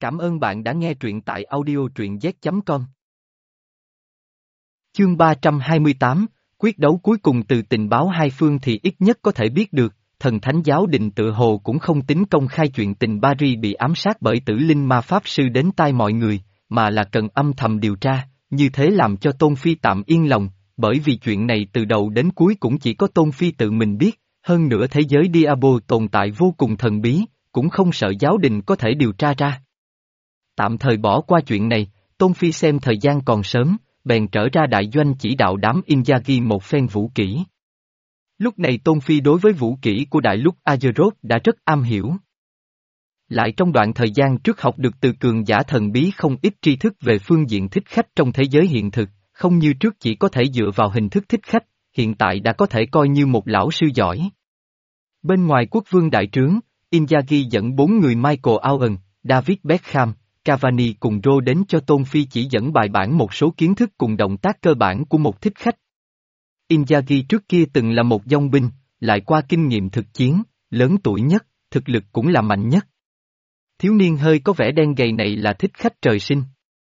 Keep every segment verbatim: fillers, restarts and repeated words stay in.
Cảm ơn bạn đã nghe truyện tại audio truyện z chấm com. Chương ba trăm hai mươi tám, quyết đấu cuối cùng. Từ tình báo hai phương thì ít nhất có thể biết được, thần thánh giáo đình tự hồ cũng không tính công khai chuyện tình Paris bị ám sát bởi tử linh ma pháp sư đến tai mọi người, mà là cần âm thầm điều tra, như thế làm cho Tôn Phi tạm yên lòng, bởi vì chuyện này từ đầu đến cuối cũng chỉ có Tôn Phi tự mình biết, hơn nữa thế giới Diablo tồn tại vô cùng thần bí, cũng không sợ giáo đình có thể điều tra ra. Tạm thời bỏ qua chuyện này, Tôn Phi xem thời gian còn sớm, bèn trở ra đại doanh chỉ đạo đám Inzaghi một phen vũ kỹ. Lúc này Tôn Phi đối với vũ kỹ của đại lục Azeroth đã rất am hiểu. Lại trong đoạn thời gian trước học được từ cường giả thần bí không ít tri thức về phương diện thích khách trong thế giới hiện thực, không như trước chỉ có thể dựa vào hình thức thích khách, hiện tại đã có thể coi như một lão sư giỏi. Bên ngoài quốc vương đại trướng, Inzaghi dẫn bốn người Michael Owen, David Beckham, Cavani cùng Rô đến cho Tôn Phi chỉ dẫn bài bản một số kiến thức cùng động tác cơ bản của một thích khách. Inzaghi trước kia từng là một dòng binh, lại qua kinh nghiệm thực chiến, lớn tuổi nhất, thực lực cũng là mạnh nhất. Thiếu niên hơi có vẻ đen gầy này là thích khách trời sinh.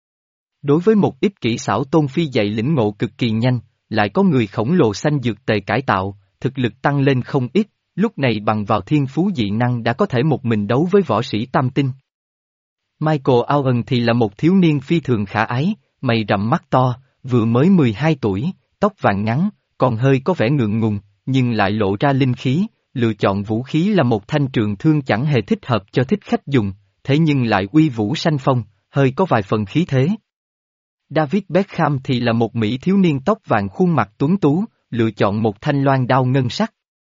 Đối với một ít kỹ xảo Tôn Phi dạy lĩnh ngộ cực kỳ nhanh, lại có người khổng lồ xanh dược tề cải tạo, thực lực tăng lên không ít, lúc này bằng vào thiên phú dị năng đã có thể một mình đấu với võ sĩ tam tinh. Michael Owen thì là một thiếu niên phi thường khả ái, mày rậm mắt to, vừa mới mười hai tuổi, tóc vàng ngắn, còn hơi có vẻ ngượng ngùng, nhưng lại lộ ra linh khí, lựa chọn vũ khí là một thanh trường thương chẳng hề thích hợp cho thích khách dùng, thế nhưng lại uy vũ sanh phong, hơi có vài phần khí thế. David Beckham thì là một mỹ thiếu niên tóc vàng khuôn mặt tuấn tú, lựa chọn một thanh loan đao ngân sắc.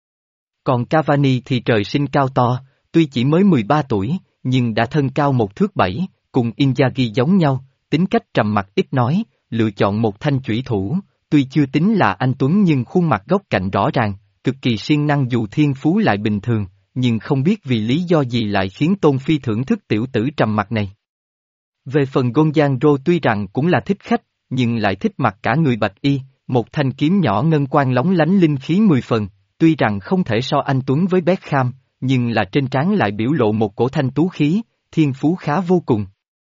Còn Cavani thì trời sinh cao to, tuy chỉ mới mười ba tuổi, nhưng đã thân cao một thước bảy, cùng Inzaghi giống nhau, tính cách trầm mặc ít nói, lựa chọn một thanh chủy thủ, tuy chưa tính là anh tuấn nhưng khuôn mặt góc cạnh rõ ràng, cực kỳ siêng năng dù thiên phú lại bình thường, nhưng không biết vì lý do gì lại khiến Tôn Phi thưởng thức tiểu tử trầm mặc này. Về phần Gonzalo tuy rằng cũng là thích khách, nhưng lại thích mặc cả người bạch y, một thanh kiếm nhỏ ngân quang lóng lánh linh khí mười phần, tuy rằng không thể so anh tuấn với Beckham, nhưng là trên trán lại biểu lộ một cổ thanh tú khí, thiên phú khá vô cùng.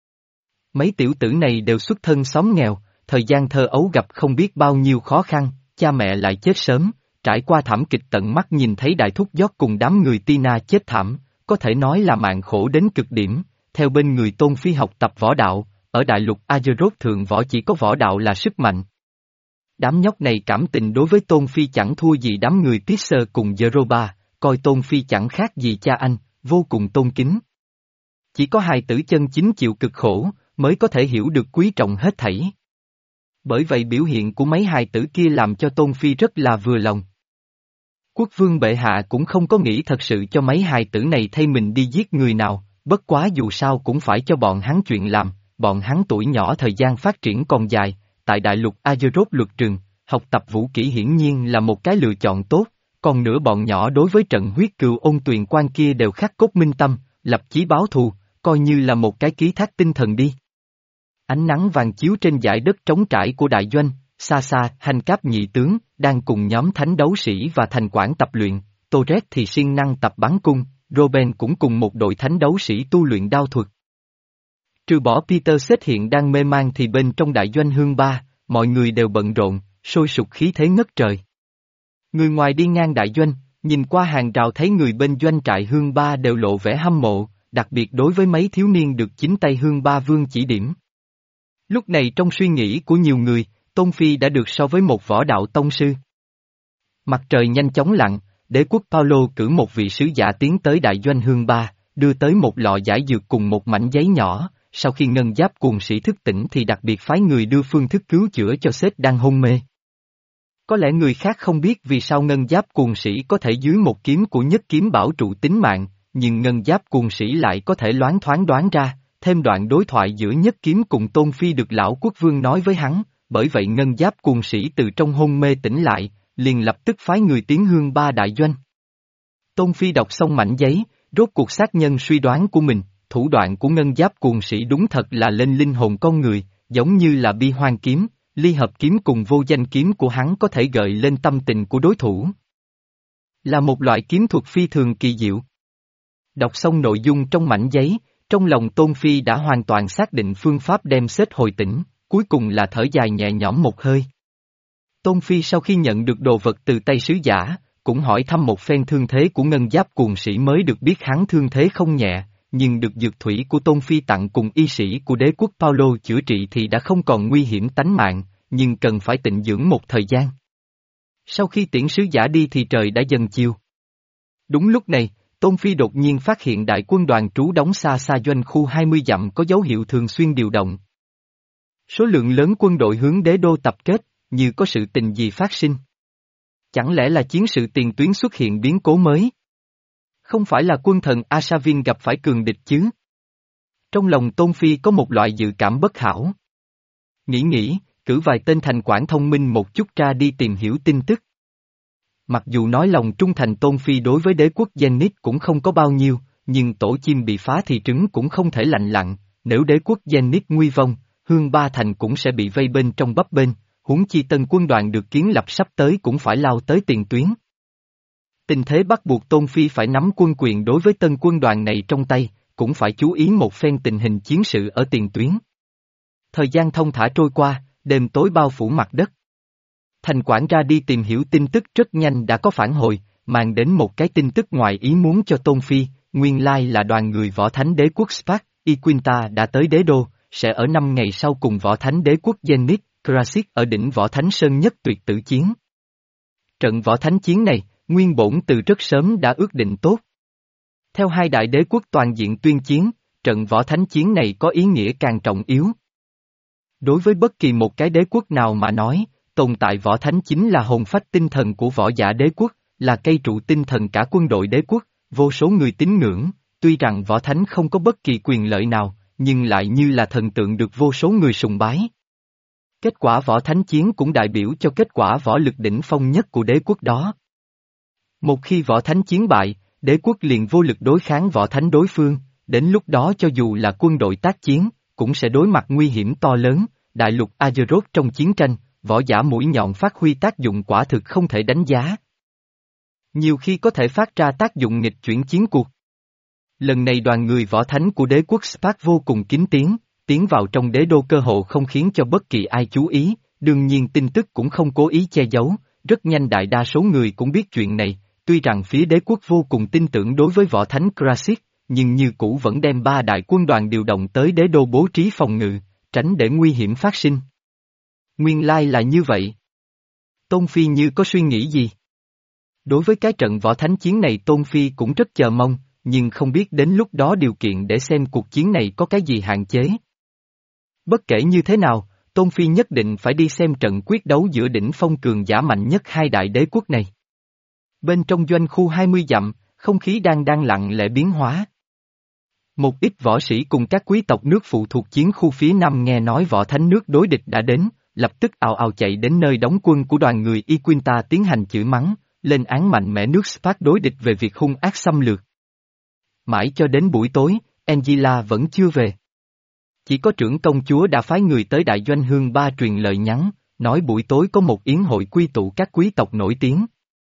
Mấy tiểu tử này đều xuất thân xóm nghèo, thời gian thơ ấu gặp không biết bao nhiêu khó khăn, cha mẹ lại chết sớm, trải qua thảm kịch tận mắt nhìn thấy đại thúc giót cùng đám người Tina chết thảm, có thể nói là mạng khổ đến cực điểm, theo bên người Tôn Phi học tập võ đạo, ở đại lục Azeroth thượng võ chỉ có võ đạo là sức mạnh. Đám nhóc này cảm tình đối với Tôn Phi chẳng thua gì đám người Pisser cùng Zeroba, coi Tôn Phi chẳng khác gì cha anh, vô cùng tôn kính. Chỉ có hài tử chân chính chịu cực khổ, mới có thể hiểu được quý trọng hết thảy. Bởi vậy biểu hiện của mấy hài tử kia làm cho Tôn Phi rất là vừa lòng. Quốc vương bệ hạ cũng không có nghĩ thật sự cho mấy hài tử này thay mình đi giết người nào, bất quá dù sao cũng phải cho bọn hắn chuyện làm, bọn hắn tuổi nhỏ thời gian phát triển còn dài, tại đại lục Azeroth luật trường, học tập vũ kỹ hiển nhiên là một cái lựa chọn tốt. Còn nữa bọn nhỏ đối với trận huyết cừu ôn tuyền quan kia đều khắc cốt minh tâm, lập chí báo thù, coi như là một cái ký thác tinh thần đi. Ánh nắng vàng chiếu trên dải đất trống trải của đại doanh, xa xa, hành cáp nhị tướng, đang cùng nhóm thánh đấu sĩ và thành quản tập luyện, Torres thì siêng năng tập bắn cung, Robin cũng cùng một đội thánh đấu sĩ tu luyện đao thuật. Trừ bỏ Peter Seth hiện đang mê man thì bên trong đại doanh hương ba, mọi người đều bận rộn, sôi sục khí thế ngất trời. Người ngoài đi ngang đại doanh, nhìn qua hàng rào thấy người bên doanh trại hương ba đều lộ vẻ hâm mộ, đặc biệt đối với mấy thiếu niên được chính tay hương ba vương chỉ điểm. Lúc này trong suy nghĩ của nhiều người, Tôn Phi đã được so với một võ đạo tông sư. Mặt trời nhanh chóng lặn, đế quốc Paulo cử một vị sứ giả tiến tới đại doanh hương ba, đưa tới một lọ giải dược cùng một mảnh giấy nhỏ, sau khi ngân giáp cuồng sĩ thức tỉnh thì đặc biệt phái người đưa phương thức cứu chữa cho sếp đang hôn mê. Có lẽ người khác không biết vì sao ngân giáp cuồng sĩ có thể dưới một kiếm của nhất kiếm bảo trụ tính mạng, nhưng ngân giáp cuồng sĩ lại có thể loáng thoáng đoán ra, thêm đoạn đối thoại giữa nhất kiếm cùng Tôn Phi được lão quốc vương nói với hắn, bởi vậy ngân giáp cuồng sĩ từ trong hôn mê tỉnh lại, liền lập tức phái người tiến hương ba đại doanh. Tôn Phi đọc xong mảnh giấy, rốt cuộc xác nhân suy đoán của mình, thủ đoạn của ngân giáp cuồng sĩ đúng thật là lên linh hồn con người, giống như là bi hoang kiếm. Ly hợp kiếm cùng vô danh kiếm của hắn có thể gợi lên tâm tình của đối thủ. Là một loại kiếm thuật phi thường kỳ diệu. Đọc xong nội dung trong mảnh giấy, Trong lòng Tôn Phi đã hoàn toàn xác định phương pháp đem xếp hồi tỉnh, cuối cùng là thở dài nhẹ nhõm một hơi. Tôn Phi sau khi nhận được đồ vật từ tay sứ giả, cũng hỏi thăm một phen thương thế của ngân giáp cuồng sĩ mới được biết hắn thương thế không nhẹ, nhưng được dược thủy của Tôn Phi tặng cùng y sĩ của đế quốc Paulo chữa trị thì đã không còn nguy hiểm tánh mạng, nhưng cần phải tịnh dưỡng một thời gian. Sau khi tiễn sứ giả đi thì trời đã dần chiều. Đúng lúc này, Tôn Phi đột nhiên phát hiện đại quân đoàn trú đóng xa xa doanh khu hai mươi dặm có dấu hiệu thường xuyên điều động. Số lượng lớn quân đội hướng đế đô tập kết, như có sự tình gì phát sinh. Chẳng lẽ là chiến sự tiền tuyến xuất hiện biến cố mới? Không phải là quân thần Asavin gặp phải cường địch chứ? Trong lòng Tôn Phi có một loại dự cảm bất hảo. Nghĩ nghĩ, cử vài tên thành quản thông minh một chút ra đi tìm hiểu tin tức. Mặc dù nói lòng trung thành Tôn Phi đối với đế quốc Zenith cũng không có bao nhiêu, nhưng tổ chim bị phá thì trứng cũng không thể lạnh lặng, nếu đế quốc Zenith nguy vong, Hương Ba Thành cũng sẽ bị vây bên trong bấp bênh, huống chi tân quân đoàn được kiến lập sắp tới cũng phải lao tới tiền tuyến. Tình thế bắt buộc Tôn Phi phải nắm quân quyền đối với tân quân đoàn này trong tay, cũng phải chú ý một phen tình hình chiến sự ở tiền tuyến. Thời gian thông thả trôi qua, đêm tối bao phủ mặt đất. Thành quản ra đi tìm hiểu tin tức rất nhanh đã có phản hồi, mang đến một cái tin tức ngoài ý muốn cho Tôn Phi, nguyên lai là đoàn người võ thánh đế quốc Spark, Iquinta đã tới đế đô, sẽ ở năm ngày sau cùng võ thánh đế quốc Zenith, Krasit ở đỉnh võ thánh Sơn Nhất Tuyệt tử chiến. Trận võ thánh chiến này, nguyên bổn từ rất sớm đã ước định tốt. Theo hai đại đế quốc toàn diện tuyên chiến, trận võ thánh chiến này có ý nghĩa càng trọng yếu. Đối với bất kỳ một cái đế quốc nào mà nói, tồn tại võ thánh chính là hồn phách tinh thần của võ giả đế quốc, là cây trụ tinh thần cả quân đội đế quốc, vô số người tín ngưỡng, tuy rằng võ thánh không có bất kỳ quyền lợi nào, nhưng lại như là thần tượng được vô số người sùng bái. Kết quả võ thánh chiến cũng đại biểu cho kết quả võ lực đỉnh phong nhất của đế quốc đó. Một khi võ thánh chiến bại, đế quốc liền vô lực đối kháng võ thánh đối phương, đến lúc đó cho dù là quân đội tác chiến, cũng sẽ đối mặt nguy hiểm to lớn, đại lục Azeroth trong chiến tranh, võ giả mũi nhọn phát huy tác dụng quả thực không thể đánh giá. Nhiều khi có thể phát ra tác dụng nghịch chuyển chiến cuộc. Lần này đoàn người võ thánh của đế quốc Spark vô cùng kín tiếng, tiến vào trong đế đô cơ hồ không khiến cho bất kỳ ai chú ý, đương nhiên tin tức cũng không cố ý che giấu, rất nhanh đại đa số người cũng biết chuyện này, tuy rằng phía đế quốc vô cùng tin tưởng đối với võ thánh Krasit, nhưng như cũ vẫn đem ba đại quân đoàn điều động tới đế đô bố trí phòng ngự, tránh để nguy hiểm phát sinh. Nguyên lai là như vậy. Tôn Phi như có suy nghĩ gì? Đối với cái trận võ thánh chiến này Tôn Phi cũng rất chờ mong, nhưng không biết đến lúc đó điều kiện để xem cuộc chiến này có cái gì hạn chế. Bất kể như thế nào, Tôn Phi nhất định phải đi xem trận quyết đấu giữa đỉnh phong cường giả mạnh nhất hai đại đế quốc này. Bên trong doanh khu hai mươi dặm, không khí đang đang lặng lẽ biến hóa. Một ít võ sĩ cùng các quý tộc nước phụ thuộc chiến khu phía Nam nghe nói võ thánh nước đối địch đã đến, lập tức ào ào chạy đến nơi đóng quân của đoàn người Iquinta tiến hành chửi mắng, lên án mạnh mẽ nước Spark đối địch về việc hung ác xâm lược. Mãi cho đến buổi tối, Angela vẫn chưa về. Chỉ có trưởng công chúa đã phái người tới đại doanh Hương Ba truyền lời nhắn, nói buổi tối có một yến hội quy tụ các quý tộc nổi tiếng.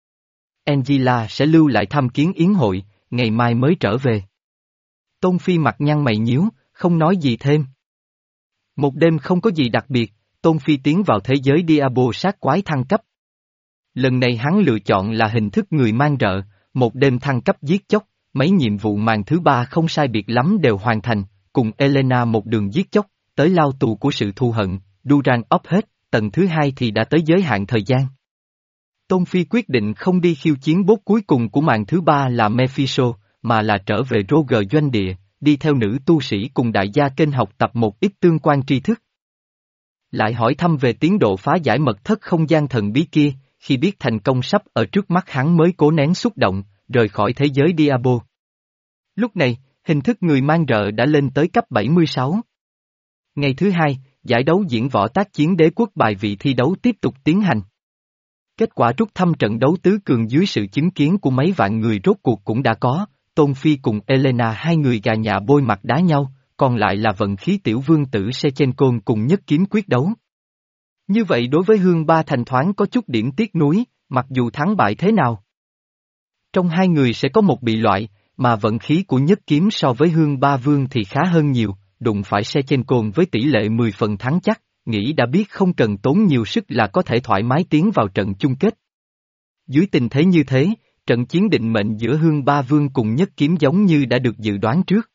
Angela sẽ lưu lại thăm kiến yến hội, ngày mai mới trở về. Tôn Phi mặt nhăn mày nhíu, không nói gì thêm. Một đêm không có gì đặc biệt, Tôn Phi tiến vào thế giới Diablo sát quái thăng cấp. Lần này hắn lựa chọn là hình thức người mang rợ, một đêm thăng cấp giết chóc, mấy nhiệm vụ màn thứ ba không sai biệt lắm đều hoàn thành, cùng Elena một đường giết chóc, tới lao tù của sự thù hận, Duran ốp hết, tầng thứ hai thì đã tới giới hạn thời gian. Tôn Phi quyết định không đi khiêu chiến boss cuối cùng của màn thứ ba là Mephisto, mà là trở về Roger doanh địa, đi theo nữ tu sĩ cùng đại gia kênh học tập một ít tương quan tri thức. Lại hỏi thăm về tiến độ phá giải mật thất không gian thần bí kia, khi biết thành công sắp ở trước mắt hắn mới cố nén xúc động, rời khỏi thế giới Diablo. Lúc này, hình thức người mang rợ đã lên tới cấp bảy mươi sáu. Ngày thứ hai, giải đấu diễn võ tác chiến đế quốc bài vị thi đấu tiếp tục tiến hành. Kết quả rút thăm trận đấu tứ cường dưới sự chứng kiến của mấy vạn người rốt cuộc cũng đã có, Tôn Phi cùng Elena hai người gà nhà bôi mặt đá nhau, còn lại là vận khí tiểu vương tử Sechenkon cùng nhất kiếm quyết đấu. Như vậy đối với Hương Ba Thành thoáng có chút điểm tiếc nuối, mặc dù thắng bại thế nào. Trong hai người sẽ có một bị loại, mà vận khí của nhất kiếm so với Hương Ba Vương thì khá hơn nhiều, đụng phải Sechenko với tỷ lệ mười phần thắng chắc, nghĩ đã biết không cần tốn nhiều sức là có thể thoải mái tiến vào trận chung kết. Dưới tình thế như thế, trận chiến định mệnh giữa Hương Ba Vương cùng nhất kiếm giống như đã được dự đoán trước.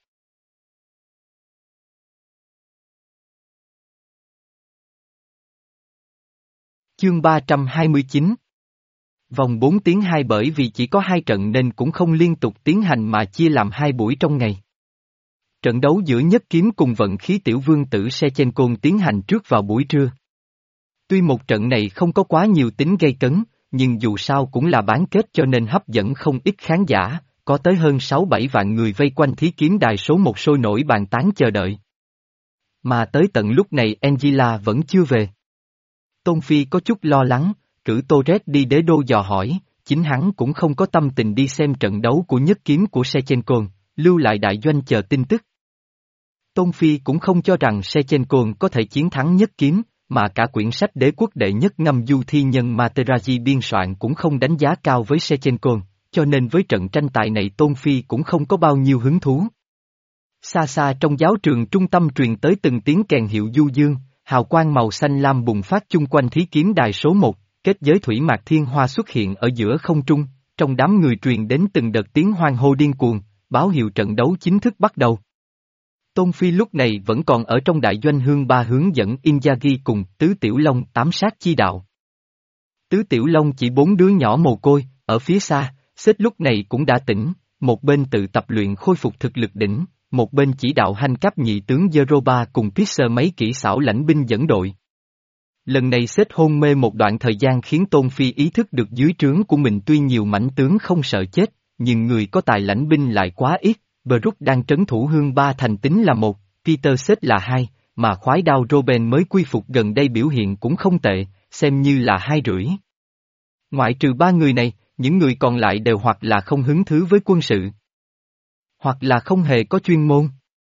Chương ba trăm hai mươi chín. Vòng bốn tiếng hai bởi vì chỉ có hai trận nên cũng không liên tục tiến hành mà chia làm hai buổi trong ngày. Trận đấu giữa nhất kiếm cùng vận khí tiểu vương tử Sechenko tiến hành trước vào buổi trưa. Tuy một trận này không có quá nhiều tính gây cấn, nhưng dù sao cũng là bán kết cho nên hấp dẫn không ít khán giả, có tới hơn sáu bảy vạn người vây quanh thí kiếm đài số một sôi nổi bàn tán chờ đợi. Mà tới tận lúc này Angela vẫn chưa về. Tôn Phi có chút lo lắng, cử Torres đi đế đô dò hỏi, chính hắn cũng không có tâm tình đi xem trận đấu của nhất kiếm của Sechenko, lưu lại đại doanh chờ tin tức. Tôn Phi cũng không cho rằng Sechenko có thể chiến thắng nhất kiếm, mà cả quyển sách đế quốc đệ nhất ngâm du thi nhân Materazzi biên soạn cũng không đánh giá cao với Sechenko, cho nên với trận tranh tài này Tôn Phi cũng không có bao nhiêu hứng thú. Xa xa trong giáo trường trung tâm truyền tới từng tiếng kèn hiệu du dương, hào quang màu xanh lam bùng phát chung quanh thí kiếm đài số một, kết giới thủy mạc thiên hoa xuất hiện ở giữa không trung, trong đám người truyền đến từng đợt tiếng hoan hô điên cuồng, báo hiệu trận đấu chính thức bắt đầu. Tôn Phi lúc này vẫn còn ở trong đại doanh Hương Ba hướng dẫn Inzaghi cùng Tứ Tiểu Long ám sát chi đạo. Tứ Tiểu Long chỉ bốn đứa nhỏ mồ côi, ở phía xa, Sết lúc này cũng đã tỉnh, một bên tự tập luyện khôi phục thực lực đỉnh, một bên chỉ đạo hành cấp nhị tướng Zeroba cùng Pisser mấy kỹ xảo lãnh binh dẫn đội. Lần này Sết hôn mê một đoạn thời gian khiến Tôn Phi ý thức được dưới trướng của mình tuy nhiều mãnh tướng không sợ chết, nhưng người có tài lãnh binh lại quá ít. Brook đang trấn thủ Hương Ba thành tính là một, Peter Sết là hai, mà khoái đao Robin mới quy phục gần đây biểu hiện cũng không tệ, xem như là hai rưỡi. Ngoại trừ ba người này, những người còn lại đều hoặc là không hứng thú với quân sự, hoặc là không hề có chuyên môn.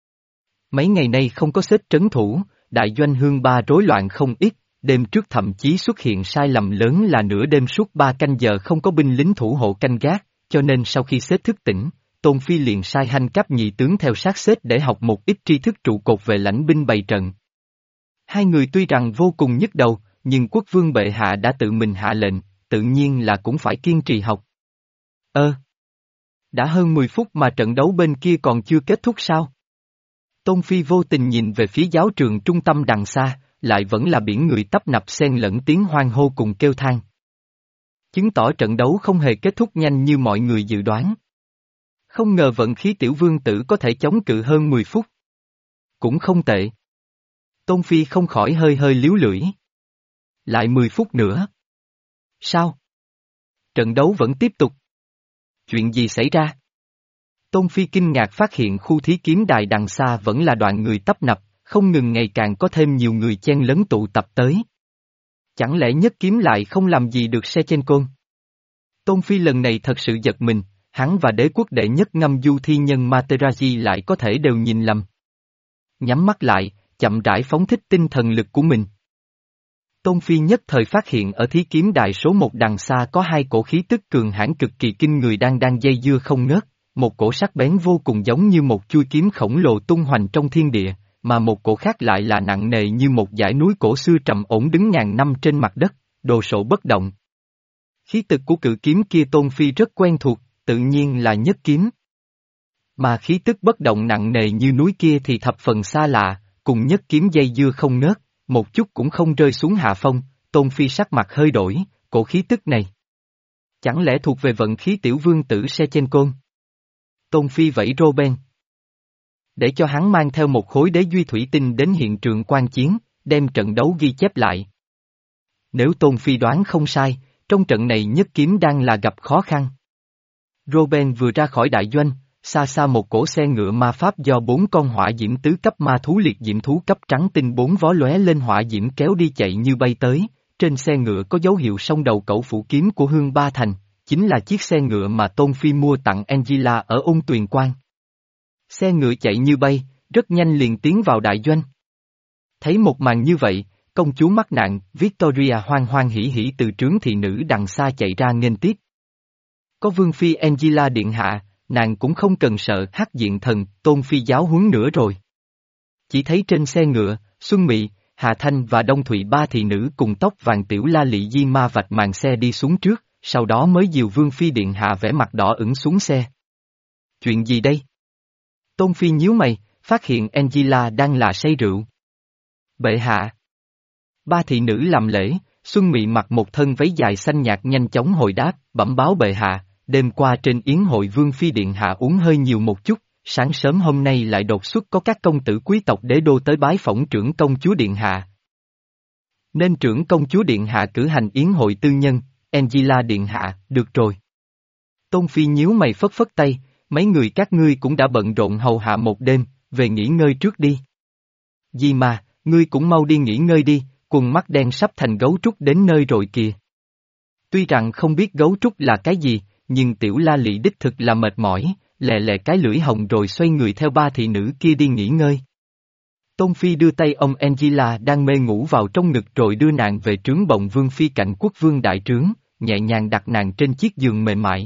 Mấy ngày nay không có Sết trấn thủ, đại doanh Hương Ba rối loạn không ít, đêm trước thậm chí xuất hiện sai lầm lớn là nửa đêm suốt ba canh giờ không có binh lính thủ hộ canh gác, cho nên sau khi Sết thức tỉnh, Tôn Phi liền sai hành cấp nhị tướng theo sát Sết để học một ít tri thức trụ cột về lãnh binh bày trận. Hai người tuy rằng vô cùng nhức đầu, nhưng quốc vương bệ hạ đã tự mình hạ lệnh, tự nhiên là cũng phải kiên trì học. Ơ! Đã hơn mười phút mà trận đấu bên kia còn chưa kết thúc sao? Tôn Phi vô tình nhìn về phía giáo trường trung tâm đằng xa, lại vẫn là biển người tấp nập xen lẫn tiếng hoan hô cùng kêu than. Chứng tỏ trận đấu không hề kết thúc nhanh như mọi người dự đoán. Không ngờ vận khí tiểu vương tử có thể chống cự hơn mười phút. Cũng không tệ. Tôn Phi không khỏi hơi hơi líu lưỡi. Lại mười phút nữa. Sao? Trận đấu vẫn tiếp tục. Chuyện gì xảy ra? Tôn Phi kinh ngạc phát hiện khu thí kiếm đài đằng xa vẫn là đoàn người tấp nập, không ngừng ngày càng có thêm nhiều người chen lấn tụ tập tới. Chẳng lẽ nhất kiếm lại không làm gì được Sechenko? Tôn Phi lần này thật sự giật mình. Hắn và đế quốc đệ nhất ngâm du thi nhân Materazzi lại có thể đều nhìn lầm. Nhắm mắt lại, chậm rãi phóng thích tinh thần lực của mình. Tôn Phi nhất thời phát hiện ở thí kiếm đài số một đằng xa có hai cổ khí tức cường hãn cực kỳ kinh người đang đang dây dưa không ngớt, một cổ sắc bén vô cùng giống như một chuôi kiếm khổng lồ tung hoành trong thiên địa, mà một cổ khác lại là nặng nề như một dãy núi cổ xưa trầm ổn đứng ngàn năm trên mặt đất, đồ sộ bất động. Khí tức của cự kiếm kia Tôn Phi rất quen thuộc. Tự nhiên là nhất kiếm. Mà khí tức bất động nặng nề như núi kia thì thập phần xa lạ, cùng nhất kiếm dây dưa không ngớt, một chút cũng không rơi xuống hạ phong, Tôn Phi sắc mặt hơi đổi, cổ khí tức này. Chẳng lẽ thuộc về vận khí tiểu vương tử Sechenko? Tôn Phi vẫy Robin. Để cho hắn mang theo một khối đế duy thủy tinh đến hiện trường quan chiến, đem trận đấu ghi chép lại. Nếu Tôn Phi đoán không sai, trong trận này nhất kiếm đang là gặp khó khăn. Robin vừa ra khỏi đại doanh, xa xa một cỗ xe ngựa ma pháp do bốn con hỏa diễm tứ cấp ma thú liệt diễm thú cấp trắng tinh bốn vó lóe lên hỏa diễm kéo đi chạy như bay tới, trên xe ngựa có dấu hiệu song đầu cẩu phủ kiếm của Hương Ba Thành, chính là chiếc xe ngựa mà Tôn Phi mua tặng Angela ở Ôn Tuyền Quan. Xe ngựa chạy như bay, rất nhanh liền tiến vào đại doanh. Thấy một màn như vậy, công chúa mắc nạn, Victoria hoan hoan hỉ hỉ từ trướng thị nữ đằng xa chạy ra nghênh tiếp. Có Vương Phi Angela điện hạ, nàng cũng không cần sợ hắc diện thần, Tôn Phi giáo huấn nữa rồi. Chỉ thấy trên xe ngựa, Xuân Mị, Hà Thanh và Đông Thụy ba thị nữ cùng tóc vàng Tiểu La Lị Di Ma vạch màn xe đi xuống trước, sau đó mới dìu Vương Phi điện hạ vẻ mặt đỏ ửng xuống xe. Chuyện gì đây? Tôn Phi nhíu mày, phát hiện Angela đang là say rượu. Bệ hạ. Ba thị nữ làm lễ, Xuân Mị mặc một thân váy dài xanh nhạt nhanh chóng hồi đáp, bẩm báo bệ hạ, đêm qua trên yến hội Vương Phi điện hạ uống hơi nhiều một chút, sáng sớm hôm nay lại đột xuất có các công tử quý tộc đế đô tới bái phỏng trưởng công chúa điện hạ. Nên trưởng công chúa điện hạ cử hành yến hội tư nhân, Angela điện hạ, được rồi. Tôn Phi nhíu mày phất phất tay, mấy người các ngươi cũng đã bận rộn hầu hạ một đêm, về nghỉ ngơi trước đi. Di Ma, ngươi cũng mau đi nghỉ ngơi đi, quần mắt đen sắp thành gấu trúc đến nơi rồi kìa. Tuy rằng không biết gấu trúc là cái gì, nhưng Tiểu La Lị đích thực là mệt mỏi, lẹ lẹ cái lưỡi hồng rồi xoay người theo ba thị nữ kia đi nghỉ ngơi. Tôn Phi đưa tay ông Angela đang mê ngủ vào trong ngực rồi đưa nàng về trướng bồng Vương Phi cạnh quốc vương đại trướng, nhẹ nhàng đặt nàng trên chiếc giường mềm mại.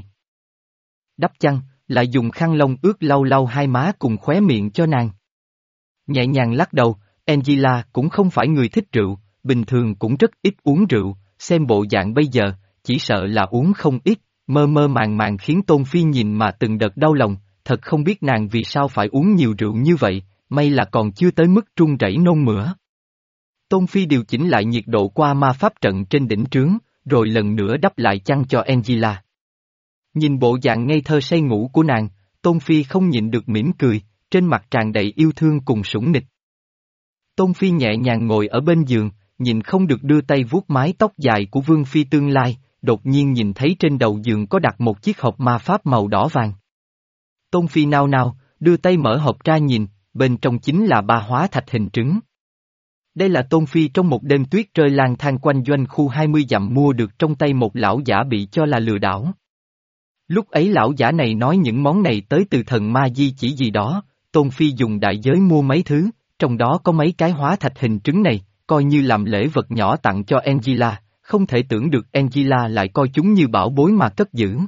Đắp chăn, lại dùng khăn lông ướt lau lau hai má cùng khóe miệng cho nàng. Nhẹ nhàng lắc đầu, Angela cũng không phải người thích rượu, bình thường cũng rất ít uống rượu, xem bộ dạng bây giờ, chỉ sợ là uống không ít, mơ mơ màng màng khiến Tôn Phi nhìn mà từng đợt đau lòng, thật không biết nàng vì sao phải uống nhiều rượu như vậy, may là còn chưa tới mức run rẩy nôn mửa. Tôn Phi điều chỉnh lại nhiệt độ qua ma pháp trận trên đỉnh trướng, rồi lần nữa đắp lại chăn cho Angela. Nhìn bộ dạng ngây thơ say ngủ của nàng, Tôn Phi không nhịn được mỉm cười, trên mặt tràn đầy yêu thương cùng sủng nịch. Tôn Phi nhẹ nhàng ngồi ở bên giường, nhìn không được đưa tay vuốt mái tóc dài của Vương Phi tương lai, đột nhiên nhìn thấy trên đầu giường có đặt một chiếc hộp ma pháp màu đỏ vàng. Tôn Phi nao nao, đưa tay mở hộp ra nhìn, bên trong chính là ba hóa thạch hình trứng. Đây là Tôn Phi trong một đêm tuyết rơi lang thang quanh doanh khu hai mươi dặm mua được trong tay một lão giả bị cho là lừa đảo. Lúc ấy lão giả này nói những món này tới từ thần ma di chỉ gì đó, Tôn Phi dùng đại giới mua mấy thứ, trong đó có mấy cái hóa thạch hình trứng này, coi như làm lễ vật nhỏ tặng cho Angela, không thể tưởng được Angela lại coi chúng như bảo bối mà cất giữ.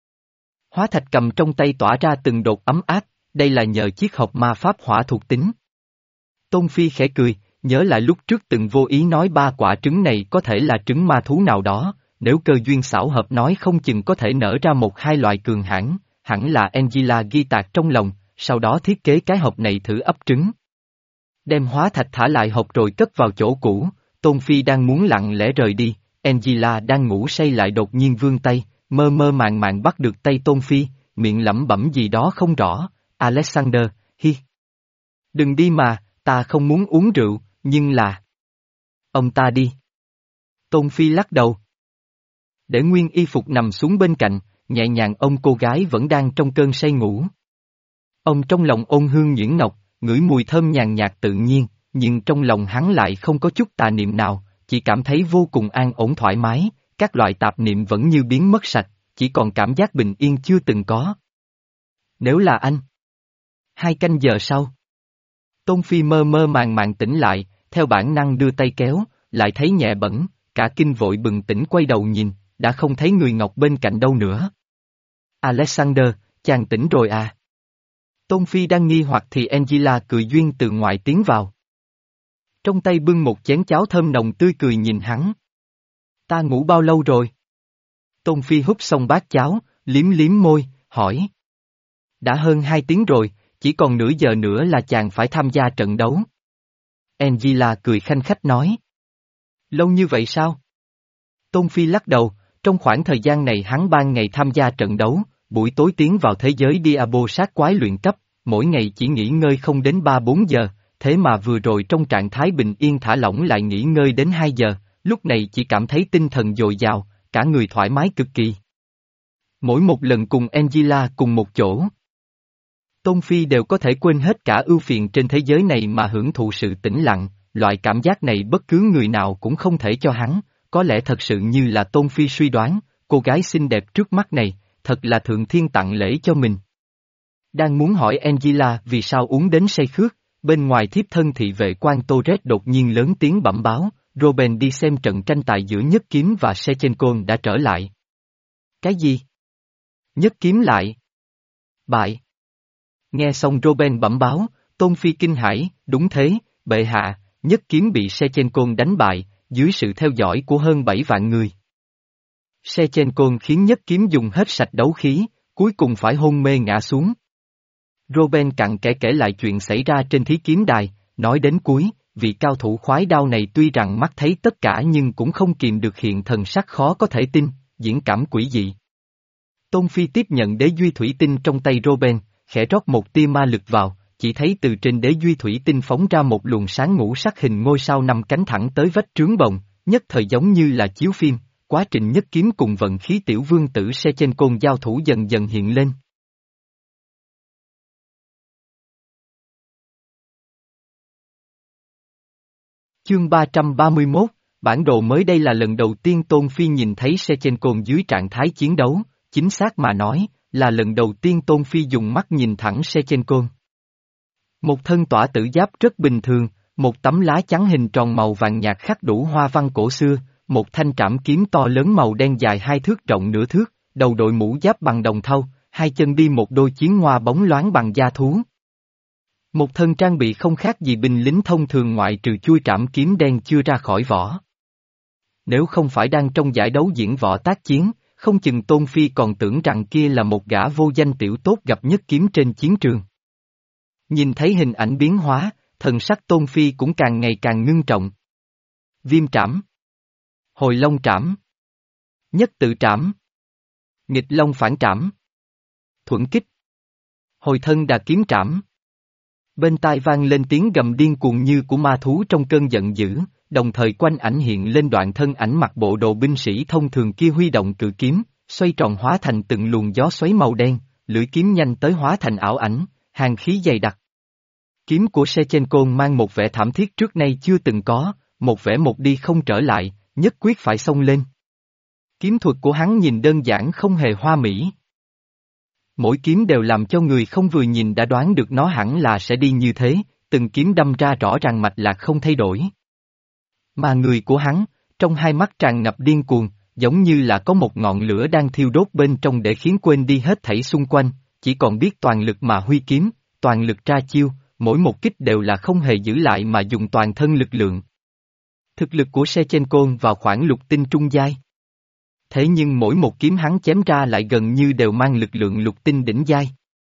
Hóa thạch cầm trong tay tỏa ra từng đột ấm áp, đây là nhờ chiếc hộp ma pháp hỏa thuộc tính. Tôn Phi khẽ cười, nhớ lại lúc trước từng vô ý nói ba quả trứng này có thể là trứng ma thú nào đó, nếu cơ duyên xảo hợp nói không chừng có thể nở ra một hai loại cường hãn, hẳn là Angela ghi tạc trong lòng, sau đó thiết kế cái hộp này thử ấp trứng. Đem hóa thạch thả lại hộp rồi cất vào chỗ cũ, Tôn Phi đang muốn lặng lẽ rời đi, Angela đang ngủ say lại đột nhiên vươn tay, mơ mơ màng màng bắt được tay Tôn Phi, miệng lẩm bẩm gì đó không rõ, Alexander, hi. Đừng đi mà, ta không muốn uống rượu, nhưng là... Ông ta đi. Tôn Phi lắc đầu. Để nguyên y phục nằm xuống bên cạnh, nhẹ nhàng ôm cô gái vẫn đang trong cơn say ngủ. Ông trong lòng ôn hương nhuyễn ngọc, ngửi mùi thơm nhàn nhạt tự nhiên, nhưng trong lòng hắn lại không có chút tà niệm nào, chỉ cảm thấy vô cùng an ổn thoải mái, các loại tạp niệm vẫn như biến mất sạch, chỉ còn cảm giác bình yên chưa từng có. Nếu là anh. Hai canh giờ sau. Tôn Phi mơ mơ màng màng tỉnh lại, theo bản năng đưa tay kéo, lại thấy nhẹ bẩn, cả kinh vội bừng tỉnh quay đầu nhìn, đã không thấy người ngọc bên cạnh đâu nữa. Alexander, chàng tỉnh rồi à? Tôn Phi đang nghi hoặc thì Angela cười duyên từ ngoài tiến vào. Trong tay bưng một chén cháo thơm nồng tươi cười nhìn hắn. Ta ngủ bao lâu rồi? Tôn Phi húp xong bát cháo, liếm liếm môi, hỏi. Đã hơn hai tiếng rồi, chỉ còn nửa giờ nữa là chàng phải tham gia trận đấu. Angela cười khanh khách nói. Lâu như vậy sao? Tôn Phi lắc đầu, trong khoảng thời gian này hắn ban ngày tham gia trận đấu, buổi tối tiến vào thế giới Diablo sát quái luyện cấp, mỗi ngày chỉ nghỉ ngơi không đến ba bốn giờ, thế mà vừa rồi trong trạng thái bình yên thả lỏng lại nghỉ ngơi đến hai giờ, lúc này chỉ cảm thấy tinh thần dồi dào, cả người thoải mái cực kỳ. Mỗi một lần cùng Angela cùng một chỗ, Tôn Phi đều có thể quên hết cả ưu phiền trên thế giới này mà hưởng thụ sự tĩnh lặng, loại cảm giác này bất cứ người nào cũng không thể cho hắn, có lẽ thật sự như là Tôn Phi suy đoán, cô gái xinh đẹp trước mắt này, thật là thượng thiên tặng lễ cho mình. Đang muốn hỏi Angela vì sao uống đến say khước, bên ngoài thiếp thân thị vệ quan Torres đột nhiên lớn tiếng bẩm báo, Robin đi xem trận tranh tài giữa Nhất Kiếm và Sechenko đã trở lại. Cái gì? Nhất Kiếm lại? Bại. Nghe xong Roben bẩm báo, Tôn Phi kinh hãi, đúng thế, bệ hạ, nhất kiếm bị Sechenko đánh bại, dưới sự theo dõi của hơn bảy vạn người. Sechenko khiến nhất kiếm dùng hết sạch đấu khí, cuối cùng phải hôn mê ngã xuống. Roben cặn kẽ kể lại chuyện xảy ra trên thí kiếm đài, nói đến cuối, vị cao thủ khoái đao này tuy rằng mắt thấy tất cả nhưng cũng không kìm được hiện thần sắc khó có thể tin, diễn cảm quỷ dị. Tôn Phi tiếp nhận đế duy thủy tinh trong tay Roben, khẽ rót một tia ma lực vào, chỉ thấy từ trên đế duy thủy tinh phóng ra một luồng sáng ngũ sắc hình ngôi sao năm cánh thẳng tới vách trướng bồng, nhất thời giống như là chiếu phim, quá trình nhất kiếm cùng vận khí tiểu vương tử Sechenko giao thủ dần dần hiện lên. Chương ba trăm ba mươi mốt, bản đồ mới. Đây là lần đầu tiên Tôn Phi nhìn thấy Sechenko dưới trạng thái chiến đấu, chính xác mà nói, là lần đầu tiên Tôn Phi dùng mắt nhìn thẳng Sechenko. Một thân tỏa tử giáp rất bình thường, một tấm lá chắn hình tròn màu vàng nhạt khắc đủ hoa văn cổ xưa, một thanh trảm kiếm to lớn màu đen dài hai thước rộng nửa thước, đầu đội mũ giáp bằng đồng thau, hai chân đi một đôi chiến hoa bóng loáng bằng da thú. Một thân trang bị không khác gì binh lính thông thường ngoại trừ chuôi trảm kiếm đen chưa ra khỏi vỏ. Nếu không phải đang trong giải đấu diễn võ tác chiến, không chừng Tôn Phi còn tưởng rằng kia là một gã vô danh tiểu tốt gặp nhất kiếm trên chiến trường. Nhìn thấy hình ảnh biến hóa, thần sắc Tôn Phi cũng càng ngày càng ngưng trọng. Viêm trảm, hồi long trảm, nhất tự trảm, nghịch long phản trảm, thuẫn kích, hồi thân đà kiếm trảm. Bên tai vang lên tiếng gầm điên cuồng như của ma thú trong cơn giận dữ, đồng thời quanh ảnh hiện lên đoạn thân ảnh mặc bộ đồ binh sĩ thông thường kia huy động cự kiếm, xoay tròn hóa thành từng luồng gió xoáy màu đen, lưỡi kiếm nhanh tới hóa thành ảo ảnh, hàn khí dày đặc. Kiếm của Sechenko mang một vẻ thảm thiết trước nay chưa từng có, một vẻ một đi không trở lại, nhất quyết phải xông lên. Kiếm thuật của hắn nhìn đơn giản không hề hoa mỹ. Mỗi kiếm đều làm cho người không vừa nhìn đã đoán được nó hẳn là sẽ đi như thế, từng kiếm đâm ra rõ ràng mạch lạc không thay đổi. Mà người của hắn, trong hai mắt tràn ngập điên cuồng, giống như là có một ngọn lửa đang thiêu đốt bên trong để khiến quên đi hết thảy xung quanh, chỉ còn biết toàn lực mà huy kiếm, toàn lực ra chiêu, mỗi một kích đều là không hề giữ lại mà dùng toàn thân lực lượng. Thực lực của Sechenko vào khoảng lục tinh trung giai. Thế nhưng mỗi một kiếm hắn chém ra lại gần như đều mang lực lượng lục tinh đỉnh giai.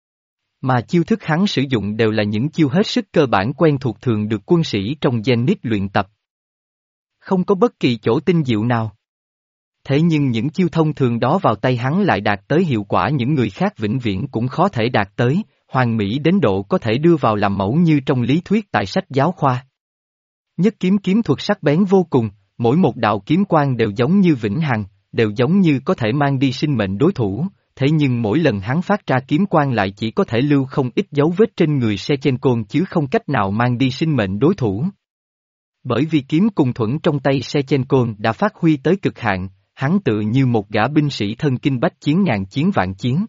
Mà chiêu thức hắn sử dụng đều là những chiêu hết sức cơ bản quen thuộc thường được quân sĩ trong Zenith luyện tập. Không có bất kỳ chỗ tinh diệu nào. Thế nhưng những chiêu thông thường đó vào tay hắn lại đạt tới hiệu quả những người khác vĩnh viễn cũng khó thể đạt tới, hoàn mỹ đến độ có thể đưa vào làm mẫu như trong lý thuyết tại sách giáo khoa. Nhất kiếm kiếm thuật sắc bén vô cùng, mỗi một đạo kiếm quang đều giống như vĩnh hằng, đều giống như có thể mang đi sinh mệnh đối thủ, thế nhưng mỗi lần hắn phát ra kiếm quang lại chỉ có thể lưu không ít dấu vết trên người Sechenko chứ không cách nào mang đi sinh mệnh đối thủ. Bởi vì kiếm cùng thuẫn trong tay Sechenko đã phát huy tới cực hạn, hắn tự như một gã binh sĩ thân kinh bách chiến ngàn chiến vạn chiến.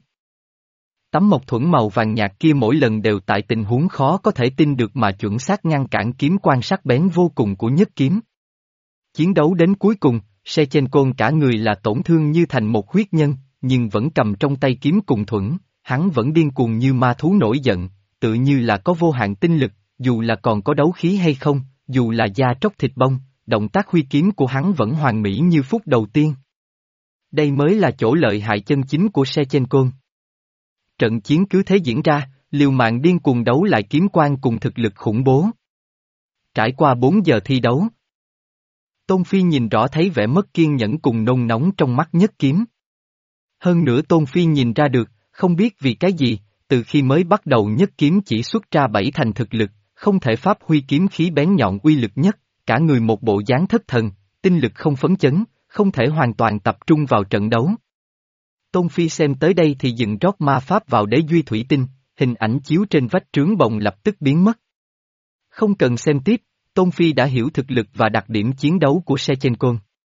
Tấm mộc thuẫn màu vàng nhạt kia mỗi lần đều tại tình huống khó có thể tin được mà chuẩn xác ngăn cản kiếm quang sắc bén vô cùng của nhất kiếm. Chiến đấu đến cuối cùng, Sechenko cả người là tổn thương như thành một huyết nhân, nhưng vẫn cầm trong tay kiếm cùng thuẫn, hắn vẫn điên cuồng như ma thú nổi giận, tự như là có vô hạn tinh lực, dù là còn có đấu khí hay không, dù là da tróc thịt bong, động tác huy kiếm của hắn vẫn hoàn mỹ như phút đầu tiên. Đây mới là chỗ lợi hại chân chính của Sechenko. Trận chiến cứ thế diễn ra, liều mạng điên cuồng đấu lại kiếm quang cùng thực lực khủng bố. Trải qua bốn giờ thi đấu, Tôn Phi nhìn rõ thấy vẻ mất kiên nhẫn cùng nôn nóng trong mắt nhất kiếm. Hơn nữa Tôn Phi nhìn ra được, không biết vì cái gì, từ khi mới bắt đầu nhất kiếm chỉ xuất ra bảy thành thực lực, không thể pháp huy kiếm khí bén nhọn uy lực nhất, cả người một bộ dáng thất thần, tinh lực không phấn chấn, không thể hoàn toàn tập trung vào trận đấu. Tôn Phi xem tới đây thì dừng rót ma pháp vào đế duy thủy tinh, hình ảnh chiếu trên vách trướng bồng lập tức biến mất. Không cần xem tiếp, Tôn Phi đã hiểu thực lực và đặc điểm chiến đấu của Sechenko.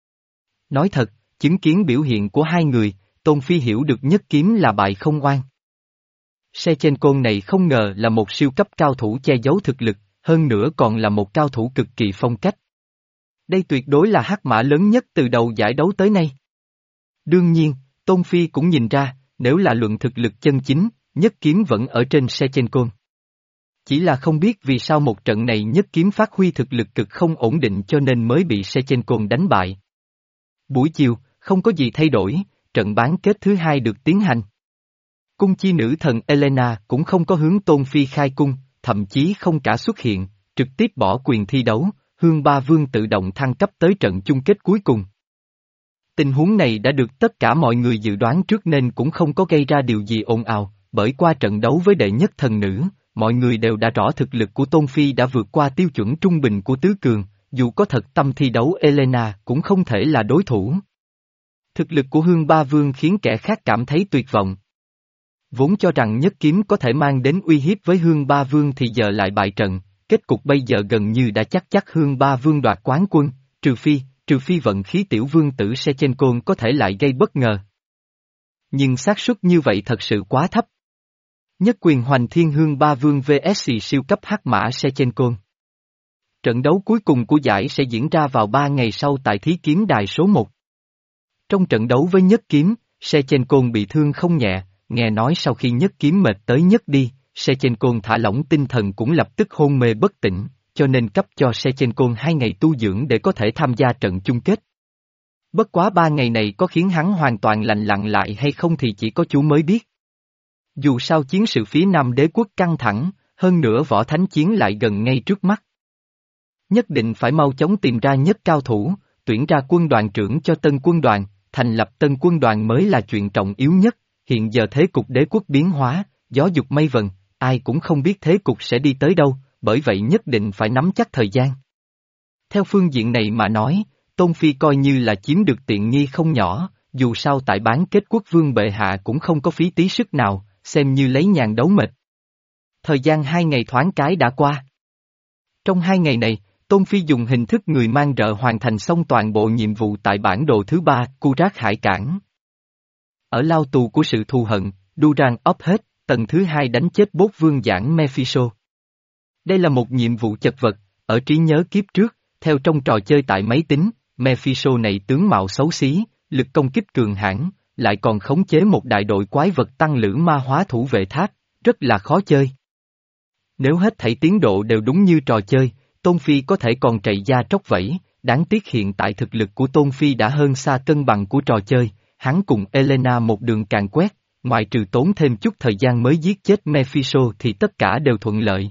Nói thật, chứng kiến biểu hiện của hai người, Tôn Phi hiểu được nhất kiếm là bại không oan. Sechenko này không ngờ là một siêu cấp cao thủ che giấu thực lực, hơn nữa còn là một cao thủ cực kỳ phong cách. Đây tuyệt đối là hắc mã lớn nhất từ đầu giải đấu tới nay. Đương nhiên, Tôn Phi cũng nhìn ra, nếu là luận thực lực chân chính, nhất kiếm vẫn ở trên Sechenko. Chỉ là không biết vì sao một trận này nhất kiếm phát huy thực lực cực không ổn định cho nên mới bị Sechenko đánh bại. Buổi chiều, không có gì thay đổi, trận bán kết thứ hai được tiến hành. Cung chi nữ thần Elena cũng không có hướng Tôn Phi khai cung, thậm chí không cả xuất hiện, trực tiếp bỏ quyền thi đấu, Hương Ba Vương tự động thăng cấp tới trận chung kết cuối cùng. Tình huống này đã được tất cả mọi người dự đoán trước nên cũng không có gây ra điều gì ồn ào, bởi qua trận đấu với đệ nhất thần nữ, mọi người đều đã rõ thực lực của Tôn Phi đã vượt qua tiêu chuẩn trung bình của tứ cường, dù có thật tâm thi đấu Elena cũng không thể là đối thủ. Thực lực của Hương Ba Vương khiến kẻ khác cảm thấy tuyệt vọng. Vốn cho rằng nhất kiếm có thể mang đến uy hiếp với Hương Ba Vương thì giờ lại bại trận, kết cục bây giờ gần như đã chắc chắc Hương Ba Vương đoạt quán quân, trừ phi, trừ phi vận khí tiểu vương tử Sechenko có thể lại gây bất ngờ. Nhưng xác suất như vậy thật sự quá thấp. Nhất quyền hoành thiên Hương Ba Vương vs siêu cấp hắc mã Sechenko. Trận đấu cuối cùng của giải sẽ diễn ra vào ba ngày sau tại thí kiếm đài số một. Trong trận đấu với nhất kiếm, Sechenko bị thương không nhẹ, nghe nói sau khi nhất kiếm mệt tới nhất đi, Sechenko thả lỏng tinh thần cũng lập tức hôn mê bất tỉnh, cho nên cấp cho Sechenko hai ngày tu dưỡng để có thể tham gia trận chung kết. Bất quá ba ngày này có khiến hắn hoàn toàn lành lặn lại hay không thì chỉ có chú mới biết. Dù sao chiến sự phía Nam đế quốc căng thẳng, hơn nữa võ thánh chiến lại gần ngay trước mắt. Nhất định phải mau chóng tìm ra nhất cao thủ, tuyển ra quân đoàn trưởng cho tân quân đoàn, thành lập tân quân đoàn mới là chuyện trọng yếu nhất, hiện giờ thế cục đế quốc biến hóa, gió dục mây vần, ai cũng không biết thế cục sẽ đi tới đâu, bởi vậy nhất định phải nắm chắc thời gian. Theo phương diện này mà nói, Tôn Phi coi như là chiếm được tiện nghi không nhỏ, dù sao tại bán kết quốc vương bệ hạ cũng không có phí tí sức nào, xem như lấy nhàn đấu mệt. Thời gian hai ngày thoáng cái đã qua. Trong hai ngày này, Tôn Phi dùng hình thức người mang rợ hoàn thành xong toàn bộ nhiệm vụ tại bản đồ thứ ba, Cu Rác Hải Cảng. Ở lao tù của sự thù hận, Duran ốp hết, tầng thứ hai đánh chết bốt vương giảng Mephisto. Đây là một nhiệm vụ chật vật, ở trí nhớ kiếp trước, theo trong trò chơi tại máy tính, Mephisto này tướng mạo xấu xí, lực công kích cường hãn, lại còn khống chế một đại đội quái vật tăng lữ ma hóa thủ vệ tháp, rất là khó chơi. Nếu hết thảy tiến độ đều đúng như trò chơi, Tôn Phi có thể còn trầy da tróc vẫy, đáng tiếc hiện tại thực lực của Tôn Phi đã hơn xa cân bằng của trò chơi, hắn cùng Elena một đường càng quét, ngoại trừ tốn thêm chút thời gian mới giết chết Mephisto thì tất cả đều thuận lợi.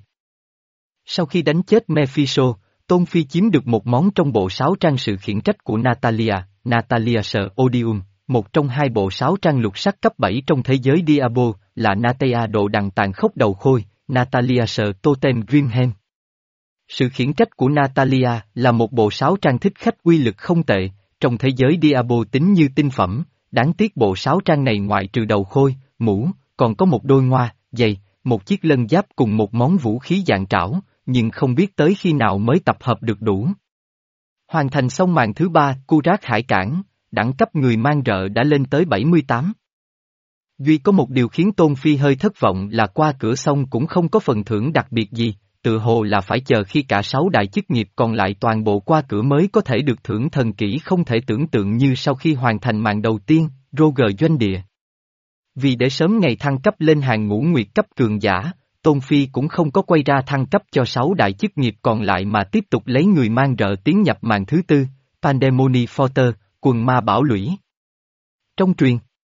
Sau khi đánh chết Mephisto, Tôn Phi chiếm được một món trong bộ sáo trang sự khiển trách của Natalia, Natalia Sờ Odium, một trong hai bộ sáo trang lục sắc cấp bảy trong thế giới Diablo, là Natea độ đằng tàn khốc đầu khôi, Natalia Sờ Totem Grimhem. Sự khiển trách của Natalia là một bộ sáo trang thích khách uy lực không tệ, trong thế giới Diablo tính như tinh phẩm, đáng tiếc bộ sáo trang này ngoại trừ đầu khôi, mũ, còn có một đôi ngoa, giày, một chiếc lân giáp cùng một món vũ khí dạng trảo, nhưng không biết tới khi nào mới tập hợp được đủ. Hoàn thành xong màn thứ ba, Cu Rác Hải Cảng, đẳng cấp người mang rợ đã lên tới bảy mươi tám. Duy có một điều khiến Tôn Phi hơi thất vọng là qua cửa xong cũng không có phần thưởng đặc biệt gì, tự hồ là phải chờ khi cả sáu đại chức nghiệp còn lại toàn bộ qua cửa mới có thể được thưởng thần kỹ không thể tưởng tượng như sau khi hoàn thành màn đầu tiên, Roger doanh địa. Vì để sớm ngày thăng cấp lên hàng ngũ nguyệt cấp cường giả, Tôn Phi cũng không có quay ra thăng cấp cho sáu đại chức nghiệp còn lại mà tiếp tục lấy người mang rợ tiến nhập màn thứ tư, Pandemony Forter, quần ma bảo lũy. Trong truyền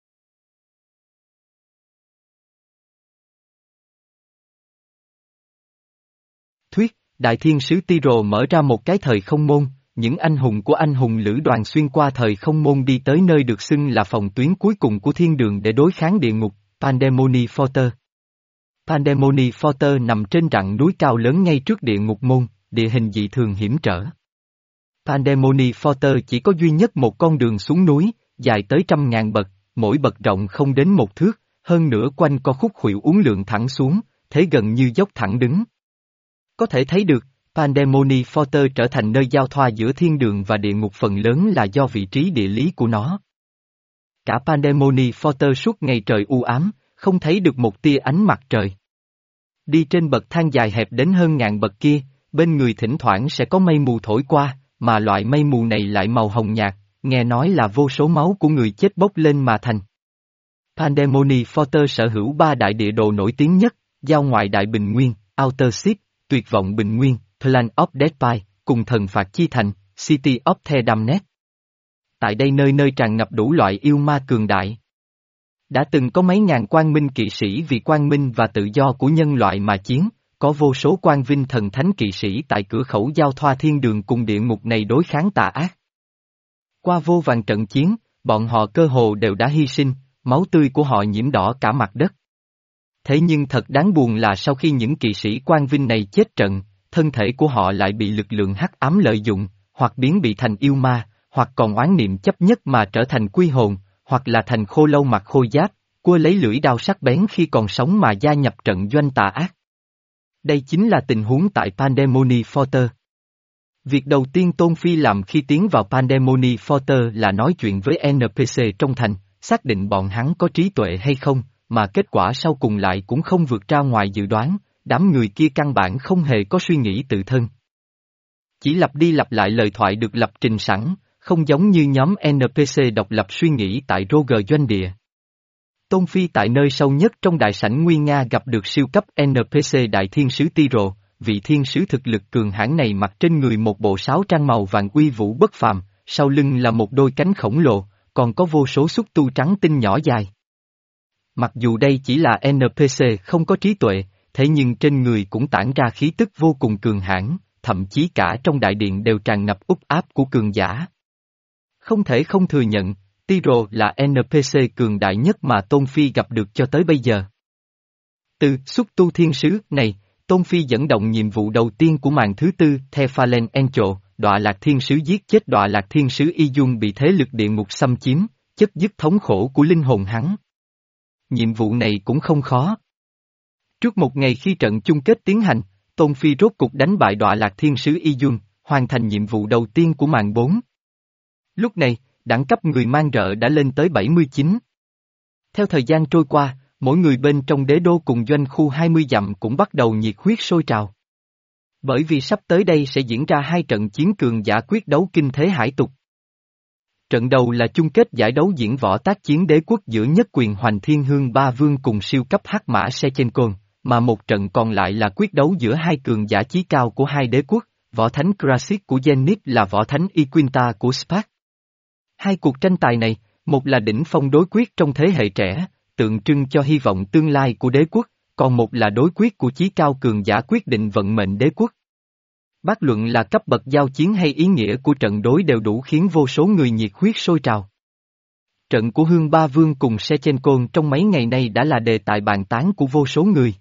thuyết, Đại Thiên sứ Tiro mở ra một cái thời không môn, những anh hùng của anh hùng lữ đoàn xuyên qua thời không môn đi tới nơi được xưng là phòng tuyến cuối cùng của thiên đường để đối kháng địa ngục, Pandemony Forter. Pandemony Forter nằm trên rặng núi cao lớn ngay trước địa ngục môn, địa hình dị thường hiểm trở. Pandemony Forter chỉ có duy nhất một con đường xuống núi, dài tới trăm ngàn bậc, mỗi bậc rộng không đến một thước, hơn nữa quanh co khúc khuỷu uốn lượn thẳng xuống, thế gần như dốc thẳng đứng. Có thể thấy được, Pandemony Forter trở thành nơi giao thoa giữa thiên đường và địa ngục phần lớn là do vị trí địa lý của nó. Cả Pandemony Forter suốt ngày trời u ám, không thấy được một tia ánh mặt trời. Đi trên bậc thang dài hẹp đến hơn ngàn bậc kia, bên người thỉnh thoảng sẽ có mây mù thổi qua, mà loại mây mù này lại màu hồng nhạt, nghe nói là vô số máu của người chết bốc lên mà thành. Pandemony Forter sở hữu ba đại địa đồ nổi tiếng nhất, Giao ngoại đại bình nguyên, Outer Ship, Tuyệt vọng bình nguyên, Plan of Death Pie, cùng thần phạt chi thành, City of the Damned. Tại đây nơi nơi tràn ngập đủ loại yêu ma cường đại. Đã từng có mấy ngàn quang minh kỵ sĩ vì quang minh và tự do của nhân loại mà chiến, có vô số quang vinh thần thánh kỵ sĩ tại cửa khẩu giao thoa thiên đường cùng địa ngục này đối kháng tà ác. Qua vô vàn trận chiến, bọn họ cơ hồ đều đã hy sinh, máu tươi của họ nhiễm đỏ cả mặt đất. Thế nhưng thật đáng buồn là sau khi những kỵ sĩ quang vinh này chết trận, thân thể của họ lại bị lực lượng hắc ám lợi dụng, hoặc biến bị thành yêu ma, hoặc còn oán niệm chấp nhất mà trở thành quy hồn, hoặc là thành khô lâu mặc khôi giáp, cua lấy lưỡi đao sắc bén khi còn sống mà gia nhập trận doanh tà ác. Đây chính là tình huống tại Pandemony Forter. Việc đầu tiên Tôn Phi làm khi tiến vào Pandemony Forter là nói chuyện với en pê xê trong thành, xác định bọn hắn có trí tuệ hay không, mà kết quả sau cùng lại cũng không vượt ra ngoài dự đoán, đám người kia căn bản không hề có suy nghĩ tự thân. Chỉ lặp đi lặp lại lời thoại được lập trình sẵn, không giống như nhóm en pê xê độc lập suy nghĩ tại Roger doanh địa. Tôn Phi tại nơi sâu nhất trong đại sảnh Nguy Nga gặp được siêu cấp en pê xê đại thiên sứ Tiro, vị thiên sứ thực lực cường hãn này mặc trên người một bộ sáo trang màu vàng uy vũ bất phàm, sau lưng là một đôi cánh khổng lồ, còn có vô số xúc tu trắng tinh nhỏ dài. Mặc dù đây chỉ là en pê xê không có trí tuệ, thế nhưng trên người cũng tản ra khí tức vô cùng cường hãn, thậm chí cả trong đại điện đều tràn ngập úp áp của cường giả. Không thể không thừa nhận, Tiro là en pê xê cường đại nhất mà Tôn Phi gặp được cho tới bây giờ. Từ xúc tu thiên sứ này, Tôn Phi dẫn động nhiệm vụ đầu tiên của màn thứ tư, The Fallen Angel, đọa lạc thiên sứ giết chết đọa lạc thiên sứ Y Dung bị thế lực địa ngục xâm chiếm, chất dứt thống khổ của linh hồn hắn. Nhiệm vụ này cũng không khó. Trước một ngày khi trận chung kết tiến hành, Tôn Phi rốt cục đánh bại đọa lạc thiên sứ Y Dung, hoàn thành nhiệm vụ đầu tiên của màn bốn. Lúc này, đẳng cấp người mang rợ đã lên tới bảy mươi chín. Theo thời gian trôi qua, mỗi người bên trong đế đô cùng doanh khu hai mươi dặm cũng bắt đầu nhiệt huyết sôi trào. Bởi vì sắp tới đây sẽ diễn ra hai trận chiến cường giả quyết đấu kinh thế hải tục. Trận đầu là chung kết giải đấu diễn võ tác chiến đế quốc giữa nhất quyền Hoành Thiên Hương Ba Vương cùng siêu cấp hắc mã Sechenkon, mà một trận còn lại là quyết đấu giữa hai cường giả chí cao của hai đế quốc, võ thánh Krasis của Zenith là võ thánh Iquinta của Spark. Hai cuộc tranh tài này, một là đỉnh phong đối quyết trong thế hệ trẻ, tượng trưng cho hy vọng tương lai của đế quốc, còn một là đối quyết của chí cao cường giả quyết định vận mệnh đế quốc. Bất luận là cấp bậc giao chiến hay ý nghĩa của trận đối đều đủ khiến vô số người nhiệt huyết sôi trào. Trận của Hương Ba Vương cùng Sechenkon trong mấy ngày nay đã là đề tài bàn tán của vô số người.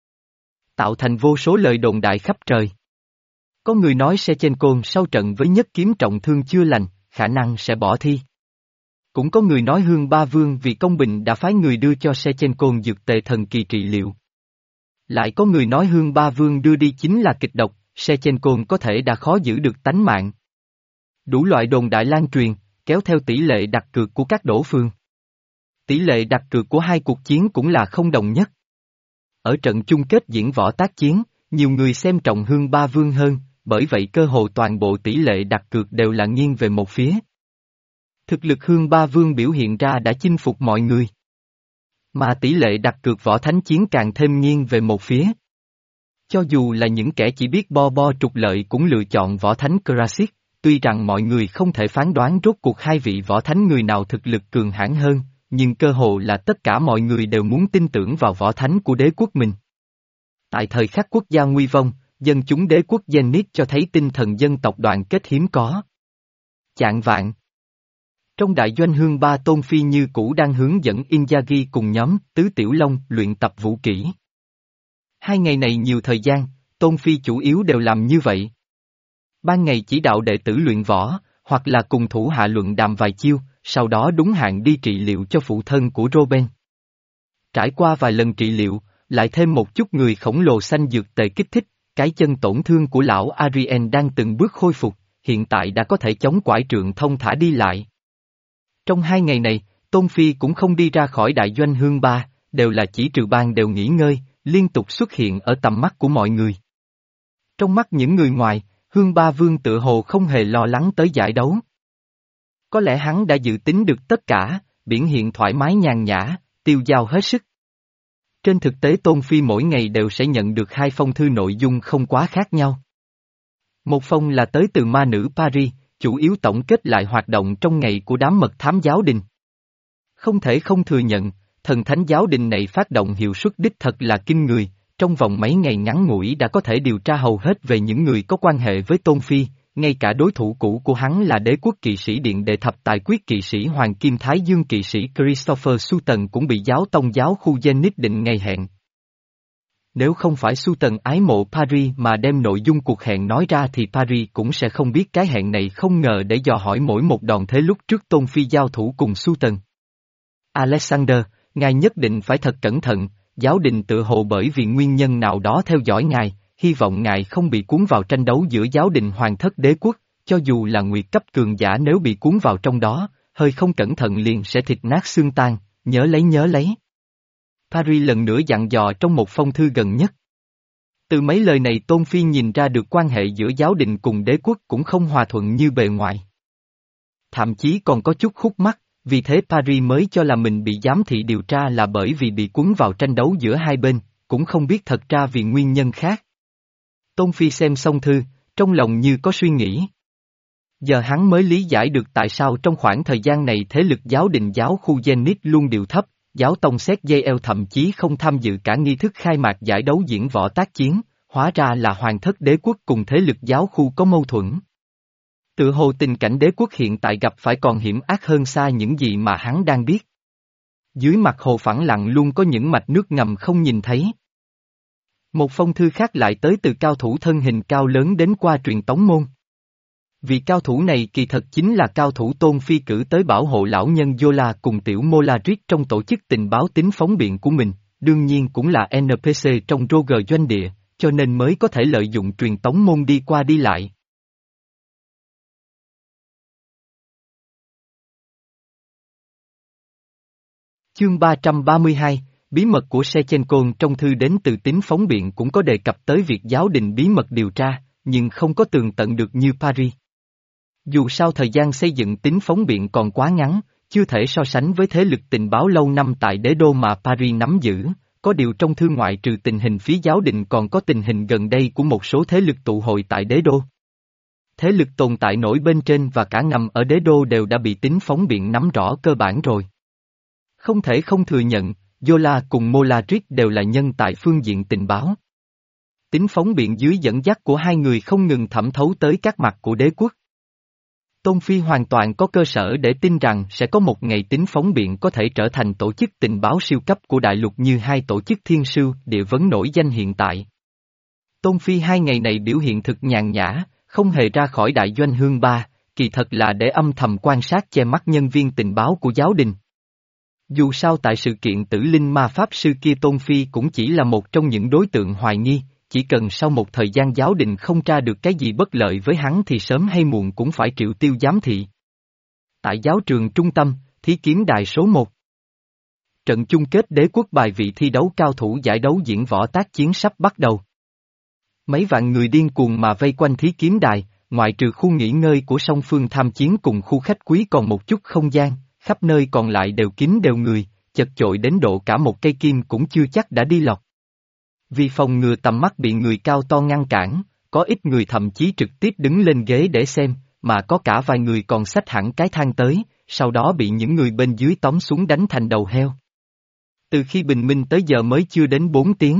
Tạo thành vô số lời đồn đại khắp trời. Có người nói Sechenkon sau trận với nhất kiếm trọng thương chưa lành, khả năng sẽ bỏ thi. Cũng có người nói Hương Ba Vương vì công bình đã phái người đưa cho Sechenkon dược tề thần kỳ trị liệu. Lại có người nói Hương Ba Vương đưa đi chính là kịch độc, Sechenkon có thể đã khó giữ được tánh mạng. Đủ loại đồn đại lan truyền, kéo theo tỷ lệ đặt cược của các đổ phương. Tỷ lệ đặt cược của hai cuộc chiến cũng là không đồng nhất. Ở trận chung kết diễn võ tác chiến, nhiều người xem trọng Hương Ba Vương hơn, bởi vậy cơ hồ toàn bộ tỷ lệ đặt cược đều là nghiêng về một phía. Thực lực Hương Ba Vương biểu hiện ra đã chinh phục mọi người. Mà tỷ lệ đặt cược võ thánh chiến càng thêm nghiêng về một phía. Cho dù là những kẻ chỉ biết bo bo trục lợi cũng lựa chọn võ thánh Krasis, tuy rằng mọi người không thể phán đoán rốt cuộc hai vị võ thánh người nào thực lực cường hãn hơn, nhưng cơ hồ là tất cả mọi người đều muốn tin tưởng vào võ thánh của đế quốc mình. Tại thời khắc quốc gia nguy vong, dân chúng đế quốc Zenith cho thấy tinh thần dân tộc đoàn kết hiếm có. Chạng vạn. Trong đại doanh Hương Ba Tôn Phi như cũ đang hướng dẫn Inzaghi cùng nhóm Tứ Tiểu Long luyện tập vũ kỹ. Hai ngày này nhiều thời gian, Tôn Phi chủ yếu đều làm như vậy. Ban ngày chỉ đạo đệ tử luyện võ, hoặc là cùng thủ hạ luận đàm vài chiêu, sau đó đúng hạn đi trị liệu cho phụ thân của Robin. Trải qua vài lần trị liệu, lại thêm một chút người khổng lồ xanh dược tề kích thích, cái chân tổn thương của lão Arien đang từng bước khôi phục, hiện tại đã có thể chống quải trượng thông thả đi lại. Trong hai ngày này, Tôn Phi cũng không đi ra khỏi đại doanh Hương Ba, đều là chỉ trừ ban đều nghỉ ngơi, liên tục xuất hiện ở tầm mắt của mọi người. Trong mắt những người ngoài, Hương Ba Vương tự hồ không hề lo lắng tới giải đấu. Có lẽ hắn đã dự tính được tất cả, biểu hiện thoải mái nhàn nhã, tiêu dao hết sức. Trên thực tế Tôn Phi mỗi ngày đều sẽ nhận được hai phong thư nội dung không quá khác nhau. Một phong là tới từ ma nữ Paris, chủ yếu tổng kết lại hoạt động trong ngày của đám mật thám giáo đình. Không thể không thừa nhận, thần thánh giáo đình này phát động hiệu suất đích thật là kinh người, trong vòng mấy ngày ngắn ngủi đã có thể điều tra hầu hết về những người có quan hệ với Tôn Phi, ngay cả đối thủ cũ của hắn là đế quốc kỵ sĩ điện đệ thập tài quyết kỵ sĩ Hoàng Kim Thái Dương kỵ sĩ Christopher Sutton cũng bị giáo tông giáo khu Zenith định ngày hẹn. Nếu không phải Sutton ái mộ Paris mà đem nội dung cuộc hẹn nói ra thì Paris cũng sẽ không biết cái hẹn này, không ngờ để dò hỏi mỗi một đòn thế lúc trước Tôn Phi giao thủ cùng Sutton. Alexander, ngài nhất định phải thật cẩn thận, giáo đình tự hồ bởi vì nguyên nhân nào đó theo dõi ngài, hy vọng ngài không bị cuốn vào tranh đấu giữa giáo đình hoàng thất đế quốc, cho dù là nguyệt cấp cường giả nếu bị cuốn vào trong đó, hơi không cẩn thận liền sẽ thịt nát xương tan, nhớ lấy nhớ lấy. Paris lần nữa dặn dò trong một phong thư gần nhất. Từ mấy lời này Tôn Phi nhìn ra được quan hệ giữa giáo đình cùng đế quốc cũng không hòa thuận như bề ngoài. Thậm chí còn có chút khúc mắc, vì thế Paris mới cho là mình bị giám thị điều tra là bởi vì bị cuốn vào tranh đấu giữa hai bên, cũng không biết thật ra vì nguyên nhân khác. Tôn Phi xem xong thư, trong lòng như có suy nghĩ. Giờ hắn mới lý giải được tại sao trong khoảng thời gian này thế lực giáo đình giáo khu Zenith luôn điều thấp, giáo tông xét dây eo thậm chí không tham dự cả nghi thức khai mạc giải đấu diễn võ tác chiến, hóa ra là hoàng thất đế quốc cùng thế lực giáo khu có mâu thuẫn. Tự hồ tình cảnh đế quốc hiện tại gặp phải còn hiểm ác hơn xa những gì mà hắn đang biết. Dưới mặt hồ phẳng lặng luôn có những mạch nước ngầm không nhìn thấy. Một phong thư khác lại tới từ cao thủ thân hình cao lớn đến qua truyền tống môn. Vị cao thủ này kỳ thật chính là cao thủ Tôn Phi cử tới bảo hộ lão nhân Yola cùng tiểu Molaris trong tổ chức tình báo tính phóng biện của mình, đương nhiên cũng là en pê xê trong Roger doanh địa, cho nên mới có thể lợi dụng truyền tống môn đi qua đi lại. Chương ba trăm ba mươi hai, bí mật của Sechenko. Trong thư đến từ tính phóng biện cũng có đề cập tới việc giáo đình bí mật điều tra, nhưng không có tường tận được như Paris. Dù sao thời gian xây dựng tính phóng biện còn quá ngắn, chưa thể so sánh với thế lực tình báo lâu năm tại đế đô mà Paris nắm giữ, có điều trong thư ngoại trừ tình hình phía giáo đình còn có tình hình gần đây của một số thế lực tụ hội tại đế đô. Thế lực tồn tại nổi bên trên và cả ngầm ở đế đô đều đã bị tính phóng biện nắm rõ cơ bản rồi. Không thể không thừa nhận, Yola cùng Molaris đều là nhân tại phương diện tình báo. Tính phóng biện dưới dẫn dắt của hai người không ngừng thẩm thấu tới các mặt của đế quốc. Tôn Phi hoàn toàn có cơ sở để tin rằng sẽ có một ngày tính phóng biện có thể trở thành tổ chức tình báo siêu cấp của đại lục như hai tổ chức thiên sưu địa vấn nổi danh hiện tại. Tôn Phi hai ngày này biểu hiện thực nhàn nhã, không hề ra khỏi đại doanh hương ba, kỳ thật là để âm thầm quan sát che mắt nhân viên tình báo của giáo đình. Dù sao tại sự kiện tử linh ma pháp sư kia Tôn Phi cũng chỉ là một trong những đối tượng hoài nghi, chỉ cần sau một thời gian giáo đình không tra được cái gì bất lợi với hắn thì sớm hay muộn cũng phải triệu tiêu giám thị. Tại giáo trường trung tâm, thí kiếm đài số một. Trận chung kết đế quốc bài vị thi đấu cao thủ giải đấu diễn võ tác chiến sắp bắt đầu. Mấy vạn người điên cuồng mà vây quanh thí kiếm đài, ngoại trừ khu nghỉ ngơi của song phương tham chiến cùng khu khách quý còn một chút không gian, khắp nơi còn lại đều kín đều người, chật chội đến độ cả một cây kim cũng chưa chắc đã đi lọt. Vì phòng ngừa tầm mắt bị người cao to ngăn cản, có ít người thậm chí trực tiếp đứng lên ghế để xem, mà có cả vài người còn xách hẳn cái thang tới, sau đó bị những người bên dưới tóm xuống đánh thành đầu heo. Từ khi bình minh tới giờ mới chưa đến bốn tiếng.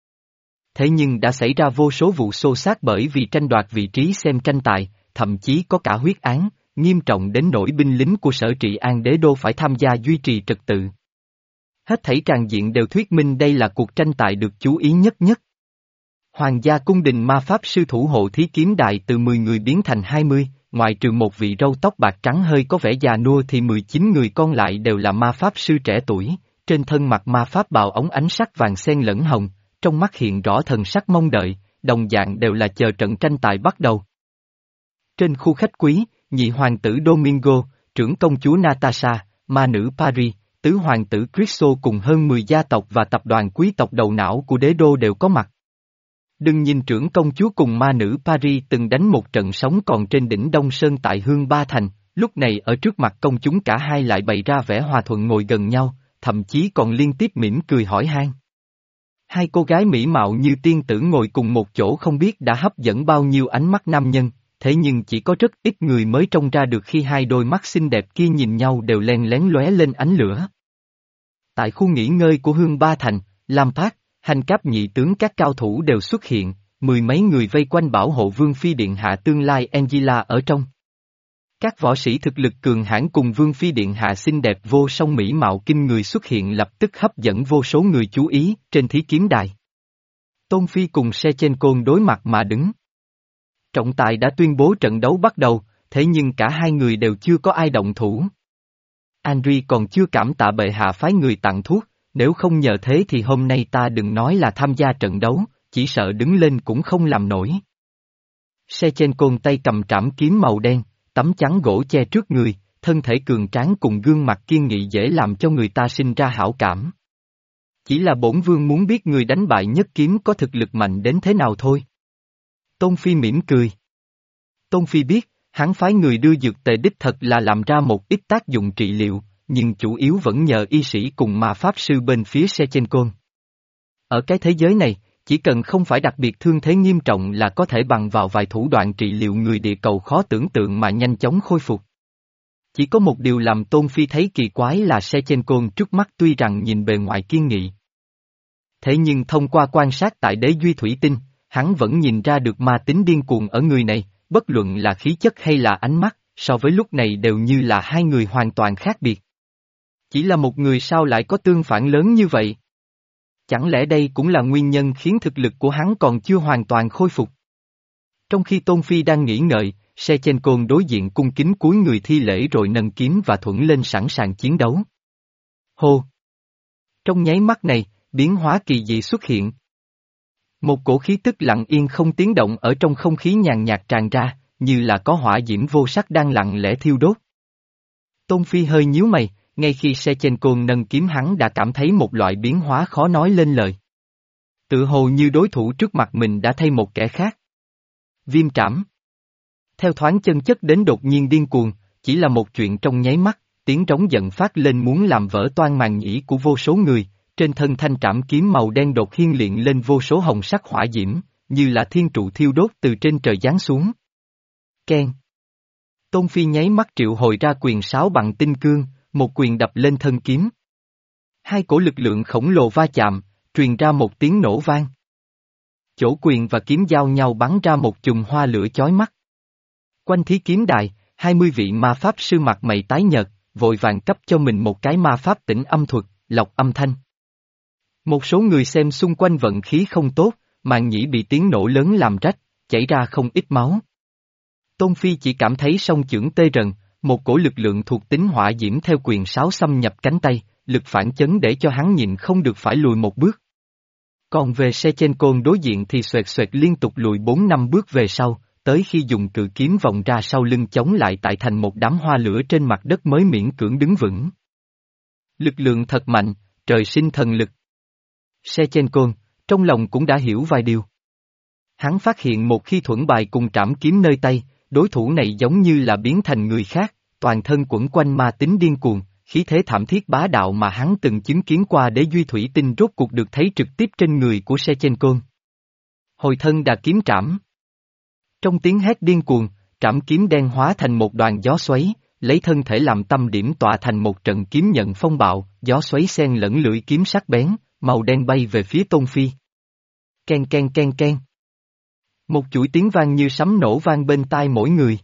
Thế nhưng đã xảy ra vô số vụ xô xát bởi vì tranh đoạt vị trí xem tranh tài, thậm chí có cả huyết án, nghiêm trọng đến nỗi binh lính của sở trị an đế đô phải tham gia duy trì trật tự. Hết thảy tràng diện đều thuyết minh đây là cuộc tranh tài được chú ý nhất nhất. Hoàng gia cung đình ma pháp sư thủ hộ thí kiếm đài từ mười người biến thành hai mươi, ngoài trừ một vị râu tóc bạc trắng hơi có vẻ già nua thì mười chín người còn lại đều là ma pháp sư trẻ tuổi, trên thân mặt ma pháp bào ống ánh sắc vàng xen lẫn hồng, trong mắt hiện rõ thần sắc mong đợi, đồng dạng đều là chờ trận tranh tài bắt đầu. Trên khu khách quý, nhị hoàng tử Domingo, trưởng công chúa Natasha, ma nữ Paris, tứ hoàng tử Cristo cùng hơn mười gia tộc và tập đoàn quý tộc đầu não của đế đô đều có mặt. Đừng nhìn trưởng công chúa cùng ma nữ Paris từng đánh một trận sống còn trên đỉnh Đông Sơn tại Hương Ba Thành, lúc này ở trước mặt công chúng cả hai lại bày ra vẻ hòa thuận ngồi gần nhau, thậm chí còn liên tiếp mỉm cười hỏi han. Hai cô gái mỹ mạo như tiên tử ngồi cùng một chỗ không biết đã hấp dẫn bao nhiêu ánh mắt nam nhân, thế nhưng chỉ có rất ít người mới trông ra được khi hai đôi mắt xinh đẹp kia nhìn nhau đều len lén lóe lên ánh lửa. Tại khu nghỉ ngơi của Hương Ba Thành, Lam Thác, Hành Cáp nhị tướng các cao thủ đều xuất hiện, mười mấy người vây quanh bảo hộ Vương Phi Điện Hạ tương lai Angela ở trong. Các võ sĩ thực lực cường hãn cùng Vương Phi Điện Hạ xinh đẹp vô song mỹ mạo kinh người xuất hiện lập tức hấp dẫn vô số người chú ý trên thí kiếm đài. Tôn Phi cùng Sechenko đối mặt mà đứng. Trọng tài đã tuyên bố trận đấu bắt đầu, thế nhưng cả hai người đều chưa có ai động thủ. Andri còn chưa cảm tạ bệ hạ phái người tặng thuốc, nếu không nhờ thế thì hôm nay ta đừng nói là tham gia trận đấu, chỉ sợ đứng lên cũng không làm nổi. Sechenko tay cầm trảm kiếm màu đen, tấm chắn gỗ che trước người, thân thể cường tráng cùng gương mặt kiên nghị dễ làm cho người ta sinh ra hảo cảm. Chỉ là bổn vương muốn biết người đánh bại nhất kiếm có thực lực mạnh đến thế nào thôi. Tôn Phi mỉm cười. Tôn Phi biết, hắn phái người đưa dược tề đích thật là làm ra một ít tác dụng trị liệu, nhưng chủ yếu vẫn nhờ y sĩ cùng ma pháp sư bên phía Sechenko. Ở cái thế giới này, chỉ cần không phải đặc biệt thương thế nghiêm trọng là có thể bằng vào vài thủ đoạn trị liệu người địa cầu khó tưởng tượng mà nhanh chóng khôi phục. Chỉ có một điều làm Tôn Phi thấy kỳ quái là Sechenko trước mắt tuy rằng nhìn bề ngoài kiên nghị. Thế nhưng thông qua quan sát tại đế duy thủy tinh, hắn vẫn nhìn ra được ma tính điên cuồng ở người này, bất luận là khí chất hay là ánh mắt, so với lúc này đều như là hai người hoàn toàn khác biệt. Chỉ là một người sao lại có tương phản lớn như vậy? Chẳng lẽ đây cũng là nguyên nhân khiến thực lực của hắn còn chưa hoàn toàn khôi phục? Trong khi Tôn Phi đang nghĩ ngợi, Sechenko đối diện cung kính cúi người thi lễ rồi nâng kiếm và thuẫn lên sẵn sàng chiến đấu. Hô! Trong nháy mắt này, biến hóa kỳ dị xuất hiện. Một cổ khí tức lặng yên không tiếng động ở trong không khí nhàn nhạt tràn ra, như là có hỏa diễm vô sắc đang lặng lẽ thiêu đốt. Tôn Phi hơi nhíu mày, ngay khi Sechenko nâng kiếm hắn đã cảm thấy một loại biến hóa khó nói lên lời. Tự hồ như đối thủ trước mặt mình đã thay một kẻ khác. Viêm trảm. Theo thoáng chân chất đến đột nhiên điên cuồng, chỉ là một chuyện trong nháy mắt, tiếng trống giận phát lên muốn làm vỡ toang màng nhĩ của vô số người, trên thân thanh trảm kiếm màu đen đột hiên liện lên vô số hồng sắc hỏa diễm, như là thiên trụ thiêu đốt từ trên trời giáng xuống. Keng. Tôn Phi nháy mắt triệu hồi ra quyền sáo bằng tinh cương, một quyền đập lên thân kiếm. Hai cổ lực lượng khổng lồ va chạm, truyền ra một tiếng nổ vang. Chỗ quyền và kiếm giao nhau bắn ra một chùm hoa lửa chói mắt. Quanh thí kiếm đài, hai mươi vị ma pháp sư mặt mày tái nhợt, vội vàng cấp cho mình một cái ma pháp tĩnh âm thuật, lọc âm thanh. Một số người xem xung quanh vận khí không tốt, màng nhĩ bị tiếng nổ lớn làm rách, chảy ra không ít máu. Tôn Phi chỉ cảm thấy song chưởng tê rần, một cổ lực lượng thuộc tính hỏa diễm theo quyền sáo xâm nhập cánh tay, lực phản chấn để cho hắn nhịn không được phải lùi một bước. Còn về Sechenko đối diện thì xoẹt xoẹt liên tục lùi bốn năm bước về sau, tới khi dùng cự kiếm vòng ra sau lưng chống lại tại thành một đám hoa lửa trên mặt đất mới miễn cưỡng đứng vững. Lực lượng thật mạnh, trời sinh thần lực. Sechenko, trong lòng cũng đã hiểu vài điều. Hắn phát hiện một khi thuẫn bài cùng trảm kiếm nơi tay, đối thủ này giống như là biến thành người khác, toàn thân quẩn quanh ma tính điên cuồng, khí thế thảm thiết bá đạo mà hắn từng chứng kiến qua đế duy thủy tinh rốt cuộc được thấy trực tiếp trên người của Sechenko. Hồi thân đà kiếm trảm. Trong tiếng hét điên cuồng, trảm kiếm đen hóa thành một đoàn gió xoáy, lấy thân thể làm tâm điểm tọa thành một trận kiếm nhận phong bạo, gió xoáy xen lẫn lưỡi kiếm sắc bén, màu đen bay về phía Tôn Phi. Ken ken ken ken. Một chuỗi tiếng vang như sấm nổ vang bên tai mỗi người.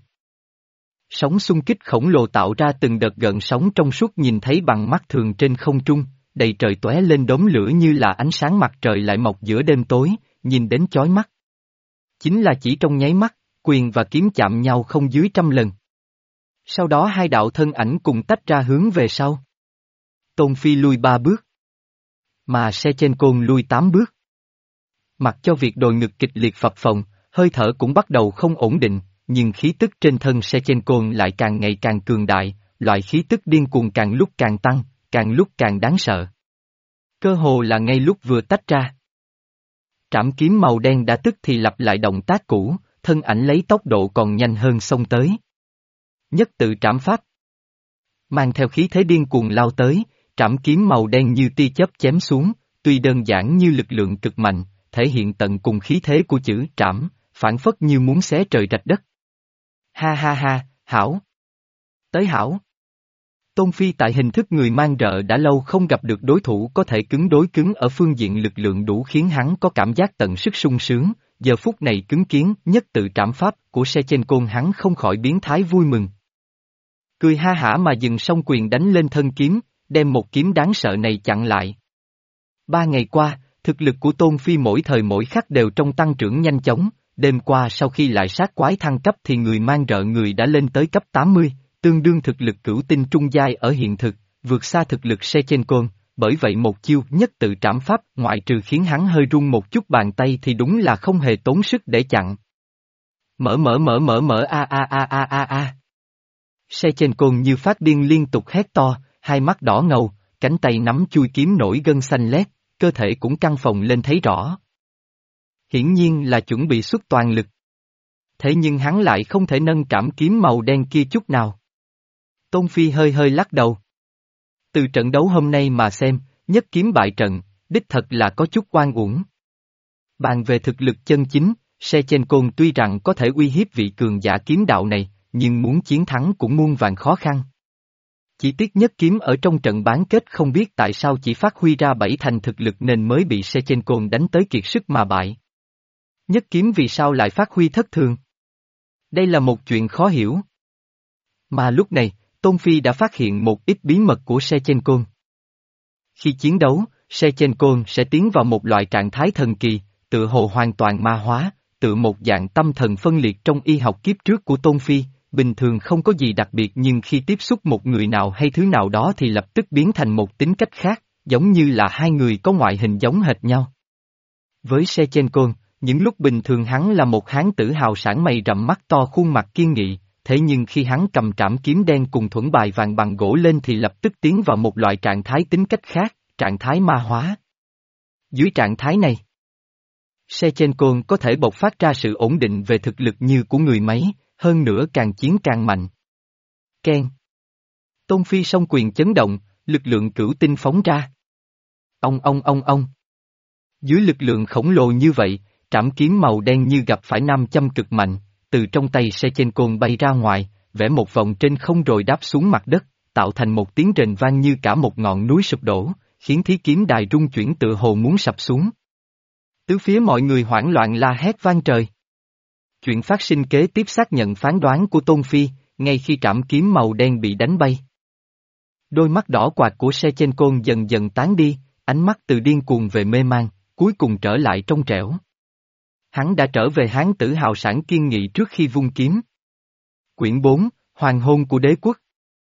Sóng xung kích khổng lồ tạo ra từng đợt gợn sóng trong suốt nhìn thấy bằng mắt thường trên không trung, đầy trời tóe lên đốm lửa như là ánh sáng mặt trời lại mọc giữa đêm tối, nhìn đến chói mắt. Chính là chỉ trong nháy mắt, quyền và kiếm chạm nhau không dưới trăm lần. Sau đó hai đạo thân ảnh cùng tách ra hướng về sau. Tôn Phi lui ba bước, mà Sechenko lui tám bước. Mặc cho việc đồi ngực kịch liệt phập phồng, hơi thở cũng bắt đầu không ổn định, nhưng khí tức trên thân Sechenko lại càng ngày càng cường đại, loại khí tức điên cuồng càng lúc càng tăng, càng lúc càng đáng sợ. Cơ hồ là ngay lúc vừa tách ra. Trảm kiếm màu đen đã tức thì lặp lại động tác cũ, thân ảnh lấy tốc độ còn nhanh hơn xông tới. Nhất tự trảm pháp. Mang theo khí thế điên cuồng lao tới, trảm kiếm màu đen như tia chớp chém xuống, tuy đơn giản như lực lượng cực mạnh, thể hiện tận cùng khí thế của chữ trảm, phảng phất như muốn xé trời rạch đất. Ha ha ha, hảo! Tới hảo! Tôn Phi tại hình thức người mang rợ đã lâu không gặp được đối thủ có thể cứng đối cứng ở phương diện lực lượng đủ khiến hắn có cảm giác tận sức sung sướng, giờ phút này cứng kiến nhất tự trảm pháp của Sechenko hắn không khỏi biến thái vui mừng. Cười ha hả mà dừng song quyền đánh lên thân kiếm, đem một kiếm đáng sợ này chặn lại. Ba ngày qua, thực lực của Tôn Phi mỗi thời mỗi khắc đều trong tăng trưởng nhanh chóng, đêm qua sau khi lại sát quái thăng cấp thì người mang rợ người đã lên tới cấp tám mươi, tương đương thực lực cửu tinh trung giai ở hiện thực, vượt xa thực lực Sechenko, bởi vậy một chiêu nhất tự trảm pháp ngoại trừ khiến hắn hơi run một chút bàn tay thì đúng là không hề tốn sức để chặn. Mở mở mở mở mở a a a a a a. Sechenko như phát điên liên tục hét to, hai mắt đỏ ngầu, cánh tay nắm chui kiếm nổi gân xanh lét, cơ thể cũng căng phồng lên thấy rõ. Hiển nhiên là chuẩn bị xuất toàn lực. Thế nhưng hắn lại không thể nâng trảm kiếm màu đen kia chút nào. Tôn Phi hơi hơi lắc đầu. Từ trận đấu hôm nay mà xem, nhất kiếm bại trận, đích thật là có chút oan uổng. Bàn về thực lực chân chính, Sechenko tuy rằng có thể uy hiếp vị cường giả kiếm đạo này, nhưng muốn chiến thắng cũng muôn vàn khó khăn. Chỉ tiếc nhất kiếm ở trong trận bán kết không biết tại sao chỉ phát huy ra bảy thành thực lực nên mới bị Sechenko đánh tới kiệt sức mà bại. Nhất kiếm vì sao lại phát huy thất thường? Đây là một chuyện khó hiểu. Mà lúc này, Tôn Phi đã phát hiện một ít bí mật của Sechenko. Khi chiến đấu, Sechenko sẽ tiến vào một loại trạng thái thần kỳ, tự hồ hoàn toàn ma hóa, tự một dạng tâm thần phân liệt trong y học kiếp trước của Tôn Phi, bình thường không có gì đặc biệt nhưng khi tiếp xúc một người nào hay thứ nào đó thì lập tức biến thành một tính cách khác, giống như là hai người có ngoại hình giống hệt nhau. Với Sechenko, những lúc bình thường hắn là một hán tử hào sản mày rậm mắt to khuôn mặt kiên nghị, thế nhưng khi hắn cầm trảm kiếm đen cùng thuẫn bài vàng bằng gỗ lên thì lập tức tiến vào một loại trạng thái tính cách khác, trạng thái ma hóa. Dưới trạng thái này, Sechenko có thể bộc phát ra sự ổn định về thực lực như của người máy, hơn nữa càng chiến càng mạnh. Keng. Tôn Phi song quyền chấn động, lực lượng cửu tinh phóng ra. Ông ông ông ông. Dưới lực lượng khổng lồ như vậy, trảm kiếm màu đen như gặp phải nam châm cực mạnh, từ trong tay Sechenko bay ra ngoài, vẽ một vòng trên không rồi đáp xuống mặt đất, tạo thành một tiếng rền vang như cả một ngọn núi sụp đổ, khiến thí kiếm đài rung chuyển tựa hồ muốn sập xuống. Tứ phía mọi người hoảng loạn la hét vang trời. Chuyện phát sinh kế tiếp xác nhận phán đoán của Tôn Phi, ngay khi trảm kiếm màu đen bị đánh bay. Đôi mắt đỏ quạt của Sechenko dần dần tán đi, ánh mắt từ điên cuồng về mê man, cuối cùng trở lại trong trẻo. Hắn đã trở về hán tử hào sản kiên nghị trước khi vung kiếm. Quyển bốn, Hoàng hôn của đế quốc.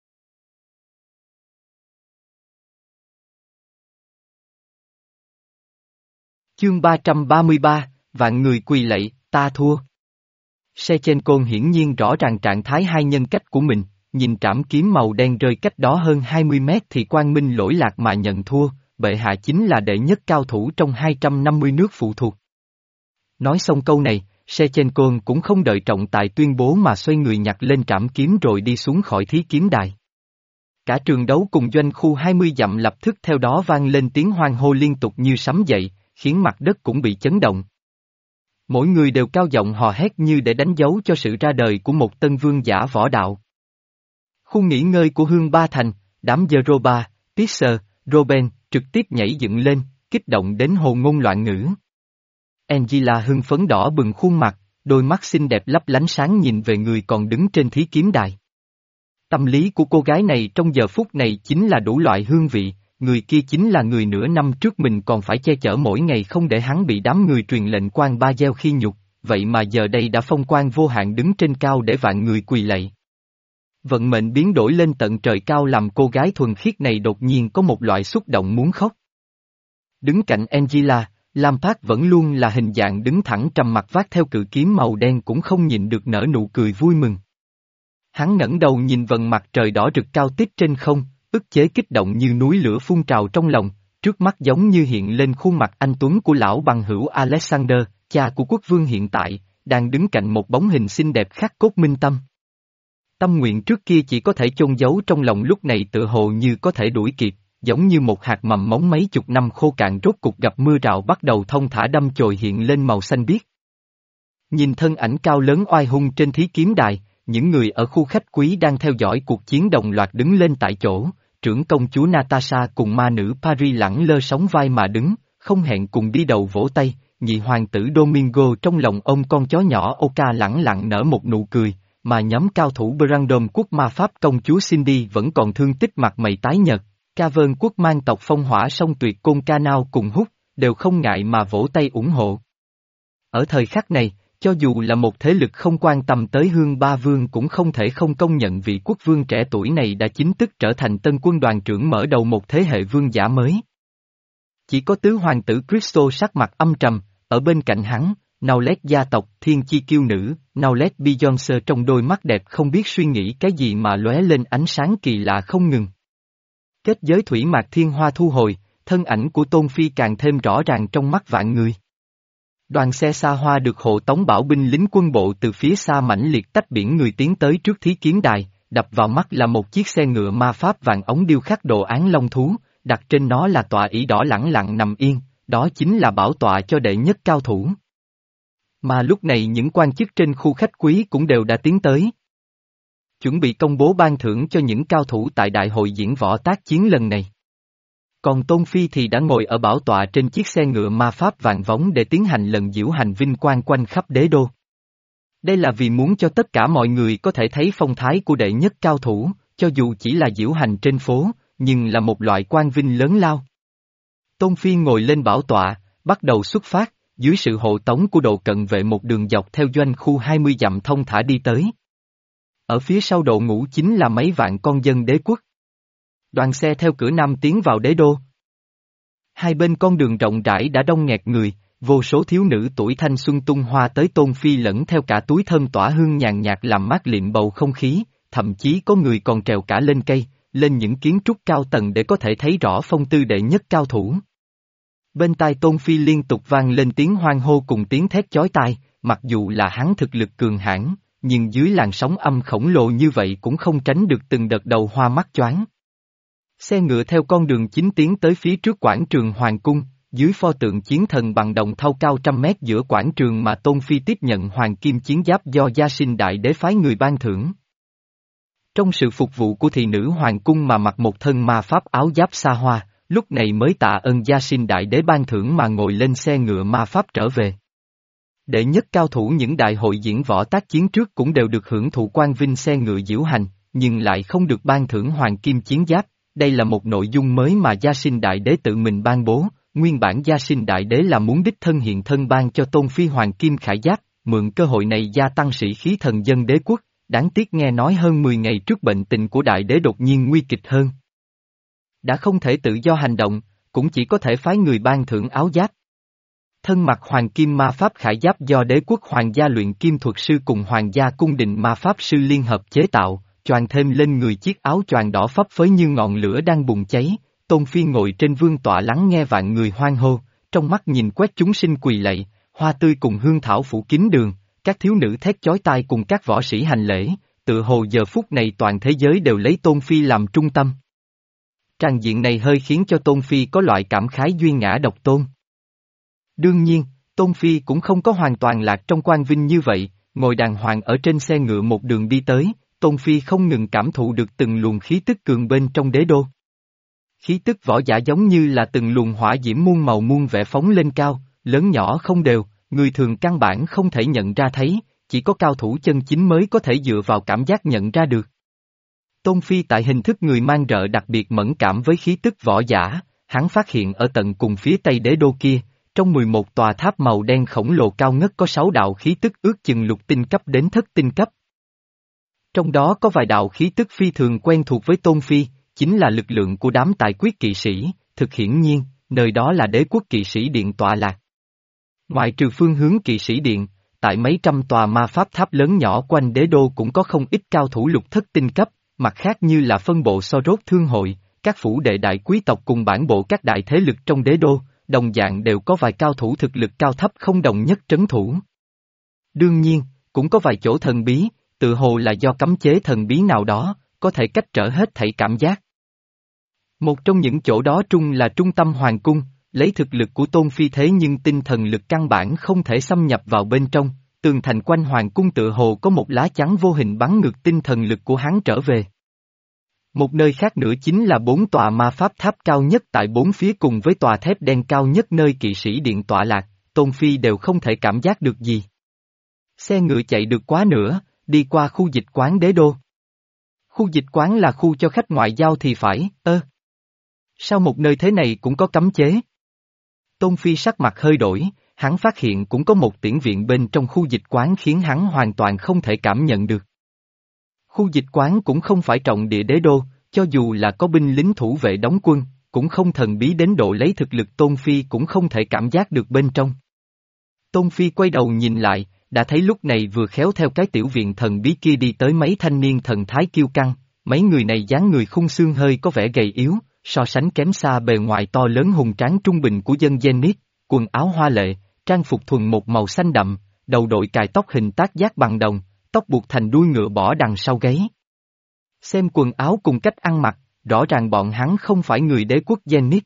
Chương ba trăm ba mươi ba, vạn người quỳ lạy, ta thua. Sechenko hiển nhiên rõ ràng trạng thái hai nhân cách của mình, nhìn trảm kiếm màu đen rơi cách đó hơn hai mươi mét thì quang minh lỗi lạc mà nhận thua, bệ hạ chính là đệ nhất cao thủ trong hai trăm năm mươi nước phụ thuộc. Nói xong câu này, Sechenko cũng không đợi trọng tài tuyên bố mà xoay người nhặt lên trảm kiếm rồi đi xuống khỏi thí kiếm đài. Cả trường đấu cùng doanh khu hai mươi dặm lập tức theo đó vang lên tiếng hoan hô liên tục như sấm dậy, khiến mặt đất cũng bị chấn động. Mỗi người đều cao giọng hò hét như để đánh dấu cho sự ra đời của một tân vương giả võ đạo. Khu nghỉ ngơi của Hương Ba Thành, đám Yeroba, Tisser, Roben trực tiếp nhảy dựng lên, kích động đến hồ ngôn loạn ngữ. Angela hưng phấn đỏ bừng khuôn mặt, đôi mắt xinh đẹp lấp lánh sáng nhìn về người còn đứng trên thí kiếm đài. Tâm lý của cô gái này trong giờ phút này chính là đủ loại hương vị, người kia chính là người nửa năm trước mình còn phải che chở mỗi ngày không để hắn bị đám người truyền lệnh quan ba gieo khi nhục, vậy mà giờ đây đã phong quan vô hạn đứng trên cao để vạn người quỳ lạy. Vận mệnh biến đổi lên tận trời cao làm cô gái thuần khiết này đột nhiên có một loại xúc động muốn khóc. Đứng cạnh Angela, Lampard vẫn luôn là hình dạng đứng thẳng trầm mặc vác theo cự kiếm màu đen cũng không nhịn được nở nụ cười vui mừng. Hắn ngẩng đầu nhìn vầng mặt trời đỏ rực cao tít trên không, ức chế kích động như núi lửa phun trào trong lòng, trước mắt giống như hiện lên khuôn mặt anh tuấn của lão bằng hữu Alexander, cha của quốc vương hiện tại, đang đứng cạnh một bóng hình xinh đẹp khắc cốt minh tâm. Tâm nguyện trước kia chỉ có thể chôn giấu trong lòng lúc này tựa hồ như có thể đuổi kịp, giống như một hạt mầm móng mấy chục năm khô cạn rốt cục gặp mưa rào bắt đầu thông thả đâm chồi hiện lên màu xanh biếc. Nhìn thân ảnh cao lớn oai hung trên thí kiếm đài, những người ở khu khách quý đang theo dõi cuộc chiến đồng loạt đứng lên tại chỗ, trưởng công chúa Natasha cùng ma nữ Paris lẳng lơ sóng vai mà đứng, không hẹn cùng đi đầu vỗ tay, nhị hoàng tử Domingo trong lòng ôm con chó nhỏ Oka lẳng lặng nở một nụ cười, mà nhóm cao thủ Brandon quốc ma pháp công chúa Cindy vẫn còn thương tích mặt mày tái nhợt, Cavern quốc mang tộc phong hỏa song tuyệt côn Canao cùng hút, đều không ngại mà vỗ tay ủng hộ. Ở thời khắc này, cho dù là một thế lực không quan tâm tới Hương Ba Vương cũng không thể không công nhận vị quốc vương trẻ tuổi này đã chính thức trở thành tân quân đoàn trưởng mở đầu một thế hệ vương giả mới. Chỉ có tứ hoàng tử Crystal sắc mặt âm trầm, ở bên cạnh hắn, Naulet gia tộc thiên chi kiêu nữ, Naulet Beyoncé trong đôi mắt đẹp không biết suy nghĩ cái gì mà lóe lên ánh sáng kỳ lạ không ngừng. Kết giới thủy mạc thiên hoa thu hồi, thân ảnh của Tôn Phi càng thêm rõ ràng trong mắt vạn người. Đoàn xe xa hoa được hộ tống bảo binh lính quân bộ từ phía xa mãnh liệt tách biển người tiến tới trước thí kiếm đài, đập vào mắt là một chiếc xe ngựa ma pháp vàng ống điêu khắc đồ án long thú, đặt trên nó là tọa ỷ đỏ lẳng lặng nằm yên, đó chính là bảo tọa cho đệ nhất cao thủ. Mà lúc này những quan chức trên khu khách quý cũng đều đã tiến tới. Chuẩn bị công bố ban thưởng cho những cao thủ tại đại hội diễn võ tác chiến lần này. Còn Tôn Phi thì đã ngồi ở bảo tọa trên chiếc xe ngựa ma pháp vàng vóng để tiến hành lần diễu hành vinh quang quanh khắp đế đô. Đây là vì muốn cho tất cả mọi người có thể thấy phong thái của đệ nhất cao thủ, cho dù chỉ là diễu hành trên phố, nhưng là một loại quang vinh lớn lao. Tôn Phi ngồi lên bảo tọa, bắt đầu xuất phát, dưới sự hộ tống của đội cận vệ một đường dọc theo doanh khu hai mươi dặm thông thả đi tới. Ở phía sau đội ngũ chính là mấy vạn con dân đế quốc. Đoàn xe theo cửa nam tiến vào đế đô. Hai bên con đường rộng rãi đã đông nghẹt người, vô số thiếu nữ tuổi thanh xuân tung hoa tới Tôn Phi lẫn theo cả túi thơm tỏa hương nhàn nhạt làm mát liệm bầu không khí, thậm chí có người còn trèo cả lên cây, lên những kiến trúc cao tầng để có thể thấy rõ phong tư đệ nhất cao thủ. Bên tai Tôn Phi liên tục vang lên tiếng hoan hô cùng tiếng thét chói tai, mặc dù là hắn thực lực cường hãn, nhưng dưới làn sóng âm khổng lồ như vậy cũng không tránh được từng đợt đầu hoa mắt choáng. Xe ngựa theo con đường chính tiến tới phía trước quảng trường Hoàng Cung, dưới pho tượng chiến thần bằng đồng thau cao trăm mét giữa quảng trường mà Tôn Phi tiếp nhận hoàng kim chiến giáp do Gia Sinh Đại Đế phái người ban thưởng. Trong sự phục vụ của thị nữ Hoàng Cung mà mặc một thân ma pháp áo giáp xa hoa, lúc này mới tạ ơn Gia Sinh Đại Đế ban thưởng mà ngồi lên xe ngựa ma pháp trở về. Đệ nhất cao thủ những đại hội diễn võ tác chiến trước cũng đều được hưởng thụ quan vinh xe ngựa diễu hành, nhưng lại không được ban thưởng hoàng kim chiến giáp. Đây là một nội dung mới mà Gia Sinh Đại Đế tự mình ban bố, nguyên bản Gia Sinh Đại Đế là muốn đích thân hiện thân ban cho Tôn Phi hoàng kim khải giáp, mượn cơ hội này gia tăng sĩ khí thần dân đế quốc, đáng tiếc nghe nói hơn mười ngày trước bệnh tình của Đại Đế đột nhiên nguy kịch hơn. Đã không thể tự do hành động, cũng chỉ có thể phái người ban thưởng áo giáp. Thân mặc hoàng kim ma pháp khải giáp do đế quốc hoàng gia luyện kim thuật sư cùng hoàng gia cung đình ma pháp sư liên hợp chế tạo, choàng thêm lên người chiếc áo choàng đỏ phấp phới như ngọn lửa đang bùng cháy, Tôn Phi ngồi trên vương tọa lắng nghe vạn người hoan hô, trong mắt nhìn quét chúng sinh quỳ lạy, hoa tươi cùng hương thảo phủ kín đường, các thiếu nữ thét chói tai cùng các võ sĩ hành lễ, tự hồ giờ phút này toàn thế giới đều lấy Tôn Phi làm trung tâm. Tràng diện này hơi khiến cho Tôn Phi có loại cảm khái duyên ngã độc tôn. Đương nhiên, Tôn Phi cũng không có hoàn toàn lạc trong quan vinh như vậy, ngồi đàng hoàng ở trên xe ngựa một đường đi tới. Tôn Phi không ngừng cảm thụ được từng luồng khí tức cường bên trong đế đô. Khí tức võ giả giống như là từng luồng hỏa diễm muôn màu muôn vẻ phóng lên cao, lớn nhỏ không đều, người thường căn bản không thể nhận ra thấy, chỉ có cao thủ chân chính mới có thể dựa vào cảm giác nhận ra được. Tôn Phi tại hình thức người mang rợ đặc biệt mẫn cảm với khí tức võ giả, hắn phát hiện ở tận cùng phía tây đế đô kia, trong mười một tòa tháp màu đen khổng lồ cao ngất có sáu đạo khí tức ước chừng lục tinh cấp đến thất tinh cấp. Trong đó có vài đạo khí tức phi thường quen thuộc với Tôn Phi, chính là lực lượng của đám tài quyết kỵ sĩ, thực hiển nhiên, nơi đó là đế quốc kỵ sĩ điện tọa lạc. Ngoại trừ phương hướng kỵ sĩ điện, tại mấy trăm tòa ma pháp tháp lớn nhỏ quanh đế đô cũng có không ít cao thủ lục thất tinh cấp, mặt khác như là phân bộ Sorot thương hội, các phủ đệ đại quý tộc cùng bản bộ các đại thế lực trong đế đô, đồng dạng đều có vài cao thủ thực lực cao thấp không đồng nhất trấn thủ. Đương nhiên, cũng có vài chỗ thần bí, tự hồ là do cấm chế thần bí nào đó, có thể cách trở hết thảy cảm giác. Một trong những chỗ đó trung là trung tâm hoàng cung, lấy thực lực của Tôn Phi thế nhưng tinh thần lực căn bản không thể xâm nhập vào bên trong, tường thành quanh hoàng cung tựa hồ có một lá chắn vô hình bắn ngược tinh thần lực của hắn trở về. Một nơi khác nữa chính là bốn tòa ma pháp tháp cao nhất tại bốn phía cùng với tòa thép đen cao nhất nơi kỵ sĩ điện tọa lạc, Tôn Phi đều không thể cảm giác được gì. Xe ngựa chạy được quá nữa, đi qua khu dịch quán đế đô. Khu dịch quán là khu cho khách ngoại giao thì phải, ơ. Sao một nơi thế này cũng có cấm chế? Tôn Phi sắc mặt hơi đổi, hắn phát hiện cũng có một tiễn viện bên trong khu dịch quán khiến hắn hoàn toàn không thể cảm nhận được. Khu dịch quán cũng không phải trọng địa đế đô, cho dù là có binh lính thủ vệ đóng quân, cũng không thần bí đến độ lấy thực lực Tôn Phi cũng không thể cảm giác được bên trong. Tôn Phi quay đầu nhìn lại, đã thấy lúc này vừa khéo theo cái tiểu viện thần bí kia đi tới mấy thanh niên thần thái kiêu căng, mấy người này dáng người khung xương hơi có vẻ gầy yếu, so sánh kém xa bề ngoài to lớn hùng tráng trung bình của dân Zenith, quần áo hoa lệ, trang phục thuần một màu xanh đậm, đầu đội cài tóc hình tác giác bằng đồng, tóc buộc thành đuôi ngựa bỏ đằng sau gáy. Xem quần áo cùng cách ăn mặc, rõ ràng bọn hắn không phải người đế quốc Zenith.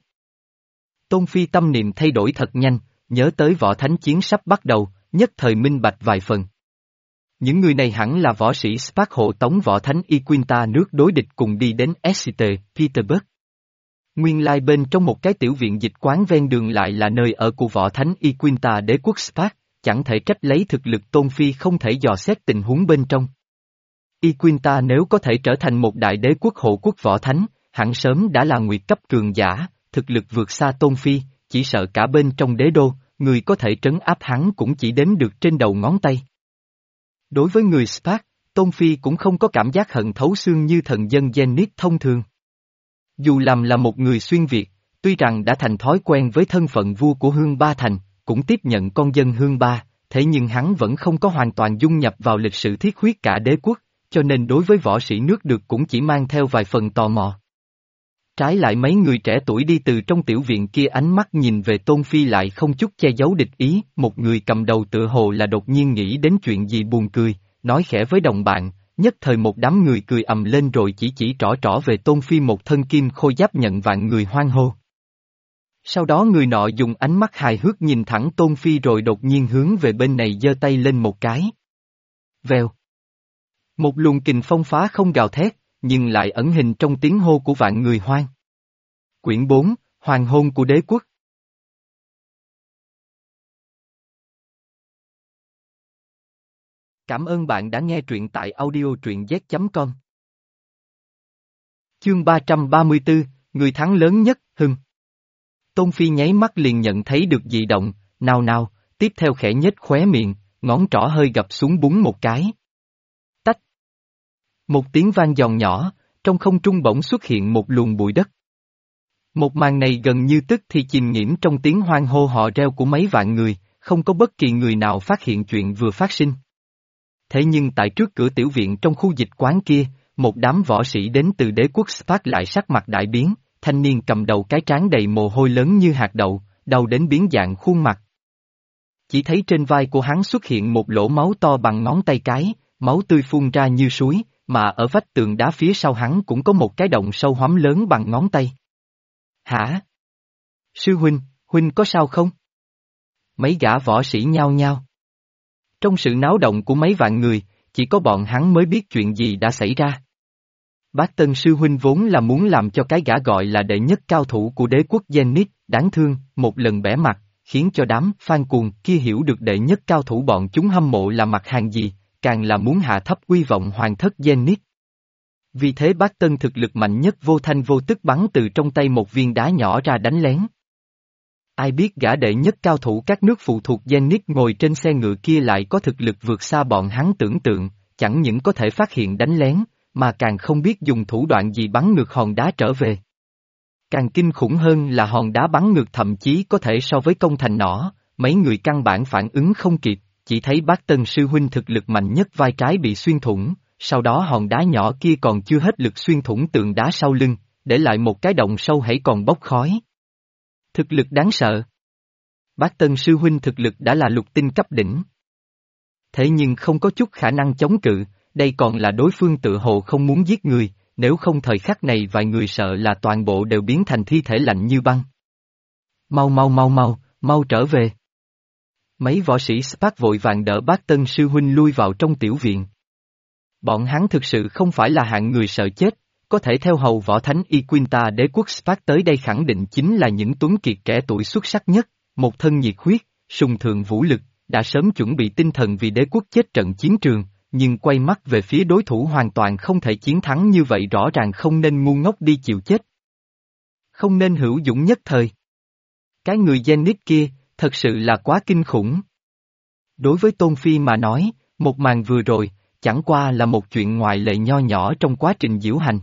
Tôn Phi tâm niệm thay đổi thật nhanh, nhớ tới võ thánh chiến sắp bắt đầu, nhất thời minh bạch vài phần. Những người này hẳn là võ sĩ Spark hộ tống võ thánh Iquinta nước đối địch cùng đi đến Exeter, Petersburg. Nguyên lai bên trong một cái tiểu viện dịch quán ven đường lại là nơi ở của võ thánh Iquinta đế quốc Spark, chẳng thể trách lấy thực lực Tôn Phi không thể dò xét tình huống bên trong. Iquinta nếu có thể trở thành một đại đế quốc hộ quốc võ thánh, hẳn sớm đã là nguyệt cấp cường giả, thực lực vượt xa Tôn Phi, chỉ sợ cả bên trong đế đô, người có thể trấn áp hắn cũng chỉ đếm được trên đầu ngón tay. Đối với người Spark, Tôn Phi cũng không có cảm giác hận thấu xương như thần dân Zenith thông thường. Dù làm là một người xuyên Việt, tuy rằng đã thành thói quen với thân phận vua của Hương Ba Thành, cũng tiếp nhận con dân Hương Ba, thế nhưng hắn vẫn không có hoàn toàn dung nhập vào lịch sử thiết huyết cả đế quốc, cho nên đối với võ sĩ nước được cũng chỉ mang theo vài phần tò mò. Trái lại mấy người trẻ tuổi đi từ trong tiểu viện kia ánh mắt nhìn về Tôn Phi lại không chút che giấu địch ý, một người cầm đầu tựa hồ là đột nhiên nghĩ đến chuyện gì buồn cười, nói khẽ với đồng bạn, nhất thời một đám người cười ầm lên rồi chỉ chỉ trỏ trỏ về Tôn Phi một thân kim khôi giáp nhận vạn người hoan hô. Sau đó người nọ dùng ánh mắt hài hước nhìn thẳng Tôn Phi rồi đột nhiên hướng về bên này giơ tay lên một cái. Vèo. Một luồng kình phong phá không gào thét, nhưng lại ẩn hình trong tiếng hô của vạn người hoan. Quyển bốn, Hoàng hôn của đế quốc. Cảm ơn bạn đã nghe truyện tại audio truyện z chấm com. Chương ba trăm ba mươi tư, người thắng lớn nhất, hưng. Tôn Phi nháy mắt liền nhận thấy được dị động, nào nào, tiếp theo khẽ nhếch khóe miệng, ngón trỏ hơi gập xuống búng một cái. Tách. Một tiếng vang giòn nhỏ, trong không trung bỗng xuất hiện một luồng bụi đất. Một màn này gần như tức thì chìm nghiễm trong tiếng hoan hô họ reo của mấy vạn người, không có bất kỳ người nào phát hiện chuyện vừa phát sinh. Thế nhưng tại trước cửa tiểu viện trong khu dịch quán kia, một đám võ sĩ đến từ đế quốc Spark lại sắc mặt đại biến, thanh niên cầm đầu cái trán đầy mồ hôi lớn như hạt đậu, đau đến biến dạng khuôn mặt. Chỉ thấy trên vai của hắn xuất hiện một lỗ máu to bằng ngón tay cái, máu tươi phun ra như suối, mà ở vách tường đá phía sau hắn cũng có một cái động sâu hoắm lớn bằng ngón tay. Hả? Sư huynh, huynh có sao không? Mấy gã võ sĩ nhao nhao. Trong sự náo động của mấy vạn người, chỉ có bọn hắn mới biết chuyện gì đã xảy ra. Bác Tân sư huynh vốn là muốn làm cho cái gã gọi là đệ nhất cao thủ của đế quốc Zenith, đáng thương, một lần bẻ mặt, khiến cho đám fan cuồng kia hiểu được đệ nhất cao thủ bọn chúng hâm mộ là mặt hàng gì, càng là muốn hạ thấp uy vọng hoàng thất Zenith. Vì thế Bác Tân thực lực mạnh nhất vô thanh vô tức bắn từ trong tay một viên đá nhỏ ra đánh lén. Ai biết gã đệ nhất cao thủ các nước phụ thuộc Zenith ngồi trên xe ngựa kia lại có thực lực vượt xa bọn hắn tưởng tượng, chẳng những có thể phát hiện đánh lén, mà càng không biết dùng thủ đoạn gì bắn ngược hòn đá trở về. Càng kinh khủng hơn là hòn đá bắn ngược thậm chí có thể so với công thành nỏ, mấy người căn bản phản ứng không kịp, chỉ thấy Bác Tân sư huynh thực lực mạnh nhất vai trái bị xuyên thủng, sau đó hòn đá nhỏ kia còn chưa hết lực xuyên thủng tường đá sau lưng, để lại một cái động sâu hãy còn bốc khói. Thực lực đáng sợ. Bác Tân sư huynh thực lực đã là lục tinh cấp đỉnh. Thế nhưng không có chút khả năng chống cự, đây còn là đối phương tự hồ không muốn giết người, nếu không thời khắc này vài người sợ là toàn bộ đều biến thành thi thể lạnh như băng. Mau mau mau mau, mau trở về. Mấy võ sĩ Spark vội vàng đỡ bác tân sư huynh lui vào trong tiểu viện. Bọn hắn thực sự không phải là hạng người sợ chết, có thể theo hầu võ thánh Y Quinta đế quốc Spark tới đây khẳng định chính là những tuấn kiệt trẻ tuổi xuất sắc nhất, một thân nhiệt huyết, sùng thượng vũ lực, đã sớm chuẩn bị tinh thần vì đế quốc chết trận chiến trường, nhưng quay mắt về phía đối thủ hoàn toàn không thể chiến thắng như vậy rõ ràng không nên ngu ngốc đi chịu chết. Không nên hữu dũng nhất thời. Cái người Zenith kia, thật sự là quá kinh khủng. Đối với Tôn Phi mà nói, một màn vừa rồi, chẳng qua là một chuyện ngoại lệ nho nhỏ trong quá trình diễu hành.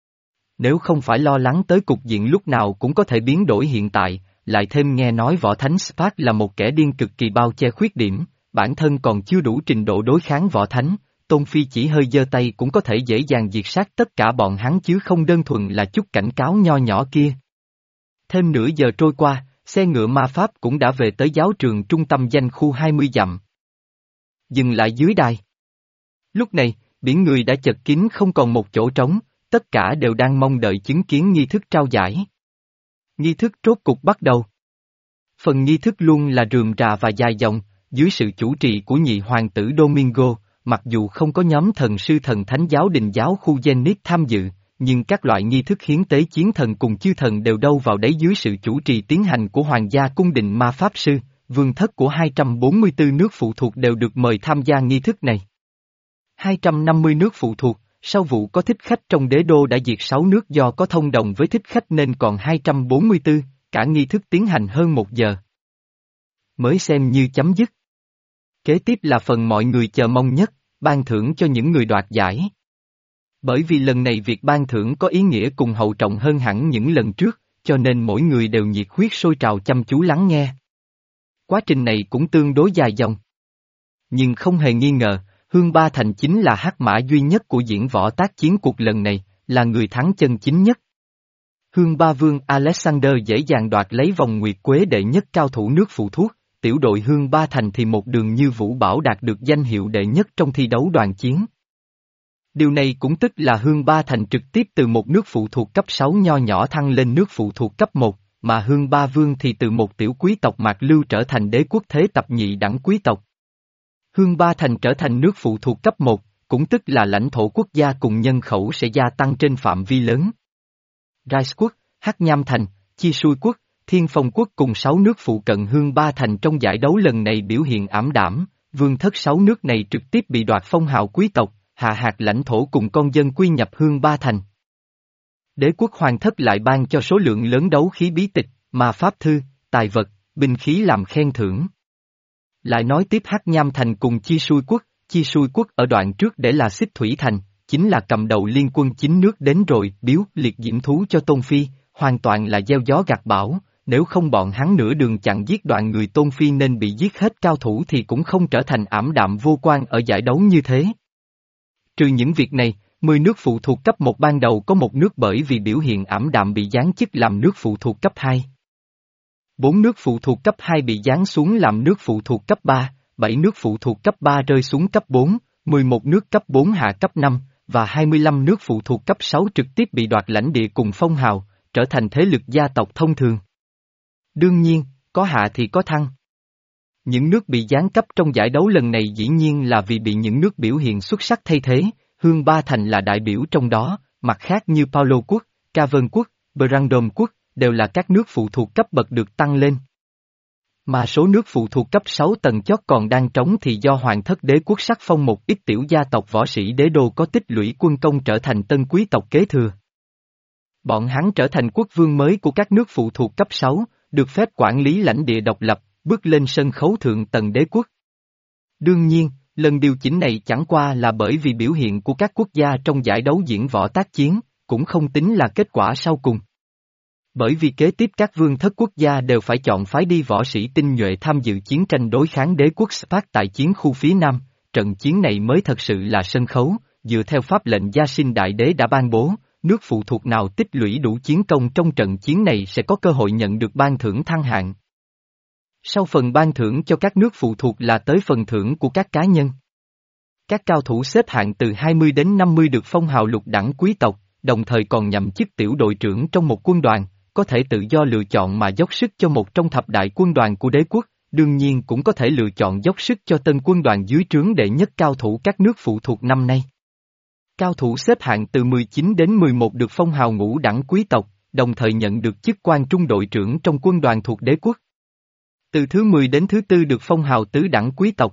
Nếu không phải lo lắng tới cục diện lúc nào cũng có thể biến đổi hiện tại, lại thêm nghe nói võ thánh Spark là một kẻ điên cực kỳ bao che khuyết điểm, bản thân còn chưa đủ trình độ đối kháng võ thánh, Tôn Phi chỉ hơi giơ tay cũng có thể dễ dàng diệt sát tất cả bọn hắn chứ không đơn thuần là chút cảnh cáo nho nhỏ kia. Thêm nửa giờ trôi qua, xe ngựa ma pháp cũng đã về tới giáo trường trung tâm danh khu hai mươi dặm. Dừng lại dưới đài. Lúc này, biển người đã chật kín không còn một chỗ trống, tất cả đều đang mong đợi chứng kiến nghi thức trao giải. Nghi thức rốt cục bắt đầu. Phần nghi thức luôn là rườm rà và dài dòng, dưới sự chủ trì của nhị hoàng tử Domingo, mặc dù không có nhóm thần sư thần thánh giáo đình giáo khu Zenith tham dự, nhưng các loại nghi thức hiến tế chiến thần cùng chư thần đều đâu vào đấy dưới sự chủ trì tiến hành của hoàng gia cung đình ma pháp sư, vương thất của hai trăm bốn mươi tư nước phụ thuộc đều được mời tham gia nghi thức này. hai trăm năm mươi nước phụ thuộc, sau vụ có thích khách trong đế đô đã diệt sáu nước do có thông đồng với thích khách nên còn hai trăm bốn mươi tư, cả nghi thức tiến hành hơn một giờ. Mới xem như chấm dứt. Kế tiếp là phần mọi người chờ mong nhất, ban thưởng cho những người đoạt giải. Bởi vì lần này việc ban thưởng có ý nghĩa cùng hậu trọng hơn hẳn những lần trước, cho nên mỗi người đều nhiệt huyết sôi trào chăm chú lắng nghe. Quá trình này cũng tương đối dài dòng. Nhưng không hề nghi ngờ, Hương Ba Thành chính là hắc mã duy nhất của diễn võ tác chiến cuộc lần này, là người thắng chân chính nhất. Hương Ba Vương Alexander dễ dàng đoạt lấy vòng nguyệt quế đệ nhất cao thủ nước phụ thuốc, tiểu đội Hương Ba Thành thì một đường như Vũ Bảo đạt được danh hiệu đệ nhất trong thi đấu đoàn chiến. Điều này cũng tức là Hương Ba Thành trực tiếp từ một nước phụ thuộc cấp sáu nho nhỏ thăng lên nước phụ thuộc cấp một, mà Hương Ba Vương thì từ một tiểu quý tộc Mạc Lưu trở thành đế quốc thế tập nhị đẳng quý tộc. Hương Ba Thành trở thành nước phụ thuộc cấp một, cũng tức là lãnh thổ quốc gia cùng nhân khẩu sẽ gia tăng trên phạm vi lớn. Rice quốc, Hắc Nham Thành, Chi Sui quốc, Thiên Phong quốc cùng sáu nước phụ cận Hương Ba Thành trong giải đấu lần này biểu hiện ảm đạm, vương thất sáu nước này trực tiếp bị đoạt phong hào quý tộc, hạ hạt lãnh thổ cùng con dân quy nhập Hương Ba Thành. Đế quốc hoàng thất lại ban cho số lượng lớn đấu khí bí tịch, ma pháp thư, tài vật, binh khí làm khen thưởng. Lại nói tiếp Hắc Nham Thành cùng Chi Sui quốc, Chi Sui quốc ở đoạn trước để là Xích Thủy Thành, chính là cầm đầu liên quân chín nước đến rồi, biếu liệt diễm thú cho Tôn Phi, hoàn toàn là gieo gió gặt bão, nếu không bọn hắn nửa đường chặn giết đoạn người Tôn Phi nên bị giết hết cao thủ thì cũng không trở thành ảm đạm vô quan ở giải đấu như thế. Trừ những việc này, mười nước phụ thuộc cấp một ban đầu có một nước bởi vì biểu hiện ảm đạm bị giáng chức làm nước phụ thuộc cấp hai. Bốn nước phụ thuộc cấp hai bị giáng xuống làm nước phụ thuộc cấp ba, bảy nước phụ thuộc cấp ba rơi xuống cấp bốn, mười một nước cấp bốn hạ cấp năm, và hai mươi lăm nước phụ thuộc cấp sáu trực tiếp bị đoạt lãnh địa cùng phong hào, trở thành thế lực gia tộc thông thường. Đương nhiên, có hạ thì có thăng. Những nước bị giáng cấp trong giải đấu lần này dĩ nhiên là vì bị những nước biểu hiện xuất sắc thay thế, Hương Ba Thành là đại biểu trong đó, mặt khác như Paulo quốc, Cavern quốc, Brandon quốc, đều là các nước phụ thuộc cấp bậc được tăng lên. Mà số nước phụ thuộc cấp sáu tầng chót còn đang trống thì do hoàng thất đế quốc sắc phong một ít tiểu gia tộc võ sĩ đế đô có tích lũy quân công trở thành tân quý tộc kế thừa. Bọn hắn trở thành quốc vương mới của các nước phụ thuộc cấp sáu, được phép quản lý lãnh địa độc lập, bước lên sân khấu thượng tầng đế quốc. Đương nhiên, lần điều chỉnh này chẳng qua là bởi vì biểu hiện của các quốc gia trong giải đấu diễn võ tác chiến, cũng không tính là kết quả sau cùng. Bởi vì kế tiếp các vương thất quốc gia đều phải chọn phái đi võ sĩ tinh nhuệ tham dự chiến tranh đối kháng đế quốc Spark tại chiến khu phía Nam, trận chiến này mới thật sự là sân khấu, dựa theo pháp lệnh gia sinh đại đế đã ban bố, nước phụ thuộc nào tích lũy đủ chiến công trong trận chiến này sẽ có cơ hội nhận được ban thưởng thăng hạng. Sau phần ban thưởng cho các nước phụ thuộc là tới phần thưởng của các cá nhân. Các cao thủ xếp hạng từ hai mươi đến năm mươi được phong hào lục đẳng quý tộc, đồng thời còn nhậm chức tiểu đội trưởng trong một quân đoàn, có thể tự do lựa chọn mà dốc sức cho một trong thập đại quân đoàn của đế quốc, đương nhiên cũng có thể lựa chọn dốc sức cho tân quân đoàn dưới trướng đệ nhất cao thủ các nước phụ thuộc năm nay. Cao thủ xếp hạng từ mười chín đến mười một được phong hào ngũ đẳng quý tộc, đồng thời nhận được chức quan trung đội trưởng trong quân đoàn thuộc đế quốc. Từ thứ mười đến thứ tư được phong hào tứ đẳng quý tộc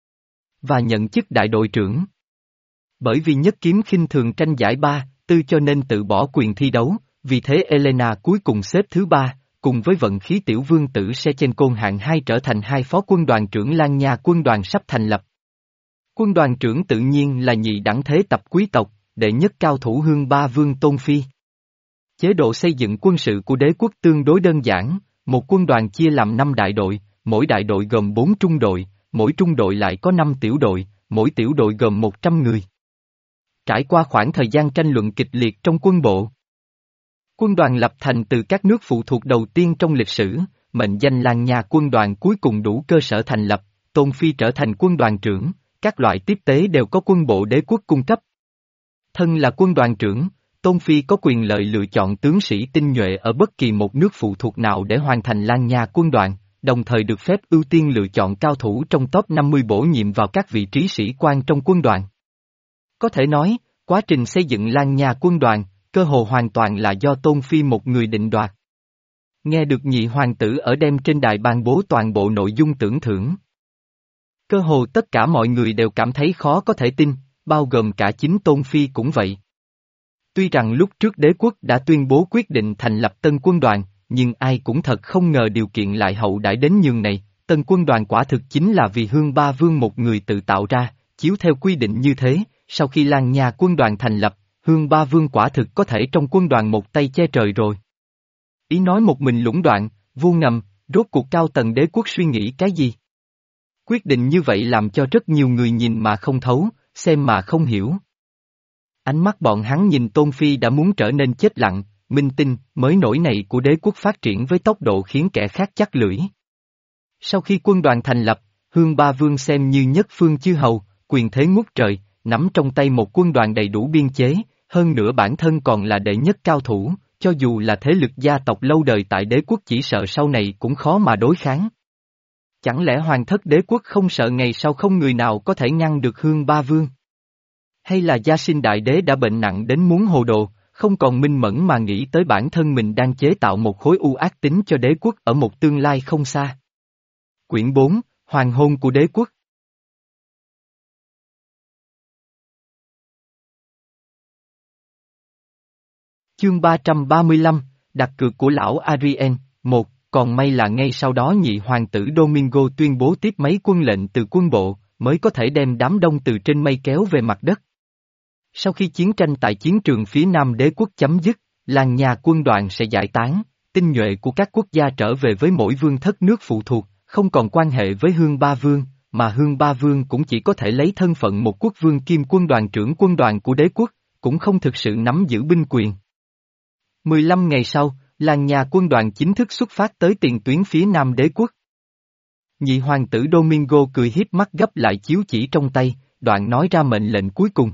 và nhận chức đại đội trưởng. Bởi vì nhất kiếm khinh thường tranh giải ba, tư cho nên tự bỏ quyền thi đấu, vì thế Elena cuối cùng xếp thứ ba, cùng với vận khí tiểu vương tử Sechenko hạng hai trở thành hai phó quân đoàn trưởng Lan Nha quân đoàn sắp thành lập. Quân đoàn trưởng tự nhiên là nhị đẳng thế tập quý tộc, đệ nhất cao thủ Hương Ba Vương Tôn Phi. Chế độ xây dựng quân sự của đế quốc tương đối đơn giản, một quân đoàn chia làm năm đại đội, mỗi đại đội gồm bốn trung đội, mỗi trung đội lại có năm tiểu đội, mỗi tiểu đội gồm một trăm người. Trải qua khoảng thời gian tranh luận kịch liệt trong quân bộ, quân đoàn lập thành từ các nước phụ thuộc đầu tiên trong lịch sử, mệnh danh Lan Nha quân đoàn cuối cùng đủ cơ sở thành lập, Tôn Phi trở thành quân đoàn trưởng, các loại tiếp tế đều có quân bộ đế quốc cung cấp. Thân là quân đoàn trưởng, Tôn Phi có quyền lợi lựa chọn tướng sĩ tinh nhuệ ở bất kỳ một nước phụ thuộc nào để hoàn thành Lan Nha quân đoàn, đồng thời được phép ưu tiên lựa chọn cao thủ trong top năm mươi bổ nhiệm vào các vị trí sĩ quan trong quân đoàn. Có thể nói, quá trình xây dựng Lan Nha quân đoàn, cơ hồ hoàn toàn là do Tôn Phi một người định đoạt. Nghe được nhị hoàng tử ở đêm trên đài ban bố toàn bộ nội dung tưởng thưởng. Cơ hồ tất cả mọi người đều cảm thấy khó có thể tin, bao gồm cả chính Tôn Phi cũng vậy. Tuy rằng lúc trước đế quốc đã tuyên bố quyết định thành lập tân quân đoàn, nhưng ai cũng thật không ngờ điều kiện lại hậu đãi đến nhường này, tân quân đoàn quả thực chính là vì Hương Ba Vương một người tự tạo ra, chiếu theo quy định như thế, sau khi Lan Nha quân đoàn thành lập, Hương Ba Vương quả thực có thể trong quân đoàn một tay che trời rồi. Ý nói một mình lũng đoạn, vu ngầm, rốt cuộc cao tầng đế quốc suy nghĩ cái gì? Quyết định như vậy làm cho rất nhiều người nhìn mà không thấu, xem mà không hiểu. Ánh mắt bọn hắn nhìn Tôn Phi đã muốn trở nên chết lặng, minh tinh, mới nổi này của đế quốc phát triển với tốc độ khiến kẻ khác chắc lưỡi. Sau khi quân đoàn thành lập, Hương Ba Vương xem như nhất phương chư hầu, quyền thế ngút trời, nắm trong tay một quân đoàn đầy đủ biên chế, hơn nữa bản thân còn là đệ nhất cao thủ, cho dù là thế lực gia tộc lâu đời tại đế quốc chỉ sợ sau này cũng khó mà đối kháng. Chẳng lẽ hoàng thất đế quốc không sợ ngày sau không người nào có thể ngăn được Hương Ba Vương? Hay là Gia Sinh Đại Đế đã bệnh nặng đến muốn hồ đồ, không còn minh mẫn mà nghĩ tới bản thân mình đang chế tạo một khối u ác tính cho đế quốc ở một tương lai không xa? Quyển bốn, Hoàng hôn của đế quốc. Chương ba trăm ba mươi lăm, đặt cược của lão Arien, một, còn may là ngay sau đó nhị hoàng tử Domingo tuyên bố tiếp mấy quân lệnh từ quân bộ, mới có thể đem đám đông từ trên mây kéo về mặt đất. Sau khi chiến tranh tại chiến trường phía Nam đế quốc chấm dứt, Lan Nha quân đoàn sẽ giải tán, tinh nhuệ của các quốc gia trở về với mỗi vương thất nước phụ thuộc, không còn quan hệ với Hương Ba Vương, mà Hương Ba Vương cũng chỉ có thể lấy thân phận một quốc vương kiêm quân đoàn trưởng quân đoàn của đế quốc, cũng không thực sự nắm giữ binh quyền. mười lăm ngày sau, Lan Nha quân đoàn chính thức xuất phát tới tiền tuyến phía Nam đế quốc. Nhị hoàng tử Domingo cười hiếp mắt gấp lại chiếu chỉ trong tay, đoạn nói ra mệnh lệnh cuối cùng.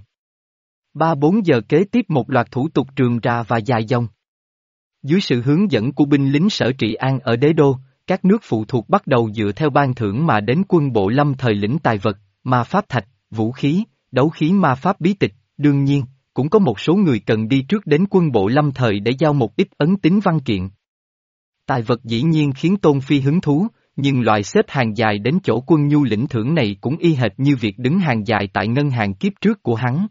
Ba bốn giờ kế tiếp một loạt thủ tục trường ra và dài dòng. Dưới sự hướng dẫn của binh lính sở trị an ở đế đô, các nước phụ thuộc bắt đầu dựa theo ban thưởng mà đến quân bộ lâm thời lĩnh tài vật, ma pháp thạch, vũ khí, đấu khí ma pháp bí tịch, đương nhiên, cũng có một số người cần đi trước đến quân bộ lâm thời để giao một ít ấn tín văn kiện. Tài vật dĩ nhiên khiến Tôn Phi hứng thú, nhưng loại xếp hàng dài đến chỗ quân nhu lĩnh thưởng này cũng y hệt như việc đứng hàng dài tại ngân hàng kiếp trước của hắn.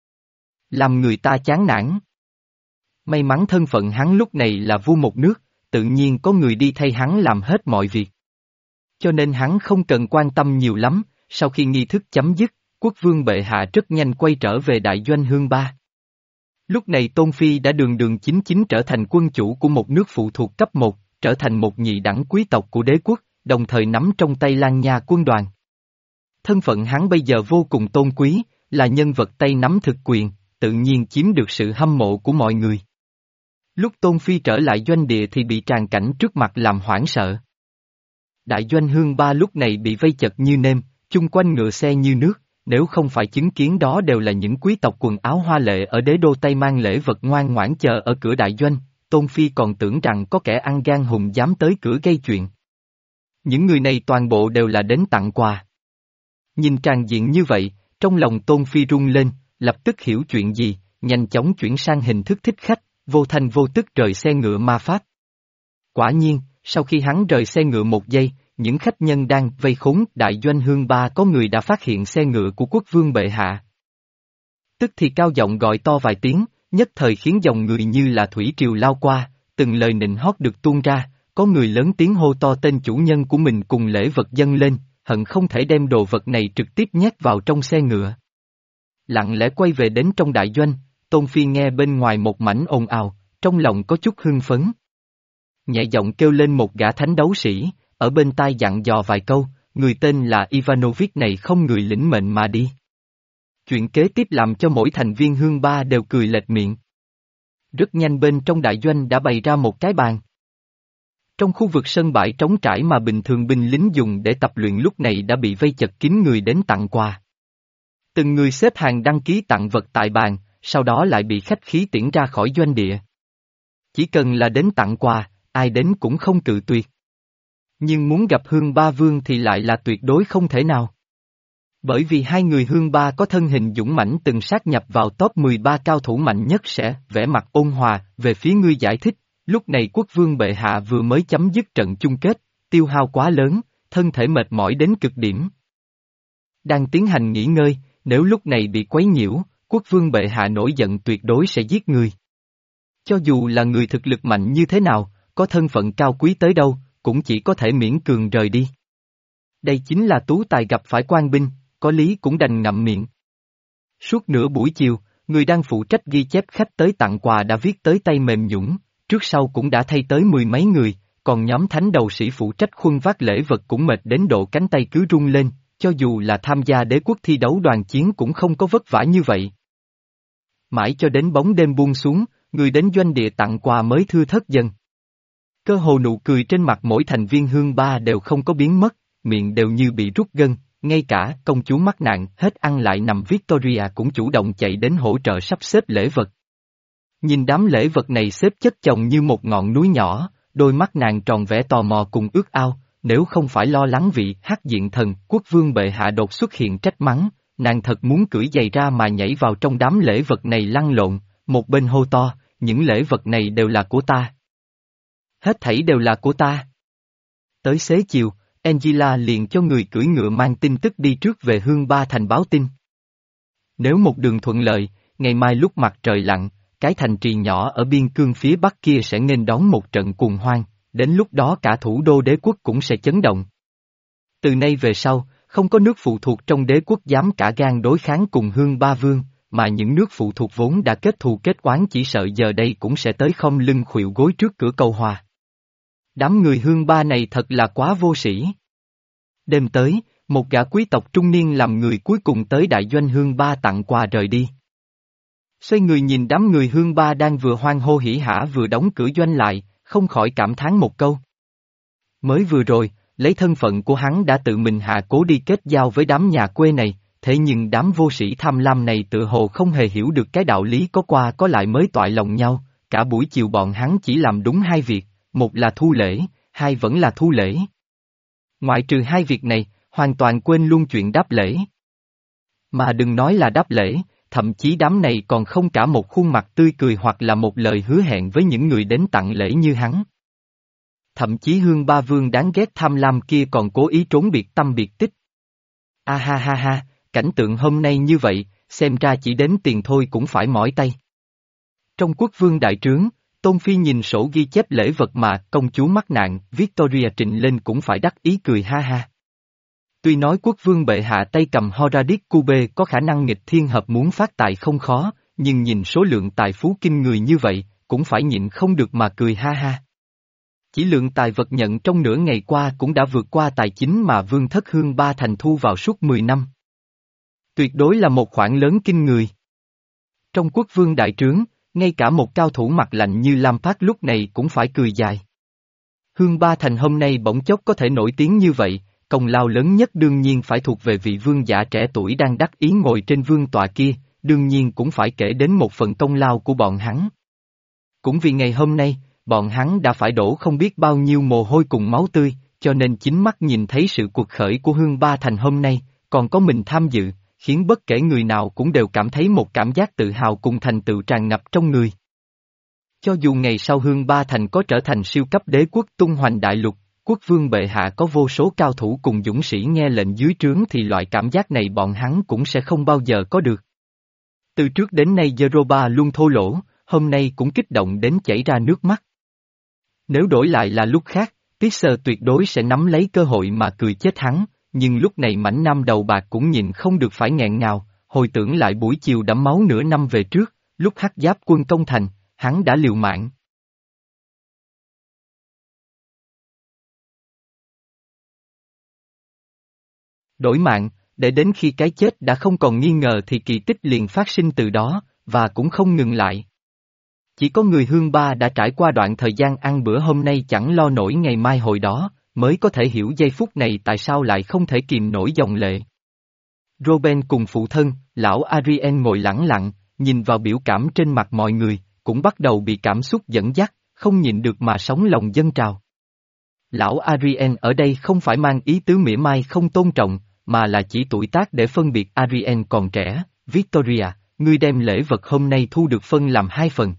Làm người ta chán nản. May mắn thân phận hắn lúc này là vua một nước, tự nhiên có người đi thay hắn làm hết mọi việc. Cho nên hắn không cần quan tâm nhiều lắm, sau khi nghi thức chấm dứt, quốc vương bệ hạ rất nhanh quay trở về đại doanh Hương Ba. Lúc này Tôn Phi đã đường đường chính chính trở thành quân chủ của một nước phụ thuộc cấp một, trở thành một nhị đẳng quý tộc của đế quốc, đồng thời nắm trong tay Lan Nha quân đoàn. Thân phận hắn bây giờ vô cùng tôn quý, là nhân vật tay nắm thực quyền, tự nhiên chiếm được sự hâm mộ của mọi người. Lúc Tôn Phi trở lại doanh địa thì bị tràn cảnh trước mặt làm hoảng sợ. Đại doanh Hương Ba lúc này bị vây chật như nêm, chung quanh ngựa xe như nước, nếu không phải chứng kiến đó đều là những quý tộc quần áo hoa lệ ở đế đô Tây mang lễ vật ngoan ngoãn chờ ở cửa đại doanh, Tôn Phi còn tưởng rằng có kẻ ăn gan hùm dám tới cửa gây chuyện. Những người này toàn bộ đều là đến tặng quà. Nhìn tràng diện như vậy, trong lòng Tôn Phi rung lên, lập tức hiểu chuyện gì, nhanh chóng chuyển sang hình thức thích khách, vô thanh vô tức rời xe ngựa ma pháp. Quả nhiên, sau khi hắn rời xe ngựa một giây, những khách nhân đang vây khốn đại doanh hương ba có người đã phát hiện xe ngựa của quốc vương bệ hạ. Tức thì cao giọng gọi to vài tiếng, nhất thời khiến dòng người như là thủy triều lao qua, từng lời nịnh hót được tuôn ra, có người lớn tiếng hô to tên chủ nhân của mình cùng lễ vật dâng lên, hận không thể đem đồ vật này trực tiếp nhét vào trong xe ngựa. Lặng lẽ quay về đến trong đại doanh, Tôn Phi nghe bên ngoài một mảnh ồn ào, trong lòng có chút hưng phấn. Nhẹ giọng kêu lên một gã thánh đấu sĩ, ở bên tai dặn dò vài câu, người tên là Ivanovich này không người lĩnh mệnh mà đi. Chuyện kế tiếp làm cho mỗi thành viên hương ba đều cười lệch miệng. Rất nhanh bên trong đại doanh đã bày ra một cái bàn. Trong khu vực sân bãi trống trải mà bình thường binh lính dùng để tập luyện lúc này đã bị vây chật kín người đến tặng quà. Từng người xếp hàng đăng ký tặng vật tại bàn, sau đó lại bị khách khí tiễn ra khỏi doanh địa. Chỉ cần là đến tặng quà, ai đến cũng không cự tuyệt. Nhưng muốn gặp Hương Ba Vương thì lại là tuyệt đối không thể nào. Bởi vì hai người Hương Ba có thân hình dũng mãnh từng sát nhập vào top mười ba cao thủ mạnh nhất sẽ vẽ mặt ôn hòa, về phía ngươi giải thích, lúc này quốc vương bệ hạ vừa mới chấm dứt trận chung kết, tiêu hao quá lớn, thân thể mệt mỏi đến cực điểm. Đang tiến hành nghỉ ngơi, nếu lúc này bị quấy nhiễu, quốc vương bệ hạ nổi giận tuyệt đối sẽ giết người. Cho dù là người thực lực mạnh như thế nào, có thân phận cao quý tới đâu, cũng chỉ có thể miễn cường rời đi. Đây chính là tú tài gặp phải quan binh, có lý cũng đành ngậm miệng. Suốt nửa buổi chiều, người đang phụ trách ghi chép khách tới tặng quà đã viết tới tay mềm nhũn, trước sau cũng đã thay tới mười mấy người, còn nhóm thánh đầu sĩ phụ trách khuân vác lễ vật cũng mệt đến độ cánh tay cứ run lên, cho dù là tham gia đế quốc thi đấu đoàn chiến cũng không có vất vả như vậy. Mãi cho đến bóng đêm buông xuống, người đến doanh địa tặng quà mới thưa thớt dần. Cơ hồ nụ cười trên mặt mỗi thành viên hương ba đều không có biến mất, miệng đều như bị rút gân, ngay cả công chúa mắc nạn hết ăn lại nằm Victoria cũng chủ động chạy đến hỗ trợ sắp xếp lễ vật. Nhìn đám lễ vật này xếp chất chồng như một ngọn núi nhỏ, đôi mắt nàng tròn vẻ tò mò cùng ước ao, nếu không phải lo lắng vị hắc diện thần quốc vương bệ hạ đột xuất hiện trách mắng, nàng thật muốn cưỡi giày ra mà nhảy vào trong đám lễ vật này lăn lộn, một bên hô to, những lễ vật này đều là của ta. Hết thảy đều là của ta. Tới xế chiều, Angela liền cho người cưỡi ngựa mang tin tức đi trước về Hương Ba Thành báo tin. Nếu một đường thuận lợi, ngày mai lúc mặt trời lặn, cái thành trì nhỏ ở biên cương phía bắc kia sẽ nghênh đón một trận cuồng hoang, đến lúc đó cả thủ đô đế quốc cũng sẽ chấn động. Từ nay về sau, không có nước phụ thuộc trong đế quốc dám cả gan đối kháng cùng Hương Ba Vương, mà những nước phụ thuộc vốn đã kết thù kết oán chỉ sợ giờ đây cũng sẽ tới không lưng khuỵu gối trước cửa cầu hòa. Đám người Hương Ba này thật là quá vô sĩ. Đêm tới, một gã quý tộc trung niên làm người cuối cùng tới đại doanh Hương Ba tặng quà rời đi. Xoay người nhìn đám người Hương Ba đang vừa hoan hô hỉ hả vừa đóng cửa doanh lại, không khỏi cảm thán một câu. Mới vừa rồi, lấy thân phận của hắn đã tự mình hạ cố đi kết giao với đám nhà quê này, thế nhưng đám vô sĩ tham lam này tự hồ không hề hiểu được cái đạo lý có qua có lại mới toại lòng nhau, cả buổi chiều bọn hắn chỉ làm đúng hai việc, một là thu lễ, hai vẫn là thu lễ. Ngoại trừ hai việc này, hoàn toàn quên luôn chuyện đáp lễ. Mà đừng nói là đáp lễ, thậm chí đám này còn không cả một khuôn mặt tươi cười hoặc là một lời hứa hẹn với những người đến tặng lễ như hắn. Thậm chí Hương Ba Vương đáng ghét tham lam kia còn cố ý trốn biệt tâm biệt tích. A ha ha ha, cảnh tượng hôm nay như vậy, xem ra chỉ đến tiền thôi cũng phải mỏi tay. Trong quốc vương đại trướng, Tôn Phi nhìn sổ ghi chép lễ vật mà công chúa mắc nạn Victoria trịnh lên cũng phải đắc ý cười ha ha. Tuy nói quốc vương bệ hạ tay cầm Horadis Cube có khả năng nghịch thiên hợp muốn phát tài không khó, nhưng nhìn số lượng tài phú kinh người như vậy, cũng phải nhịn không được mà cười ha ha. Chỉ lượng tài vật nhận trong nửa ngày qua cũng đã vượt qua tài chính mà vương thất Hương Ba Thành thu vào suốt mười năm. Tuyệt đối là một khoản lớn kinh người. Trong quốc vương đại trướng, ngay cả một cao thủ mặt lạnh như Lam Phát lúc này cũng phải cười dài. Hương Ba Thành hôm nay bỗng chốc có thể nổi tiếng như vậy, công lao lớn nhất đương nhiên phải thuộc về vị vương giả trẻ tuổi đang đắc ý ngồi trên vương tọa kia, đương nhiên cũng phải kể đến một phần công lao của bọn hắn. Cũng vì ngày hôm nay, bọn hắn đã phải đổ không biết bao nhiêu mồ hôi cùng máu tươi, cho nên chính mắt nhìn thấy sự cuộc khởi của Hương Ba Thành hôm nay, còn có mình tham dự, khiến bất kể người nào cũng đều cảm thấy một cảm giác tự hào cùng thành tựu tràn ngập trong người. Cho dù ngày sau Hương Ba Thành có trở thành siêu cấp đế quốc tung hoành đại lục, quốc vương bệ hạ có vô số cao thủ cùng dũng sĩ nghe lệnh dưới trướng thì loại cảm giác này bọn hắn cũng sẽ không bao giờ có được. Từ trước đến nay Yoruba luôn thô lỗ, hôm nay cũng kích động đến chảy ra nước mắt. Nếu đổi lại là lúc khác, Tisser tuyệt đối sẽ nắm lấy cơ hội mà cười chết hắn, nhưng lúc này mảnh nam đầu bạc cũng nhìn không được phải nghẹn ngào, hồi tưởng lại buổi chiều đẫm máu nửa năm về trước, lúc Hắc Giáp quân công thành, hắn đã liều mạng. Đổi mạng, để đến khi cái chết đã không còn nghi ngờ thì kỳ tích liền phát sinh từ đó, và cũng không ngừng lại. Chỉ có người Hương Ba đã trải qua đoạn thời gian ăn bữa hôm nay chẳng lo nổi ngày mai hồi đó, mới có thể hiểu giây phút này tại sao lại không thể kìm nổi dòng lệ. Robin cùng phụ thân, lão Arien ngồi lẳng lặng, nhìn vào biểu cảm trên mặt mọi người, cũng bắt đầu bị cảm xúc dẫn dắt, không nhịn được mà sống lòng dâng trào. Lão Arien ở đây không phải mang ý tứ mỉa mai không tôn trọng, mà là chỉ tuổi tác để phân biệt Arien còn trẻ. Victoria, ngươi đem lễ vật hôm nay thu được phân làm hai phần.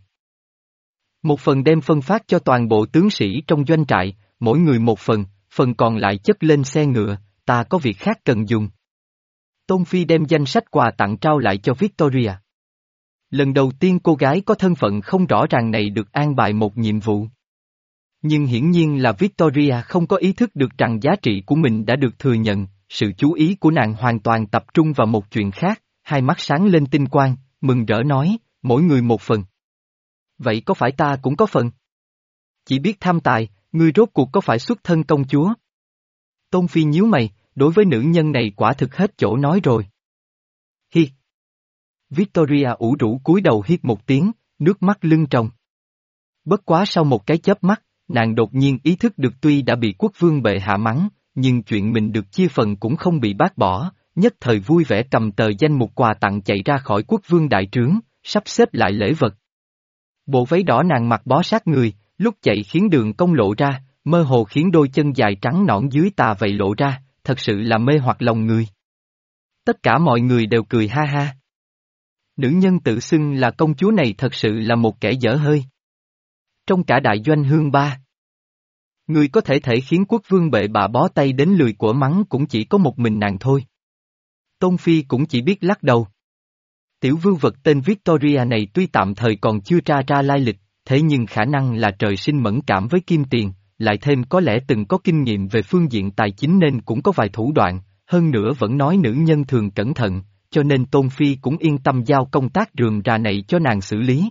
Một phần đem phân phát cho toàn bộ tướng sĩ trong doanh trại, mỗi người một phần, phần còn lại chất lên xe ngựa, ta có việc khác cần dùng. Tôn Phi đem danh sách quà tặng trao lại cho Victoria. Lần đầu tiên cô gái có thân phận không rõ ràng này được an bài một nhiệm vụ. Nhưng hiển nhiên là Victoria không có ý thức được rằng giá trị của mình đã được thừa nhận, sự chú ý của nàng hoàn toàn tập trung vào một chuyện khác, hai mắt sáng lên tinh quang, mừng rỡ nói, mỗi người một phần. Vậy có phải ta cũng có phần? Chỉ biết tham tài, ngươi rốt cuộc có phải xuất thân công chúa? Tôn Phi nhíu mày, đối với nữ nhân này quả thực hết chỗ nói rồi. Hi. Victoria ủ rũ cúi đầu hít một tiếng, nước mắt lưng tròng. Bất quá sau một cái chớp mắt, nàng đột nhiên ý thức được tuy đã bị quốc vương bệ hạ mắng, nhưng chuyện mình được chia phần cũng không bị bác bỏ, nhất thời vui vẻ cầm tờ danh mục quà tặng chạy ra khỏi quốc vương đại trướng, sắp xếp lại lễ vật. Bộ váy đỏ nàng mặc bó sát người, lúc chạy khiến đường cong lộ ra, mơ hồ khiến đôi chân dài trắng nõn dưới tà vậy lộ ra, thật sự là mê hoặc lòng người. Tất cả mọi người đều cười ha ha. Nữ nhân tự xưng là công chúa này thật sự là một kẻ dở hơi. Trong cả đại doanh Hương Ba, người có thể thể khiến quốc vương bệ bạ bó tay đến lười của mắng cũng chỉ có một mình nàng thôi. Tôn Phi cũng chỉ biết lắc đầu. Tiểu vưu vật tên Victoria này tuy tạm thời còn chưa tra ra lai lịch, thế nhưng khả năng là trời sinh mẫn cảm với kim tiền, lại thêm có lẽ từng có kinh nghiệm về phương diện tài chính nên cũng có vài thủ đoạn, hơn nữa vẫn nói nữ nhân thường cẩn thận, cho nên Tôn Phi cũng yên tâm giao công tác rườm rà này cho nàng xử lý.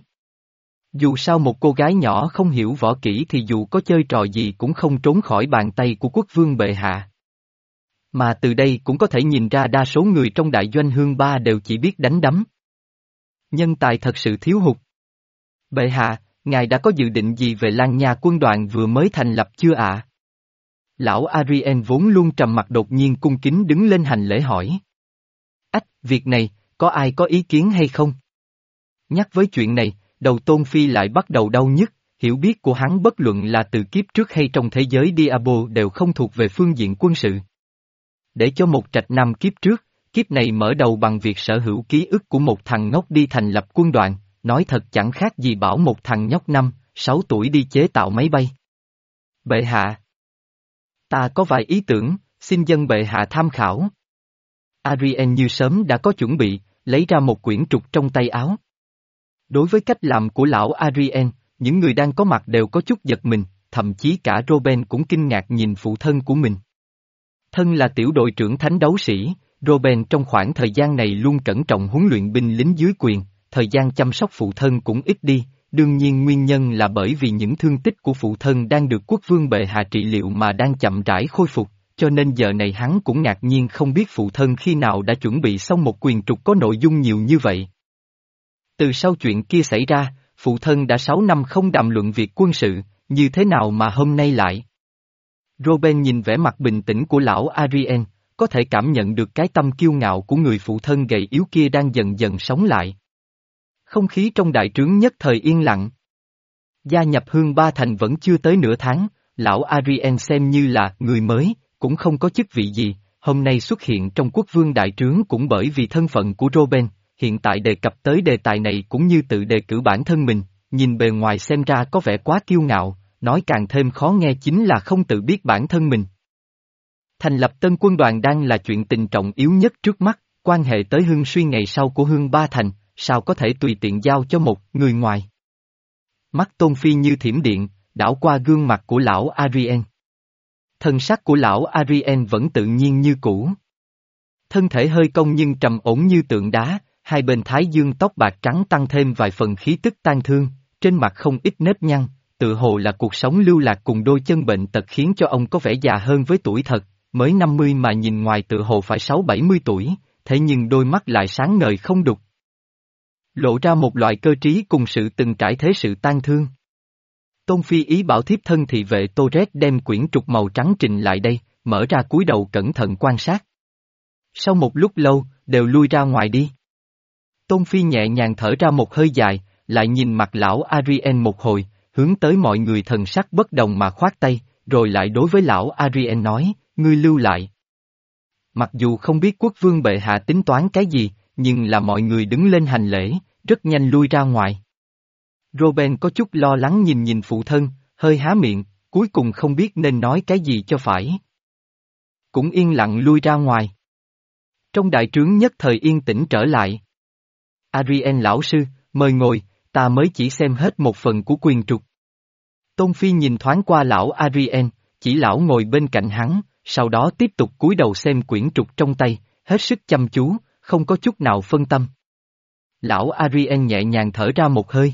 Dù sao một cô gái nhỏ không hiểu võ kỹ thì dù có chơi trò gì cũng không trốn khỏi bàn tay của quốc vương bệ hạ. Mà từ đây cũng có thể nhìn ra đa số người trong đại doanh Hương Ba đều chỉ biết đánh đấm. Nhân tài thật sự thiếu hụt. Bệ hạ, ngài đã có dự định gì về Lan Nha quân đoàn vừa mới thành lập chưa ạ? Lão Arien vốn luôn trầm mặt đột nhiên cung kính đứng lên hành lễ hỏi. Ách, việc này, có ai có ý kiến hay không? Nhắc với chuyện này, đầu Tôn Phi lại bắt đầu đau nhức, hiểu biết của hắn bất luận là từ kiếp trước hay trong thế giới Diablo đều không thuộc về phương diện quân sự. Để cho một trạch nam kiếp trước, kiếp này mở đầu bằng việc sở hữu ký ức của một thằng ngốc đi thành lập quân đoàn, nói thật chẳng khác gì bảo một thằng nhóc năm, sáu tuổi đi chế tạo máy bay. Bệ hạ, ta có vài ý tưởng, xin dân bệ hạ tham khảo. Arien như sớm đã có chuẩn bị, lấy ra một quyển trục trong tay áo. Đối với cách làm của lão Arien, những người đang có mặt đều có chút giật mình, thậm chí cả Robin cũng kinh ngạc nhìn phụ thân của mình. Thân là tiểu đội trưởng thánh đấu sĩ, Robin trong khoảng thời gian này luôn cẩn trọng huấn luyện binh lính dưới quyền, thời gian chăm sóc phụ thân cũng ít đi, đương nhiên nguyên nhân là bởi vì những thương tích của phụ thân đang được quốc vương bệ hạ trị liệu mà đang chậm rãi khôi phục, cho nên giờ này hắn cũng ngạc nhiên không biết phụ thân khi nào đã chuẩn bị xong một quyền trục có nội dung nhiều như vậy. Từ sau chuyện kia xảy ra, phụ thân đã sáu năm không đàm luận việc quân sự, như thế nào mà hôm nay lại? Robin nhìn vẻ mặt bình tĩnh của lão Arien, có thể cảm nhận được cái tâm kiêu ngạo của người phụ thân gầy yếu kia đang dần dần sống lại. Không khí trong đại trướng nhất thời yên lặng. Gia nhập Hương Ba Thành vẫn chưa tới nửa tháng, lão Arien xem như là người mới, cũng không có chức vị gì, hôm nay xuất hiện trong quốc vương đại trướng cũng bởi vì thân phận của Robin, hiện tại đề cập tới đề tài này cũng như tự đề cử bản thân mình, nhìn bề ngoài xem ra có vẻ quá kiêu ngạo, nói càng thêm khó nghe chính là không tự biết bản thân mình. Thành lập tân quân đoàn đang là chuyện tình trọng yếu nhất trước mắt, quan hệ tới hưng suy ngày sau của Hương Ba Thành, sao có thể tùy tiện giao cho một người ngoài. Mắt Tôn Phi như thiểm điện, đảo qua gương mặt của lão Arien. Thân sắc của lão Arien vẫn tự nhiên như cũ. Thân thể hơi cong nhưng trầm ổn như tượng đá, hai bên thái dương tóc bạc trắng tăng thêm vài phần khí tức tang thương, trên mặt không ít nếp nhăn, tự hồ là cuộc sống lưu lạc cùng đôi chân bệnh tật khiến cho ông có vẻ già hơn với tuổi thật, mới năm mươi mà nhìn ngoài tự hồ phải sáu bảy mươi tuổi, thế nhưng đôi mắt lại sáng ngời không đục. Lộ ra một loại cơ trí cùng sự từng trải thế sự tang thương. Tôn Phi ý bảo thiếp thân thị vệ Torres đem quyển trục màu trắng trình lại đây, mở ra cúi đầu cẩn thận quan sát. Sau một lúc lâu, đều lui ra ngoài đi. Tôn Phi nhẹ nhàng thở ra một hơi dài, lại nhìn mặt lão Arien một hồi, hướng tới mọi người thần sắc bất đồng mà khoát tay, rồi lại đối với lão Arien nói, ngươi lưu lại. Mặc dù không biết quốc vương bệ hạ tính toán cái gì, nhưng là mọi người đứng lên hành lễ, rất nhanh lui ra ngoài. Robin có chút lo lắng nhìn nhìn phụ thân, hơi há miệng, cuối cùng không biết nên nói cái gì cho phải. Cũng yên lặng lui ra ngoài. Trong đại trướng nhất thời yên tĩnh trở lại. Arien lão sư, mời ngồi, ta mới chỉ xem hết một phần của quyền trục. Tôn Phi nhìn thoáng qua lão Arien, chỉ lão ngồi bên cạnh hắn, sau đó tiếp tục cúi đầu xem quyển trục trong tay, hết sức chăm chú, không có chút nào phân tâm. Lão Arien nhẹ nhàng thở ra một hơi.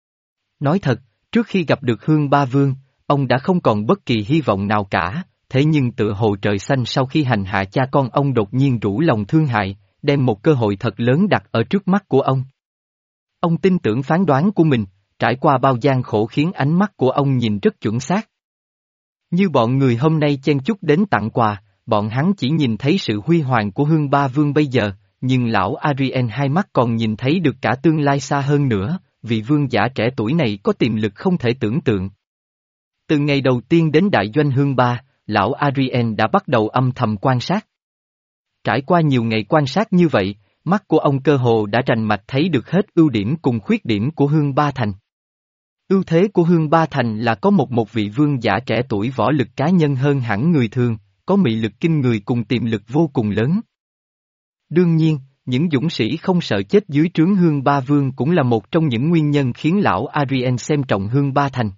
Nói thật, trước khi gặp được Hương Ba Vương, ông đã không còn bất kỳ hy vọng nào cả, thế nhưng tự hồ trời xanh sau khi hành hạ cha con ông đột nhiên rủ lòng thương hại, đem một cơ hội thật lớn đặt ở trước mắt của ông. Ông tin tưởng phán đoán của mình, trải qua bao gian khổ khiến ánh mắt của ông nhìn rất chuẩn xác. Như bọn người hôm nay chen chúc đến tặng quà, bọn hắn chỉ nhìn thấy sự huy hoàng của Hương Ba Vương bây giờ, nhưng lão Arien hai mắt còn nhìn thấy được cả tương lai xa hơn nữa, vị vương giả trẻ tuổi này có tiềm lực không thể tưởng tượng. Từ ngày đầu tiên đến đại doanh Hương Ba, lão Arien đã bắt đầu âm thầm quan sát. Trải qua nhiều ngày quan sát như vậy, mắt của ông cơ hồ đã rành mạch thấy được hết ưu điểm cùng khuyết điểm của Hương Ba Thành. Ưu thế của Hương Ba Thành là có một một vị vương giả trẻ tuổi võ lực cá nhân hơn hẳn người thường, có mị lực kinh người cùng tiềm lực vô cùng lớn. Đương nhiên, những dũng sĩ không sợ chết dưới trướng Hương Ba Vương cũng là một trong những nguyên nhân khiến lão Arien xem trọng Hương Ba Thành.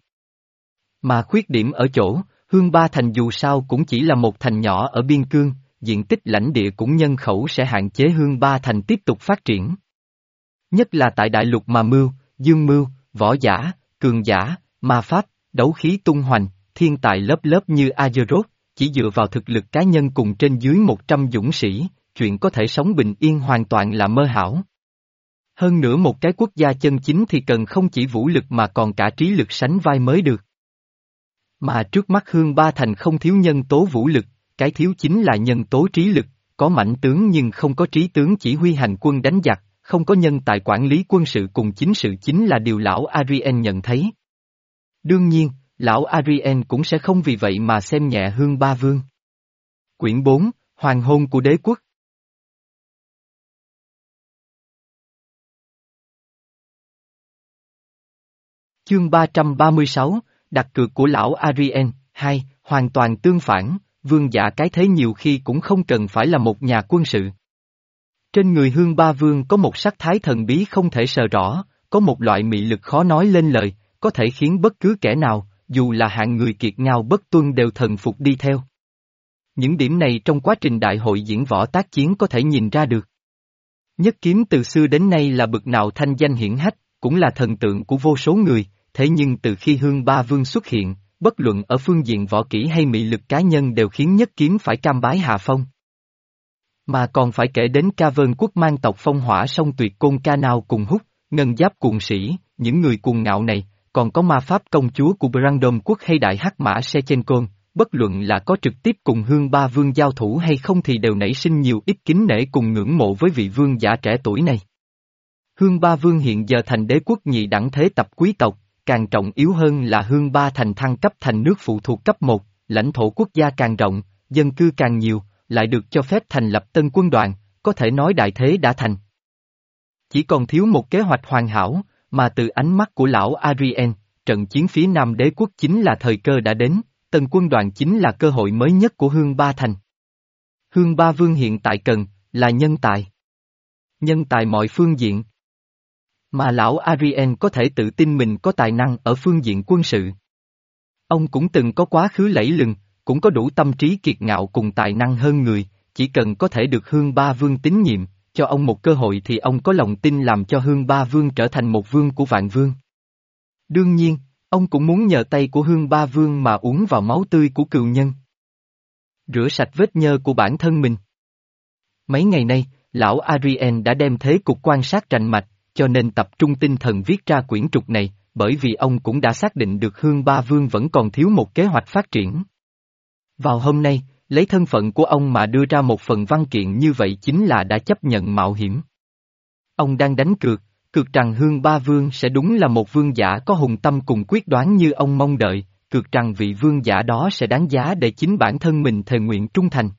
Mà khuyết điểm ở chỗ, Hương Ba Thành dù sao cũng chỉ là một thành nhỏ ở biên cương, diện tích lãnh địa cũng nhân khẩu sẽ hạn chế Hương Ba Thành tiếp tục phát triển. Nhất là tại đại lục mà mưu, dương mưu, võ giả, cường giả, ma pháp, đấu khí tung hoành, thiên tài lớp lớp như Azeroth, chỉ dựa vào thực lực cá nhân cùng trên dưới một trăm dũng sĩ, chuyện có thể sống bình yên hoàn toàn là mơ hão. Hơn nữa một cái quốc gia chân chính thì cần không chỉ vũ lực mà còn cả trí lực sánh vai mới được. Mà trước mắt Hương Ba Thành không thiếu nhân tố vũ lực, cái thiếu chính là nhân tố trí lực, có mãnh tướng nhưng không có trí tướng chỉ huy hành quân đánh giặc, không có nhân tài quản lý quân sự cùng chính sự chính là điều lão Arien nhận thấy. Đương nhiên, lão Arien cũng sẽ không vì vậy mà xem nhẹ Hương Ba Vương. Quyển bốn, Hoàng hôn của đế quốc. Chương ba trăm ba mươi sáu, đặt cược của lão Arien, hai, hoàn toàn tương phản, vương giả cái thế nhiều khi cũng không cần phải là một nhà quân sự. Trên người Hương Ba Vương có một sắc thái thần bí không thể sờ rõ, có một loại mị lực khó nói lên lời, có thể khiến bất cứ kẻ nào, dù là hạng người kiệt ngao bất tuân đều thần phục đi theo. Những điểm này trong quá trình đại hội diễn võ tác chiến có thể nhìn ra được. Nhất kiếm từ xưa đến nay là bực nào thanh danh hiển hách, cũng là thần tượng của vô số người, thế nhưng từ khi Hương Ba Vương xuất hiện, bất luận ở phương diện võ kỹ hay mị lực cá nhân đều khiến nhất kiếm phải cam bái hạ phong. Mà còn phải kể đến Ca Vân quốc mang tộc phong hỏa song tuyệt côn Ca Nao cùng Húc, ngân giáp cuồng sĩ, những người cuồng ngạo này, còn có ma pháp công chúa của Brandon quốc hay đại hắc mã Sechenkon, bất luận là có trực tiếp cùng Hương Ba Vương giao thủ hay không thì đều nảy sinh nhiều ít kính nể cùng ngưỡng mộ với vị vương giả trẻ tuổi này. Hương Ba Vương hiện giờ thành đế quốc nhị đẳng thế tập quý tộc, càng trọng yếu hơn là Hương Ba thành thăng cấp thành nước phụ thuộc cấp một, lãnh thổ quốc gia càng rộng, dân cư càng nhiều, lại được cho phép thành lập tân quân đoàn, có thể nói đại thế đã thành. Chỉ còn thiếu một kế hoạch hoàn hảo, mà từ ánh mắt của lão Adrien, trận chiến phía Nam đế quốc chính là thời cơ đã đến, tân quân đoàn chính là cơ hội mới nhất của Hương Ba thành. Hương Ba Vương hiện tại cần, là nhân tài. Nhân tài mọi phương diện. Mà lão Adrien có thể tự tin mình có tài năng ở phương diện quân sự. Ông cũng từng có quá khứ lẫy lừng, cũng có đủ tâm trí kiệt ngạo cùng tài năng hơn người, chỉ cần có thể được Hương Ba Vương tín nhiệm, cho ông một cơ hội thì ông có lòng tin làm cho Hương Ba Vương trở thành một vương của vạn vương. Đương nhiên, ông cũng muốn nhờ tay của Hương Ba Vương mà uống vào máu tươi của cừu nhân. Rửa sạch vết nhơ của bản thân mình. Mấy ngày nay, lão Adrien đã đem thế cục quan sát rành mạch, cho nên tập trung tinh thần viết ra quyển trục này, bởi vì ông cũng đã xác định được Hương Ba Vương vẫn còn thiếu một kế hoạch phát triển. Vào hôm nay, lấy thân phận của ông mà đưa ra một phần văn kiện như vậy chính là đã chấp nhận mạo hiểm. Ông đang đánh cược, cược rằng Hương Ba Vương sẽ đúng là một vương giả có hùng tâm cùng quyết đoán như ông mong đợi, cược rằng vị vương giả đó sẽ đáng giá để chính bản thân mình thề nguyện trung thành.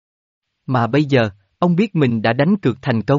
Mà bây giờ, ông biết mình đã đánh cược thành công.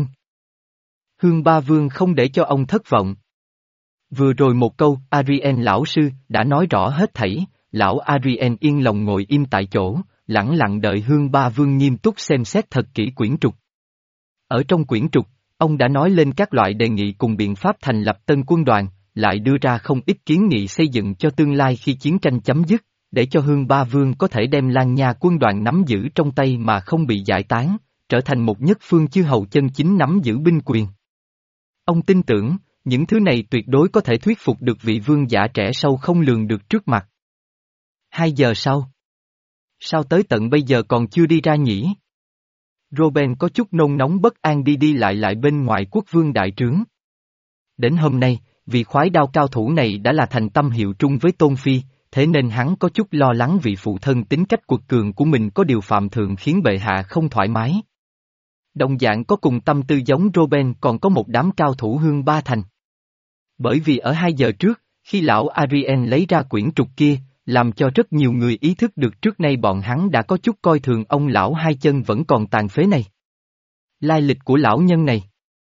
Hương Ba Vương không để cho ông thất vọng. Vừa rồi một câu, Adrien lão sư, đã nói rõ hết thảy, lão Adrien yên lòng ngồi im tại chỗ, lẳng lặng đợi Hương Ba Vương nghiêm túc xem xét thật kỹ quyển trục. Ở trong quyển trục, ông đã nói lên các loại đề nghị cùng biện pháp thành lập tân quân đoàn, lại đưa ra không ít kiến nghị xây dựng cho tương lai khi chiến tranh chấm dứt, để cho Hương Ba Vương có thể đem Lan Nha quân đoàn nắm giữ trong tay mà không bị giải tán, trở thành một nhất phương chư hầu chân chính nắm giữ binh quyền. Ông tin tưởng, những thứ này tuyệt đối có thể thuyết phục được vị vương giả trẻ sâu không lường được trước mặt. Hai giờ sau. Sao tới tận bây giờ còn chưa đi ra nhỉ? Robin có chút nôn nóng bất an đi đi lại lại bên ngoài quốc vương đại trướng. Đến hôm nay, vị khoái đao cao thủ này đã là thành tâm hiệu trung với Tôn Phi, thế nên hắn có chút lo lắng vị phụ thân tính cách quật cường của mình có điều phạm thượng khiến bệ hạ không thoải mái. Đồng dạng có cùng tâm tư giống Robin còn có một đám cao thủ Hương Ba thành. Bởi vì ở hai giờ trước, khi lão Adrien lấy ra quyển trục kia, làm cho rất nhiều người ý thức được trước nay bọn hắn đã có chút coi thường ông lão hai chân vẫn còn tàn phế này. Lai lịch của lão nhân này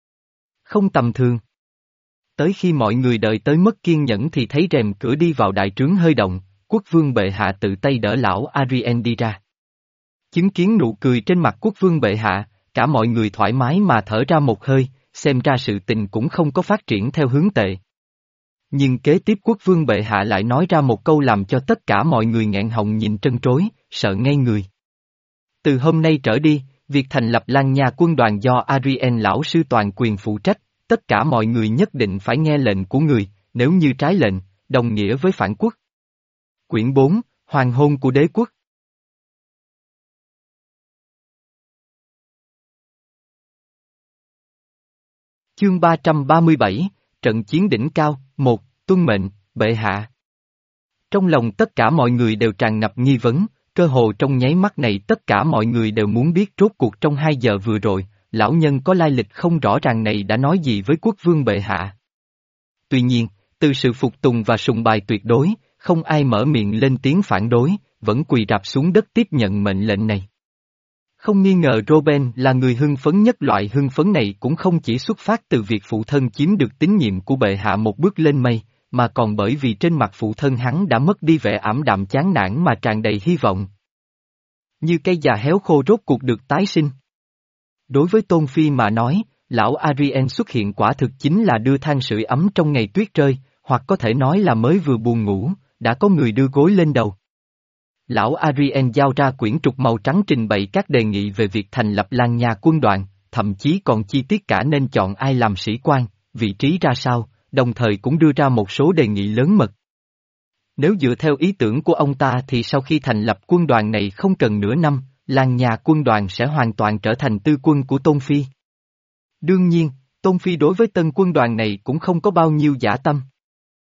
không tầm thường. Tới khi mọi người đợi tới mất kiên nhẫn thì thấy rèm cửa đi vào đại trướng hơi động, quốc vương bệ hạ tự tay đỡ lão Adrien đi ra. Chứng kiến nụ cười trên mặt quốc vương bệ hạ, cả mọi người thoải mái mà thở ra một hơi, xem ra sự tình cũng không có phát triển theo hướng tệ. Nhưng kế tiếp quốc vương bệ hạ lại nói ra một câu làm cho tất cả mọi người nghẹn họng nhìn trân trối, sợ ngây người. Từ hôm nay trở đi, việc thành lập Lan Nha quân đoàn do Adrien lão sư toàn quyền phụ trách, tất cả mọi người nhất định phải nghe lệnh của người, nếu như trái lệnh, đồng nghĩa với phản quốc. Quyển bốn, Hoàng hôn của đế quốc. Chương ba trăm ba mươi bảy, Trận chiến đỉnh cao, một, tuân mệnh, bệ hạ. Trong lòng tất cả mọi người đều tràn ngập nghi vấn, cơ hồ trong nháy mắt này tất cả mọi người đều muốn biết rốt cuộc trong hai giờ vừa rồi, lão nhân có lai lịch không rõ ràng này đã nói gì với quốc vương bệ hạ. Tuy nhiên, từ sự phục tùng và sùng bài tuyệt đối, không ai mở miệng lên tiếng phản đối, vẫn quỳ rạp xuống đất tiếp nhận mệnh lệnh này. Không nghi ngờ Robin là người hưng phấn nhất, loại hưng phấn này cũng không chỉ xuất phát từ việc phụ thân chiếm được tín nhiệm của bệ hạ một bước lên mây, mà còn bởi vì trên mặt phụ thân hắn đã mất đi vẻ ảm đạm chán nản mà tràn đầy hy vọng. Như cây già héo khô rốt cuộc được tái sinh. Đối với Tôn Phi mà nói, lão Adrien xuất hiện quả thực chính là đưa than sưởi ấm trong ngày tuyết rơi, hoặc có thể nói là mới vừa buồn ngủ, đã có người đưa gối lên đầu. Lão Adrien giao ra quyển trục màu trắng trình bày các đề nghị về việc thành lập Lan Nha quân đoàn, thậm chí còn chi tiết cả nên chọn ai làm sĩ quan, vị trí ra sao, đồng thời cũng đưa ra một số đề nghị lớn mật. Nếu dựa theo ý tưởng của ông ta thì sau khi thành lập quân đoàn này không cần nửa năm, Lan Nha quân đoàn sẽ hoàn toàn trở thành tư quân của Tôn Phi. Đương nhiên, Tôn Phi đối với tân quân đoàn này cũng không có bao nhiêu dã tâm.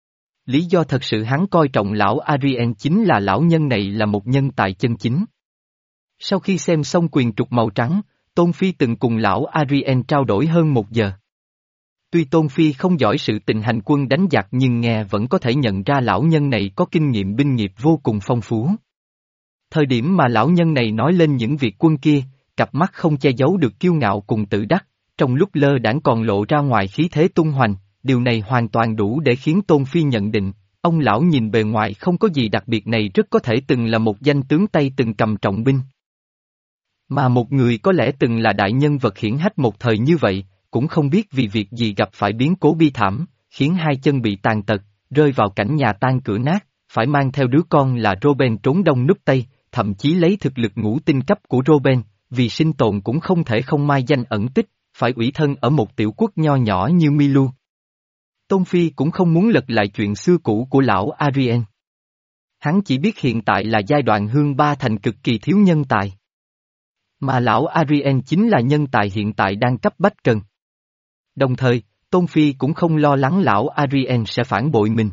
Lý do thật sự hắn coi trọng lão Arien chính là lão nhân này là một nhân tài chân chính. Sau khi xem xong quyền trục màu trắng, Tôn Phi từng cùng lão Arien trao đổi hơn một giờ. Tuy Tôn Phi không giỏi sự tình hành quân đánh giặc nhưng nghe vẫn có thể nhận ra lão nhân này có kinh nghiệm binh nghiệp vô cùng phong phú. Thời điểm mà lão nhân này nói lên những việc quân kia, cặp mắt không che giấu được kiêu ngạo cùng tự đắc, trong lúc lơ đãng còn lộ ra ngoài khí thế tung hoành, điều này hoàn toàn đủ để khiến Tôn Phi nhận định, ông lão nhìn bề ngoài không có gì đặc biệt này rất có thể từng là một danh tướng Tây từng cầm trọng binh. Mà một người có lẽ từng là đại nhân vật hiển hách một thời như vậy, cũng không biết vì việc gì gặp phải biến cố bi thảm, khiến hai chân bị tàn tật, rơi vào cảnh nhà tan cửa nát, phải mang theo đứa con là Robin trốn đông núp Tây, thậm chí lấy thực lực ngũ tinh cấp của Robin, vì sinh tồn cũng không thể không mai danh ẩn tích, phải ủy thân ở một tiểu quốc nho nhỏ như Milu. Tôn Phi cũng không muốn lật lại chuyện xưa cũ của lão Arien. Hắn chỉ biết hiện tại là giai đoạn Hương Ba Thành cực kỳ thiếu nhân tài. Mà lão Arien chính là nhân tài hiện tại đang cấp bách cần. Đồng thời, Tôn Phi cũng không lo lắng lão Arien sẽ phản bội mình.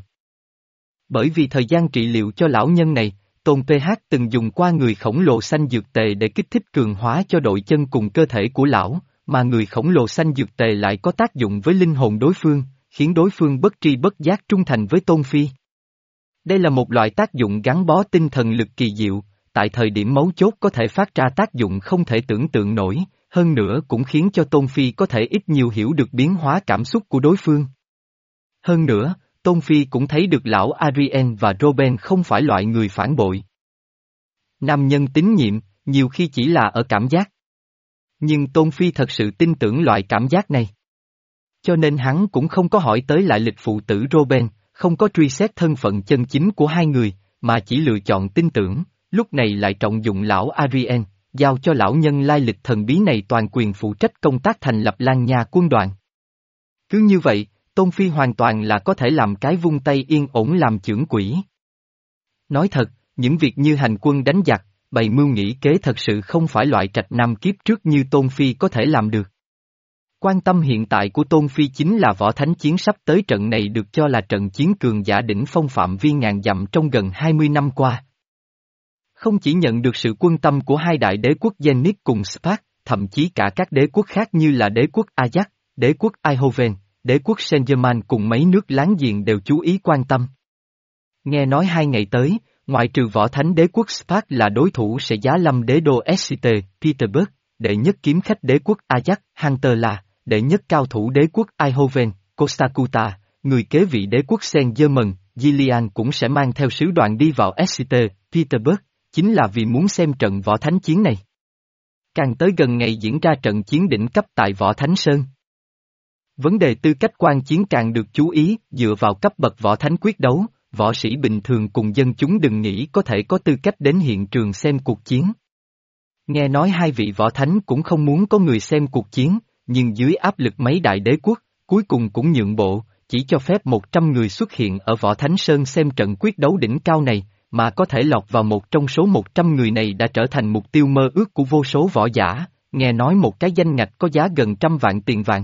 Bởi vì thời gian trị liệu cho lão nhân này, Tôn pê hát từng dùng qua người khổng lồ xanh dược tề để kích thích cường hóa cho đội chân cùng cơ thể của lão, mà người khổng lồ xanh dược tề lại có tác dụng với linh hồn đối phương, khiến đối phương bất tri bất giác trung thành với Tôn Phi. Đây là một loại tác dụng gắn bó tinh thần lực kỳ diệu, tại thời điểm mấu chốt có thể phát ra tác dụng không thể tưởng tượng nổi, hơn nữa cũng khiến cho Tôn Phi có thể ít nhiều hiểu được biến hóa cảm xúc của đối phương. Hơn nữa, Tôn Phi cũng thấy được lão Arien và Robin không phải loại người phản bội. Nam nhân tín nhiệm, nhiều khi chỉ là ở cảm giác. Nhưng Tôn Phi thật sự tin tưởng loại cảm giác này. Cho nên hắn cũng không có hỏi tới lại lịch phụ tử Robin, không có truy xét thân phận chân chính của hai người, mà chỉ lựa chọn tin tưởng, lúc này lại trọng dụng lão Arien, giao cho lão nhân lai lịch thần bí này toàn quyền phụ trách công tác thành lập Lan Nha quân đoàn. Cứ như vậy, Tôn Phi hoàn toàn là có thể làm cái vung tay yên ổn làm chưởng quỷ. Nói thật, những việc như hành quân đánh giặc, bày mưu nghĩ kế thật sự không phải loại trạch nam kiếp trước như Tôn Phi có thể làm được. Quan tâm hiện tại của Tôn Phi chính là võ thánh chiến sắp tới, trận này được cho là trận chiến cường giả đỉnh phong phạm vi ngàn dặm trong gần hai mươi năm qua. Không chỉ nhận được sự quan tâm của hai đại đế quốc Zenith cùng Spark, thậm chí cả các đế quốc khác như là đế quốc Ajax, đế quốc Eindhoven, đế quốc Saint-Germain cùng mấy nước láng giềng đều chú ý quan tâm. Nghe nói hai ngày tới, ngoại trừ võ thánh đế quốc Spark là đối thủ sẽ giá lâm đế đô ét xê tê, Petersburg, đệ nhất kiếm khách đế quốc Ajax, Hunter là, đệ nhất cao thủ đế quốc Eindhoven, Costacuta, người kế vị đế quốc Saint-Germain, Gillian cũng sẽ mang theo sứ đoàn đi vào ét xê tê, Petersburg, chính là vì muốn xem trận võ thánh chiến này. Càng tới gần ngày diễn ra trận chiến đỉnh cấp tại Võ Thánh Sơn. Vấn đề tư cách quan chiến càng được chú ý, dựa vào cấp bậc võ thánh quyết đấu, võ sĩ bình thường cùng dân chúng đừng nghĩ có thể có tư cách đến hiện trường xem cuộc chiến. Nghe nói hai vị võ thánh cũng không muốn có người xem cuộc chiến, nhưng dưới áp lực mấy đại đế quốc, cuối cùng cũng nhượng bộ, chỉ cho phép một trăm người xuất hiện ở Võ Thánh Sơn xem trận quyết đấu đỉnh cao này, mà có thể lọt vào một trong số một trăm người này đã trở thành mục tiêu mơ ước của vô số võ giả, nghe nói một cái danh ngạch có giá gần trăm vạn tiền vàng.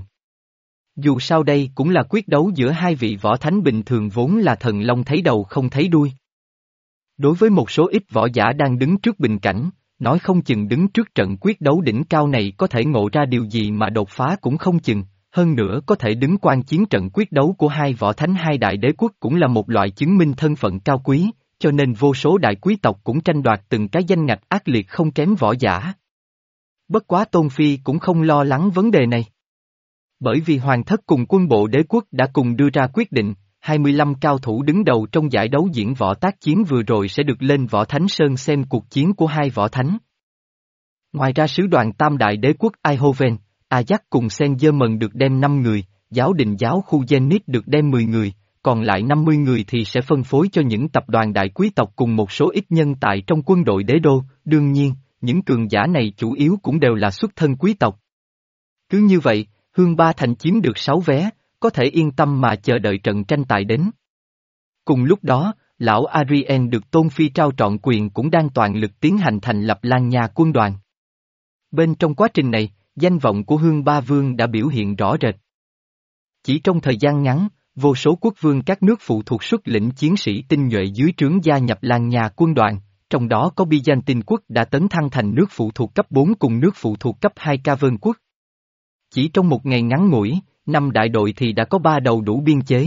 Dù sao đây cũng là quyết đấu giữa hai vị võ thánh bình thường vốn là thần long thấy đầu không thấy đuôi. Đối với một số ít võ giả đang đứng trước bình cảnh, nói không chừng đứng trước trận quyết đấu đỉnh cao này có thể ngộ ra điều gì mà đột phá cũng không chừng, hơn nữa có thể đứng quan chiến trận quyết đấu của hai võ thánh hai đại đế quốc cũng là một loại chứng minh thân phận cao quý, cho nên vô số đại quý tộc cũng tranh đoạt từng cái danh ngạch ác liệt không kém võ giả. Bất quá Tôn Phi cũng không lo lắng vấn đề này. Bởi vì hoàng thất cùng quân bộ đế quốc đã cùng đưa ra quyết định, hai mươi lăm cao thủ đứng đầu trong giải đấu diễn võ tác chiến vừa rồi sẽ được lên Võ Thánh Sơn xem cuộc chiến của hai võ thánh. Ngoài ra sứ đoàn tam đại đế quốc Eindhoven, Ajax cùng Saint-Germain được đem năm người, giáo đình giáo khu Zenith được đem mười người, còn lại năm mươi người thì sẽ phân phối cho những tập đoàn đại quý tộc cùng một số ít nhân tài trong quân đội đế đô, đương nhiên, những cường giả này chủ yếu cũng đều là xuất thân quý tộc. Cứ như vậy, Hương Ba Thành chiếm được sáu vé, có thể yên tâm mà chờ đợi trận tranh tài đến. Cùng lúc đó, lão Arien được Tôn Phi trao trọn quyền cũng đang toàn lực tiến hành thành lập Lan Nha quân đoàn. Bên trong quá trình này, danh vọng của Hương Ba Vương đã biểu hiện rõ rệt. Chỉ trong thời gian ngắn, vô số quốc vương các nước phụ thuộc xuất lĩnh chiến sĩ tinh nhuệ dưới trướng gia nhập Lan Nha quân đoàn, trong đó có Byzantine quốc đã tấn thăng thành nước phụ thuộc cấp bốn cùng nước phụ thuộc cấp hai Cavern quốc. Chỉ trong một ngày ngắn ngủi, năm đại đội thì đã có ba đầu đủ biên chế.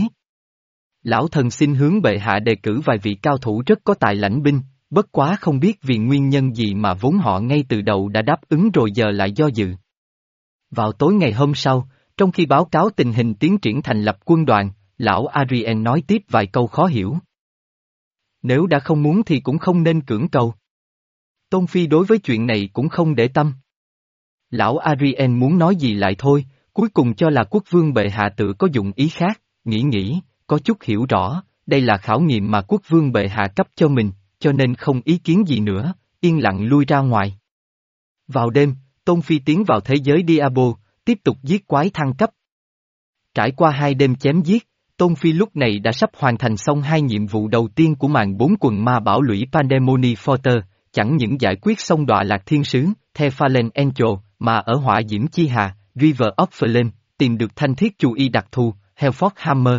Lão thần xin hướng bệ hạ đề cử vài vị cao thủ rất có tài lãnh binh, bất quá không biết vì nguyên nhân gì mà vốn họ ngay từ đầu đã đáp ứng rồi giờ lại do dự. Vào tối ngày hôm sau, trong khi báo cáo tình hình tiến triển thành lập quân đoàn, lão Adrien nói tiếp vài câu khó hiểu. Nếu đã không muốn thì cũng không nên cưỡng cầu. Tôn Phi đối với chuyện này cũng không để tâm. Lão Adrien muốn nói gì lại thôi, cuối cùng cho là quốc vương bệ hạ tự có dụng ý khác, nghĩ nghĩ, có chút hiểu rõ, đây là khảo nghiệm mà quốc vương bệ hạ cấp cho mình, cho nên không ý kiến gì nữa, yên lặng lui ra ngoài. Vào đêm, Tôn Phi tiến vào thế giới Diablo, tiếp tục giết quái thăng cấp. Trải qua hai đêm chém giết, Tôn Phi lúc này đã sắp hoàn thành xong hai nhiệm vụ đầu tiên của màn bốn quần ma bảo lũy Pandemony Forter, chẳng những giải quyết xong đọa lạc thiên sứ, The Fallen Angel, mà ở hỏa diễm chi hà, River of Flame, tìm được thanh thiết chú y đặc thù, Hellfort Hammer.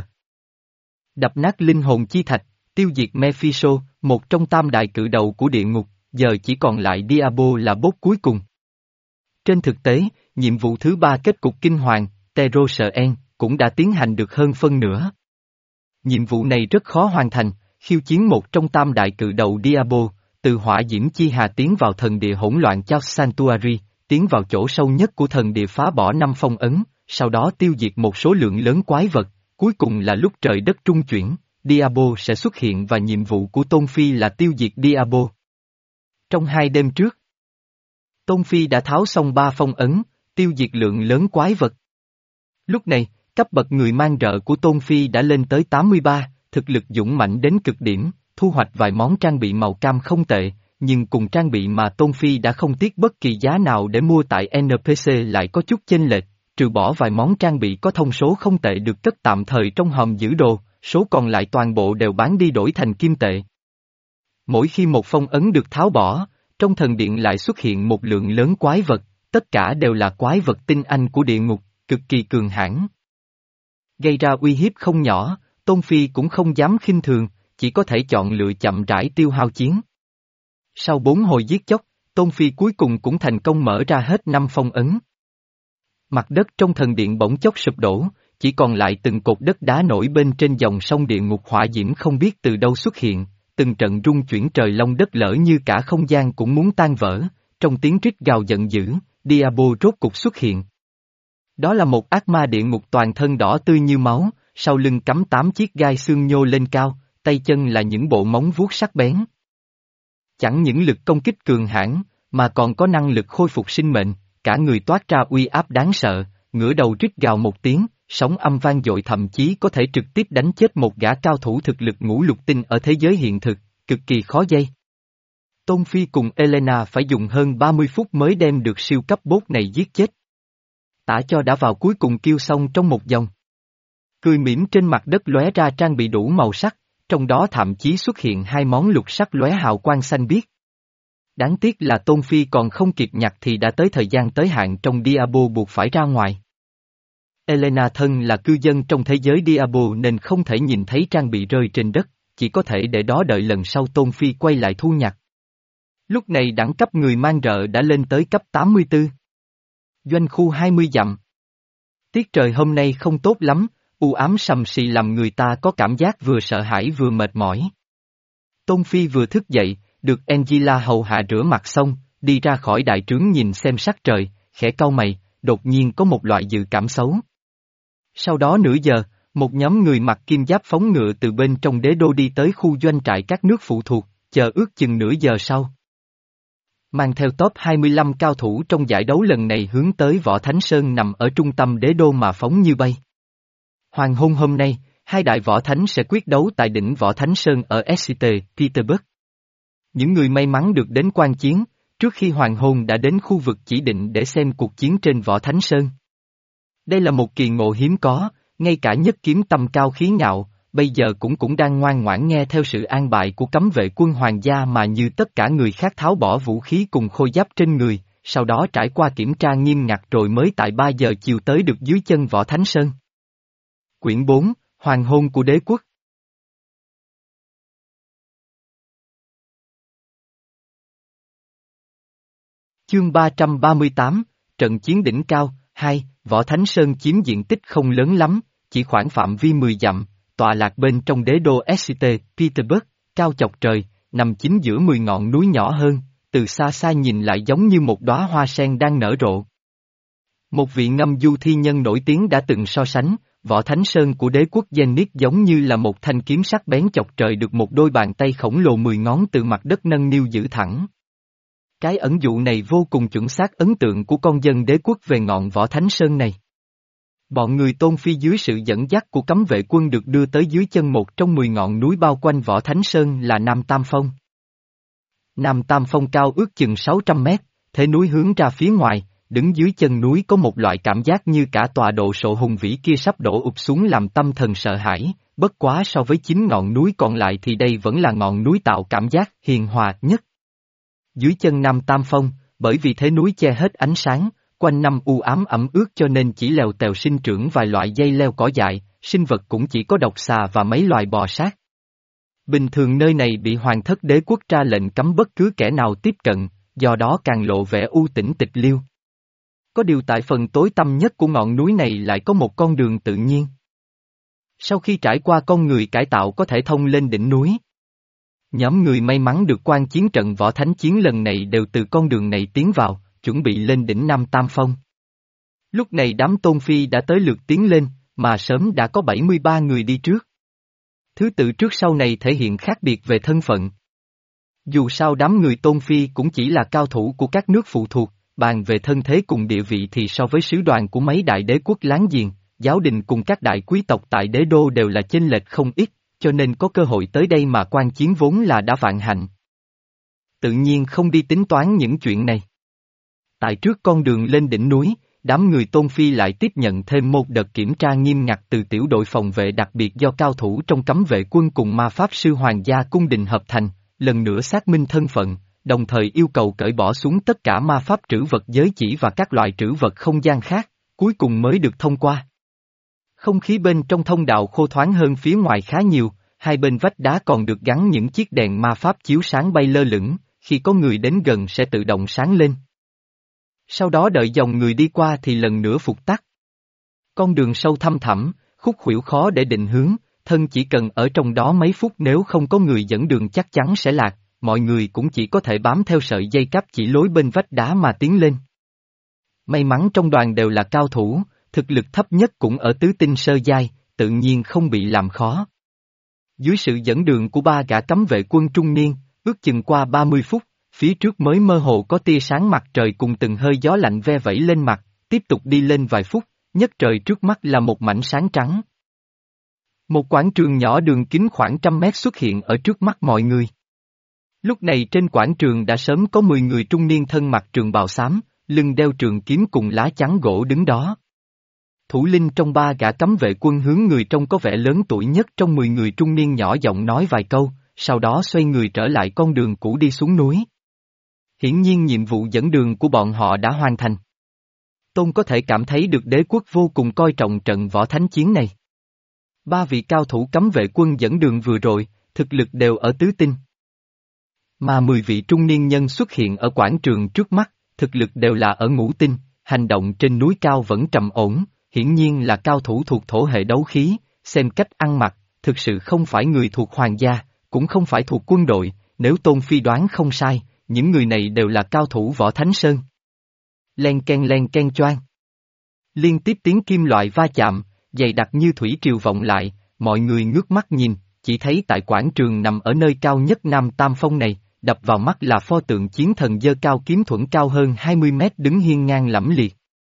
Đập nát linh hồn chi thạch, tiêu diệt Mephisto, một trong tam đại cự đầu của địa ngục, giờ chỉ còn lại Diablo là boss cuối cùng. Trên thực tế, nhiệm vụ thứ ba kết cục kinh hoàng, Terror-en, cũng đã tiến hành được hơn phân nửa. Nhiệm vụ này rất khó hoàn thành, khiêu chiến một trong tam đại cự đầu Diablo, từ hỏa diễm chi hà tiến vào thần địa hỗn loạn Chaos Sanctuary, tiến vào chỗ sâu nhất của thần địa phá bỏ năm phong ấn, sau đó tiêu diệt một số lượng lớn quái vật, cuối cùng là lúc trời đất trung chuyển, Diablo sẽ xuất hiện và nhiệm vụ của Tôn Phi là tiêu diệt Diablo. Trong hai đêm trước, Tôn Phi đã tháo xong ba phong ấn, tiêu diệt lượng lớn quái vật. Lúc này, cấp bậc người mang rợ của Tôn Phi đã lên tới tám mươi ba, thực lực dũng mãnh đến cực điểm, thu hoạch vài món trang bị màu cam không tệ, nhưng cùng trang bị mà Tôn Phi đã không tiếc bất kỳ giá nào để mua tại en pê xê lại có chút chênh lệch, trừ bỏ vài món trang bị có thông số không tệ được cất tạm thời trong hòm giữ đồ, số còn lại toàn bộ đều bán đi đổi thành kim tệ. Mỗi khi một phong ấn được tháo bỏ, trong thần điện lại xuất hiện một lượng lớn quái vật, tất cả đều là quái vật tinh anh của địa ngục, cực kỳ cường hãn. Gây ra uy hiếp không nhỏ, Tôn Phi cũng không dám khinh thường, chỉ có thể chọn lựa chậm rãi tiêu hao chiến. Sau bốn hồi giết chóc, Tôn Phi cuối cùng cũng thành công mở ra hết năm phong ấn. Mặt đất trong thần điện bỗng chốc sụp đổ, chỉ còn lại từng cột đất đá nổi bên trên dòng sông địa ngục hỏa diễm không biết từ đâu xuất hiện, từng trận rung chuyển trời long đất lở như cả không gian cũng muốn tan vỡ, trong tiếng rít gào giận dữ, Diablo rốt cục xuất hiện. Đó là một ác ma địa ngục toàn thân đỏ tươi như máu, sau lưng cắm tám chiếc gai xương nhô lên cao, tay chân là những bộ móng vuốt sắc bén. Chẳng những lực công kích cường hãn, mà còn có năng lực khôi phục sinh mệnh, cả người toát ra uy áp đáng sợ, ngửa đầu rít gào một tiếng, sóng âm vang dội thậm chí có thể trực tiếp đánh chết một gã cao thủ thực lực ngũ lục tinh ở thế giới hiện thực, cực kỳ khó dây. Tôn Phi cùng Elena phải dùng hơn ba mươi phút mới đem được siêu cấp boss này giết chết. Tả cho đã vào cuối cùng kêu xong trong một dòng. Cười mỉm trên mặt đất lóe ra trang bị đủ màu sắc, trong đó thậm chí xuất hiện hai món lục sắc lóe hào quang xanh biếc. Đáng tiếc là Tôn Phi còn không kịp nhặt thì đã tới thời gian tới hạn trong Diablo buộc phải ra ngoài. Elena thân là cư dân trong thế giới Diablo nên không thể nhìn thấy trang bị rơi trên đất, chỉ có thể để đó đợi lần sau Tôn Phi quay lại thu nhặt. Lúc này đẳng cấp người mang rợ đã lên tới cấp tám mươi tư. Doanh khu hai mươi dặm. Tiết trời hôm nay không tốt lắm, u ám sầm sì làm người ta có cảm giác vừa sợ hãi vừa mệt mỏi. Tôn Phi vừa thức dậy, được Angela hầu hạ rửa mặt xong, đi ra khỏi đại trướng nhìn xem sắc trời, khẽ cau mày, đột nhiên có một loại dự cảm xấu. Sau đó nửa giờ, một nhóm người mặc kim giáp phóng ngựa từ bên trong đế đô đi tới khu doanh trại các nước phụ thuộc, chờ ước chừng nửa giờ sau. Mang theo top hai mươi lăm cao thủ trong giải đấu lần này hướng tới Võ Thánh Sơn nằm ở trung tâm đế đô mà phóng như bay. Hoàng hôn hôm nay, hai đại võ thánh sẽ quyết đấu tại đỉnh Võ Thánh Sơn ở ét tê Petersburg. Những người may mắn được đến quan chiến, trước khi hoàng hôn đã đến khu vực chỉ định để xem cuộc chiến trên Võ Thánh Sơn. Đây là một kỳ ngộ hiếm có, ngay cả nhất kiếm tầm cao khí ngạo, bây giờ cũng cũng đang ngoan ngoãn nghe theo sự an bài của cấm vệ quân hoàng gia mà như tất cả người khác tháo bỏ vũ khí cùng khôi giáp trên người, sau đó trải qua kiểm tra nghiêm ngặt rồi mới tại ba giờ chiều tới được dưới chân Võ Thánh Sơn. Quyển bốn, Hoàng hôn của đế quốc. Chương ba trăm ba mươi tám, Trận chiến đỉnh cao, hai, Võ Thánh Sơn chiếm diện tích không lớn lắm, chỉ khoảng phạm vi mười dặm, tọa lạc bên trong đế đô Saint Petersburg, cao chọc trời, nằm chính giữa mười ngọn núi nhỏ hơn, từ xa xa nhìn lại giống như một đóa hoa sen đang nở rộ. Một vị ngâm du thi nhân nổi tiếng đã từng so sánh, Võ Thánh Sơn của đế quốc Zenith giống như là một thanh kiếm sắc bén chọc trời được một đôi bàn tay khổng lồ mười ngón từ mặt đất nâng niu giữ thẳng. Cái ẩn dụ này vô cùng chuẩn xác ấn tượng của con dân đế quốc về ngọn Võ Thánh Sơn này. Bọn người Tôn Phi dưới sự dẫn dắt của cấm vệ quân được đưa tới dưới chân một trong mười ngọn núi bao quanh Võ Thánh Sơn là Nam Tam Phong. Nam Tam Phong cao ước chừng sáu trăm mét, thế núi hướng ra phía ngoài, đứng dưới chân núi có một loại cảm giác như cả tòa độ sộ hùng vĩ kia sắp đổ ụp xuống làm tâm thần sợ hãi, bất quá so với chín ngọn núi còn lại thì đây vẫn là ngọn núi tạo cảm giác hiền hòa nhất. Dưới chân Nam Tam Phong, bởi vì thế núi che hết ánh sáng, quanh năm u ám ẩm ướt cho nên chỉ lèo tèo sinh trưởng vài loại dây leo cỏ dại, sinh vật cũng chỉ có độc xà và mấy loài bò sát. Bình thường nơi này bị hoàng thất đế quốc ra lệnh cấm bất cứ kẻ nào tiếp cận, do đó càng lộ vẻ u tĩnh tịch liêu. Có điều tại phần tối tăm nhất của ngọn núi này lại có một con đường tự nhiên. Sau khi trải qua con người cải tạo có thể thông lên đỉnh núi. Nhóm người may mắn được quan chiến trận Võ Thánh chiến lần này đều từ con đường này tiến vào, chuẩn bị lên đỉnh Nam Tam Phong. Lúc này đám Tôn Phi đã tới lượt tiến lên, mà sớm đã có bảy mươi ba người đi trước. Thứ tự trước sau này thể hiện khác biệt về thân phận. Dù sao đám người Tôn Phi cũng chỉ là cao thủ của các nước phụ thuộc, bàn về thân thế cùng địa vị thì so với sứ đoàn của mấy đại đế quốc láng giềng, giáo đình cùng các đại quý tộc tại đế đô đều là chênh lệch không ít, cho nên có cơ hội tới đây mà quan chiến vốn là đã vạn hạnh. Tự nhiên không đi tính toán những chuyện này. Tại trước con đường lên đỉnh núi, đám người Tôn Phi lại tiếp nhận thêm một đợt kiểm tra nghiêm ngặt từ tiểu đội phòng vệ đặc biệt do cao thủ trong cấm vệ quân cùng ma pháp sư hoàng gia cung đình hợp thành, lần nữa xác minh thân phận, đồng thời yêu cầu cởi bỏ xuống tất cả ma pháp trữ vật giới chỉ và các loại trữ vật không gian khác, cuối cùng mới được thông qua. Không khí bên trong thông đạo khô thoáng hơn phía ngoài khá nhiều, hai bên vách đá còn được gắn những chiếc đèn ma pháp chiếu sáng bay lơ lửng, khi có người đến gần sẽ tự động sáng lên. Sau đó đợi dòng người đi qua thì lần nữa phục tắt. Con đường sâu thăm thẳm, khúc khuỷu khó để định hướng, thân chỉ cần ở trong đó mấy phút nếu không có người dẫn đường chắc chắn sẽ lạc, mọi người cũng chỉ có thể bám theo sợi dây cáp chỉ lối bên vách đá mà tiến lên. May mắn trong đoàn đều là cao thủ, thực lực thấp nhất cũng ở tứ tinh sơ giai, tự nhiên không bị làm khó. Dưới sự dẫn đường của ba gã cấm vệ quân trung niên, ước chừng qua ba mươi phút, phía trước mới mơ hồ có tia sáng mặt trời cùng từng hơi gió lạnh ve vẩy lên mặt, tiếp tục đi lên vài phút, nhất trời trước mắt là một mảnh sáng trắng. Một quảng trường nhỏ đường kính khoảng trăm mét xuất hiện ở trước mắt mọi người. Lúc này trên quảng trường đã sớm có mười người trung niên thân mặc trường bào xám, lưng đeo trường kiếm cùng lá chắn gỗ đứng đó. Thủ linh trong ba gã cấm vệ quân hướng người trông có vẻ lớn tuổi nhất trong mười người trung niên nhỏ giọng nói vài câu, sau đó xoay người trở lại con đường cũ đi xuống núi. Hiển nhiên nhiệm vụ dẫn đường của bọn họ đã hoàn thành. Tôn có thể cảm thấy được đế quốc vô cùng coi trọng trận võ thánh chiến này. Ba vị cao thủ cấm vệ quân dẫn đường vừa rồi, thực lực đều ở tứ tinh. Mà mười vị trung niên nhân xuất hiện ở quảng trường trước mắt, thực lực đều là ở ngũ tinh, hành động trên núi cao vẫn trầm ổn, hiển nhiên là cao thủ thuộc thổ hệ đấu khí, xem cách ăn mặc, thực sự không phải người thuộc hoàng gia, cũng không phải thuộc quân đội, nếu Tôn Phi đoán không sai, những người này đều là cao thủ võ thánh sơn. Len ken len ken choang. Liên tiếp tiếng kim loại va chạm, dày đặc như thủy triều vọng lại, mọi người ngước mắt nhìn, chỉ thấy tại quảng trường nằm ở nơi cao nhất Nam Tam Phong này, đập vào mắt là pho tượng chiến thần giơ cao kiếm thuẫn cao hơn hai mươi mét đứng hiên ngang lẫm liệt.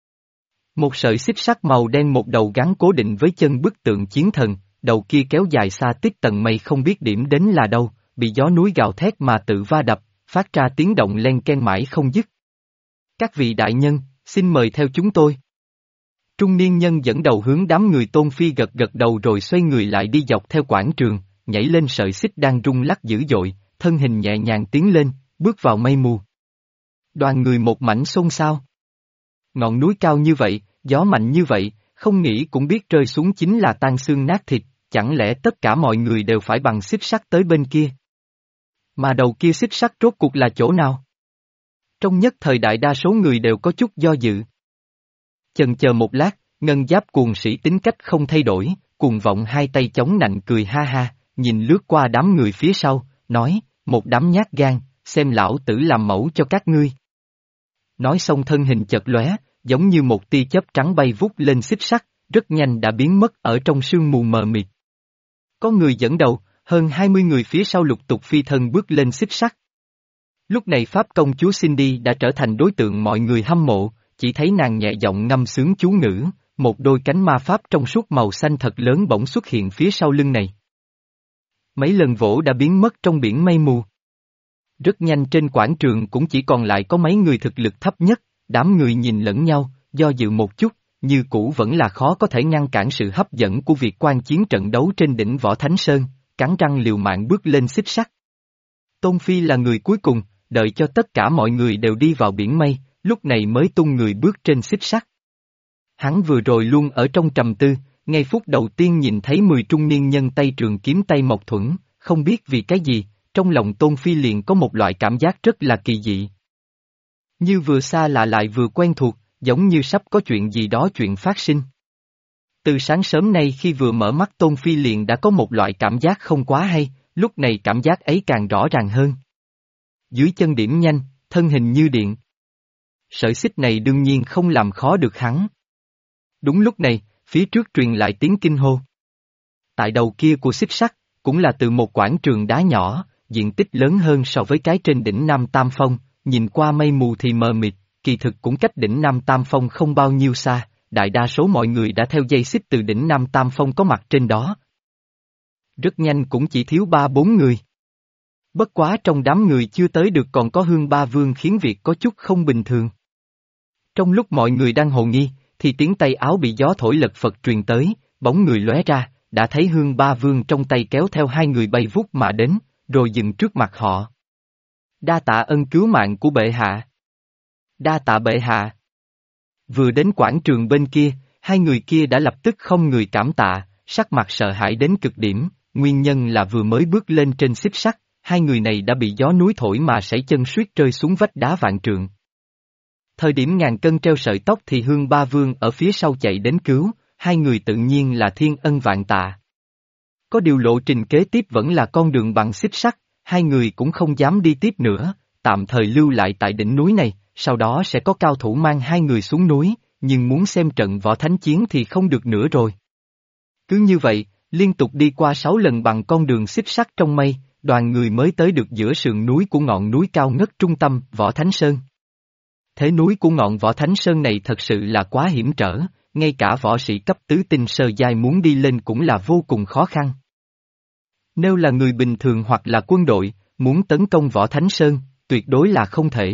Một sợi xích sắt màu đen một đầu gắn cố định với chân bức tượng chiến thần, đầu kia kéo dài xa tích tầng mây không biết điểm đến là đâu, bị gió núi gào thét mà tự va đập, phát ra tiếng động len ken mãi không dứt. Các vị đại nhân, xin mời theo chúng tôi. Trung niên nhân dẫn đầu hướng đám người Tôn Phi gật gật đầu rồi xoay người lại đi dọc theo quảng trường, nhảy lên sợi xích đang rung lắc dữ dội, thân hình nhẹ nhàng tiến lên, bước vào mây mù. Đoàn người một mảnh xôn xao. Ngọn núi cao như vậy, gió mạnh như vậy, không nghĩ cũng biết rơi xuống chính là tan xương nát thịt, chẳng lẽ tất cả mọi người đều phải bằng xích sắt tới bên kia? Mà đầu kia xích sắt rốt cuộc là chỗ nào? Trong nhất thời đại đa số người đều có chút do dự. Chần chờ một lát, ngân giáp cuồng sĩ tính cách không thay đổi, cuồng vọng hai tay chống nạnh cười ha ha, nhìn lướt qua đám người phía sau, nói, một đám nhát gan, xem lão tử làm mẫu cho các ngươi. Nói xong thân hình chợt lóe, giống như một tia chớp trắng bay vút lên xích sắt, rất nhanh đã biến mất ở trong sương mù mờ mịt. Có người dẫn đầu, hơn hai mươi người phía sau lục tục phi thân bước lên xích sắt. Lúc này Pháp công chúa Cindy đã trở thành đối tượng mọi người hâm mộ, chỉ thấy nàng nhẹ giọng ngâm sướng chú ngữ, một đôi cánh ma pháp trong suốt màu xanh thật lớn bỗng xuất hiện phía sau lưng này. Mấy lần vỗ đã biến mất trong biển mây mù. Rất nhanh trên quảng trường cũng chỉ còn lại có mấy người thực lực thấp nhất, đám người nhìn lẫn nhau, do dự một chút, như cũ vẫn là khó có thể ngăn cản sự hấp dẫn của việc quan chiến trận đấu trên đỉnh Võ Thánh Sơn, cắn răng liều mạng bước lên xích sắt. Tôn Phi là người cuối cùng, đợi cho tất cả mọi người đều đi vào biển mây, lúc này mới tung người bước trên xích sắt. Hắn vừa rồi luôn ở trong trầm tư, ngay phút đầu tiên nhìn thấy mười trung niên nhân tay trường kiếm tay mộc thuẫn, không biết vì cái gì, trong lòng Tôn Phi liền có một loại cảm giác rất là kỳ dị. Như vừa xa lạ lại vừa quen thuộc, giống như sắp có chuyện gì đó chuyện phát sinh. Từ sáng sớm nay khi vừa mở mắt Tôn Phi liền đã có một loại cảm giác không quá hay, lúc này cảm giác ấy càng rõ ràng hơn. Dưới chân điểm nhanh, thân hình như điện. Sợi xích này đương nhiên không làm khó được hắn. Đúng lúc này, phía trước truyền lại tiếng kinh hô. Tại đầu kia của xích sắt, cũng là từ một quảng trường đá nhỏ, diện tích lớn hơn so với cái trên đỉnh Nam Tam Phong, nhìn qua mây mù thì mờ mịt, kỳ thực cũng cách đỉnh Nam Tam Phong không bao nhiêu xa, đại đa số mọi người đã theo dây xích từ đỉnh Nam Tam Phong có mặt trên đó. Rất nhanh cũng chỉ thiếu ba bốn người. Bất quá trong đám người chưa tới được còn có Hương Ba Vương khiến việc có chút không bình thường. Trong lúc mọi người đang hồ nghi, thì tiếng tay áo bị gió thổi lật phật truyền tới, bóng người lóe ra, đã thấy Hương Ba Vương trong tay kéo theo hai người bay vút mà đến, rồi dừng trước mặt họ. Đa tạ ân cứu mạng của bệ hạ. Đa tạ bệ hạ. Vừa đến quảng trường bên kia, hai người kia đã lập tức không người cảm tạ, sắc mặt sợ hãi đến cực điểm, nguyên nhân là vừa mới bước lên trên xích sắt, hai người này đã bị gió núi thổi mà sảy chân suýt rơi xuống vách đá vạn trượng. Thời điểm ngàn cân treo sợi tóc thì Hương Ba Vương ở phía sau chạy đến cứu, hai người tự nhiên là thiên ân vạn tạ. Có điều lộ trình kế tiếp vẫn là con đường bằng xích sắt, hai người cũng không dám đi tiếp nữa, tạm thời lưu lại tại đỉnh núi này, sau đó sẽ có cao thủ mang hai người xuống núi, nhưng muốn xem trận võ thánh chiến thì không được nữa rồi. Cứ như vậy, liên tục đi qua sáu lần bằng con đường xích sắt trong mây, đoàn người mới tới được giữa sườn núi của ngọn núi cao ngất trung tâm, Võ Thánh Sơn. Thế núi của ngọn Võ Thánh Sơn này thật sự là quá hiểm trở, ngay cả võ sĩ cấp tứ tinh sơ giai muốn đi lên cũng là vô cùng khó khăn. Nếu là người bình thường hoặc là quân đội, muốn tấn công Võ Thánh Sơn, tuyệt đối là không thể.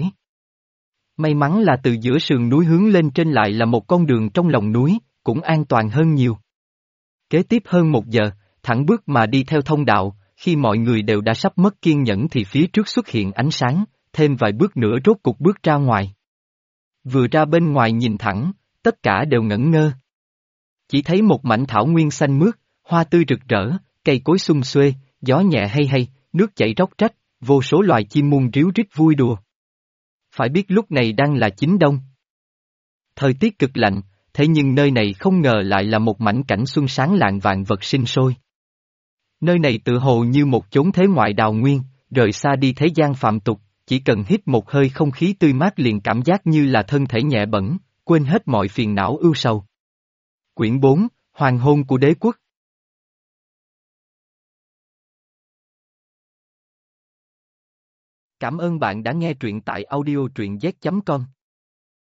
May mắn là từ giữa sườn núi hướng lên trên lại là một con đường trong lòng núi, cũng an toàn hơn nhiều. Kế tiếp hơn một giờ, thẳng bước mà đi theo thông đạo, khi mọi người đều đã sắp mất kiên nhẫn thì phía trước xuất hiện ánh sáng, thêm vài bước nữa rốt cục bước ra ngoài. Vừa ra bên ngoài nhìn thẳng, tất cả đều ngẩn ngơ. Chỉ thấy một mảnh thảo nguyên xanh mướt, hoa tươi rực rỡ, cây cối sum xuê, gió nhẹ hay hay, nước chảy róc rách, vô số loài chim muôn ríu rít vui đùa. Phải biết lúc này đang là chính đông. Thời tiết cực lạnh, thế nhưng nơi này không ngờ lại là một mảnh cảnh xuân sáng lạng vạn vật sinh sôi. Nơi này tự hồ như một chốn thế ngoại đào nguyên, rời xa đi thế gian phạm tục, chỉ cần hít một hơi không khí tươi mát liền cảm giác như là thân thể nhẹ bẫng, quên hết mọi phiền não ưu sầu. Quyển bốn, Hoàng hôn của đế quốc. Cảm ơn bạn đã nghe truyện tại audio truyện z chấm com.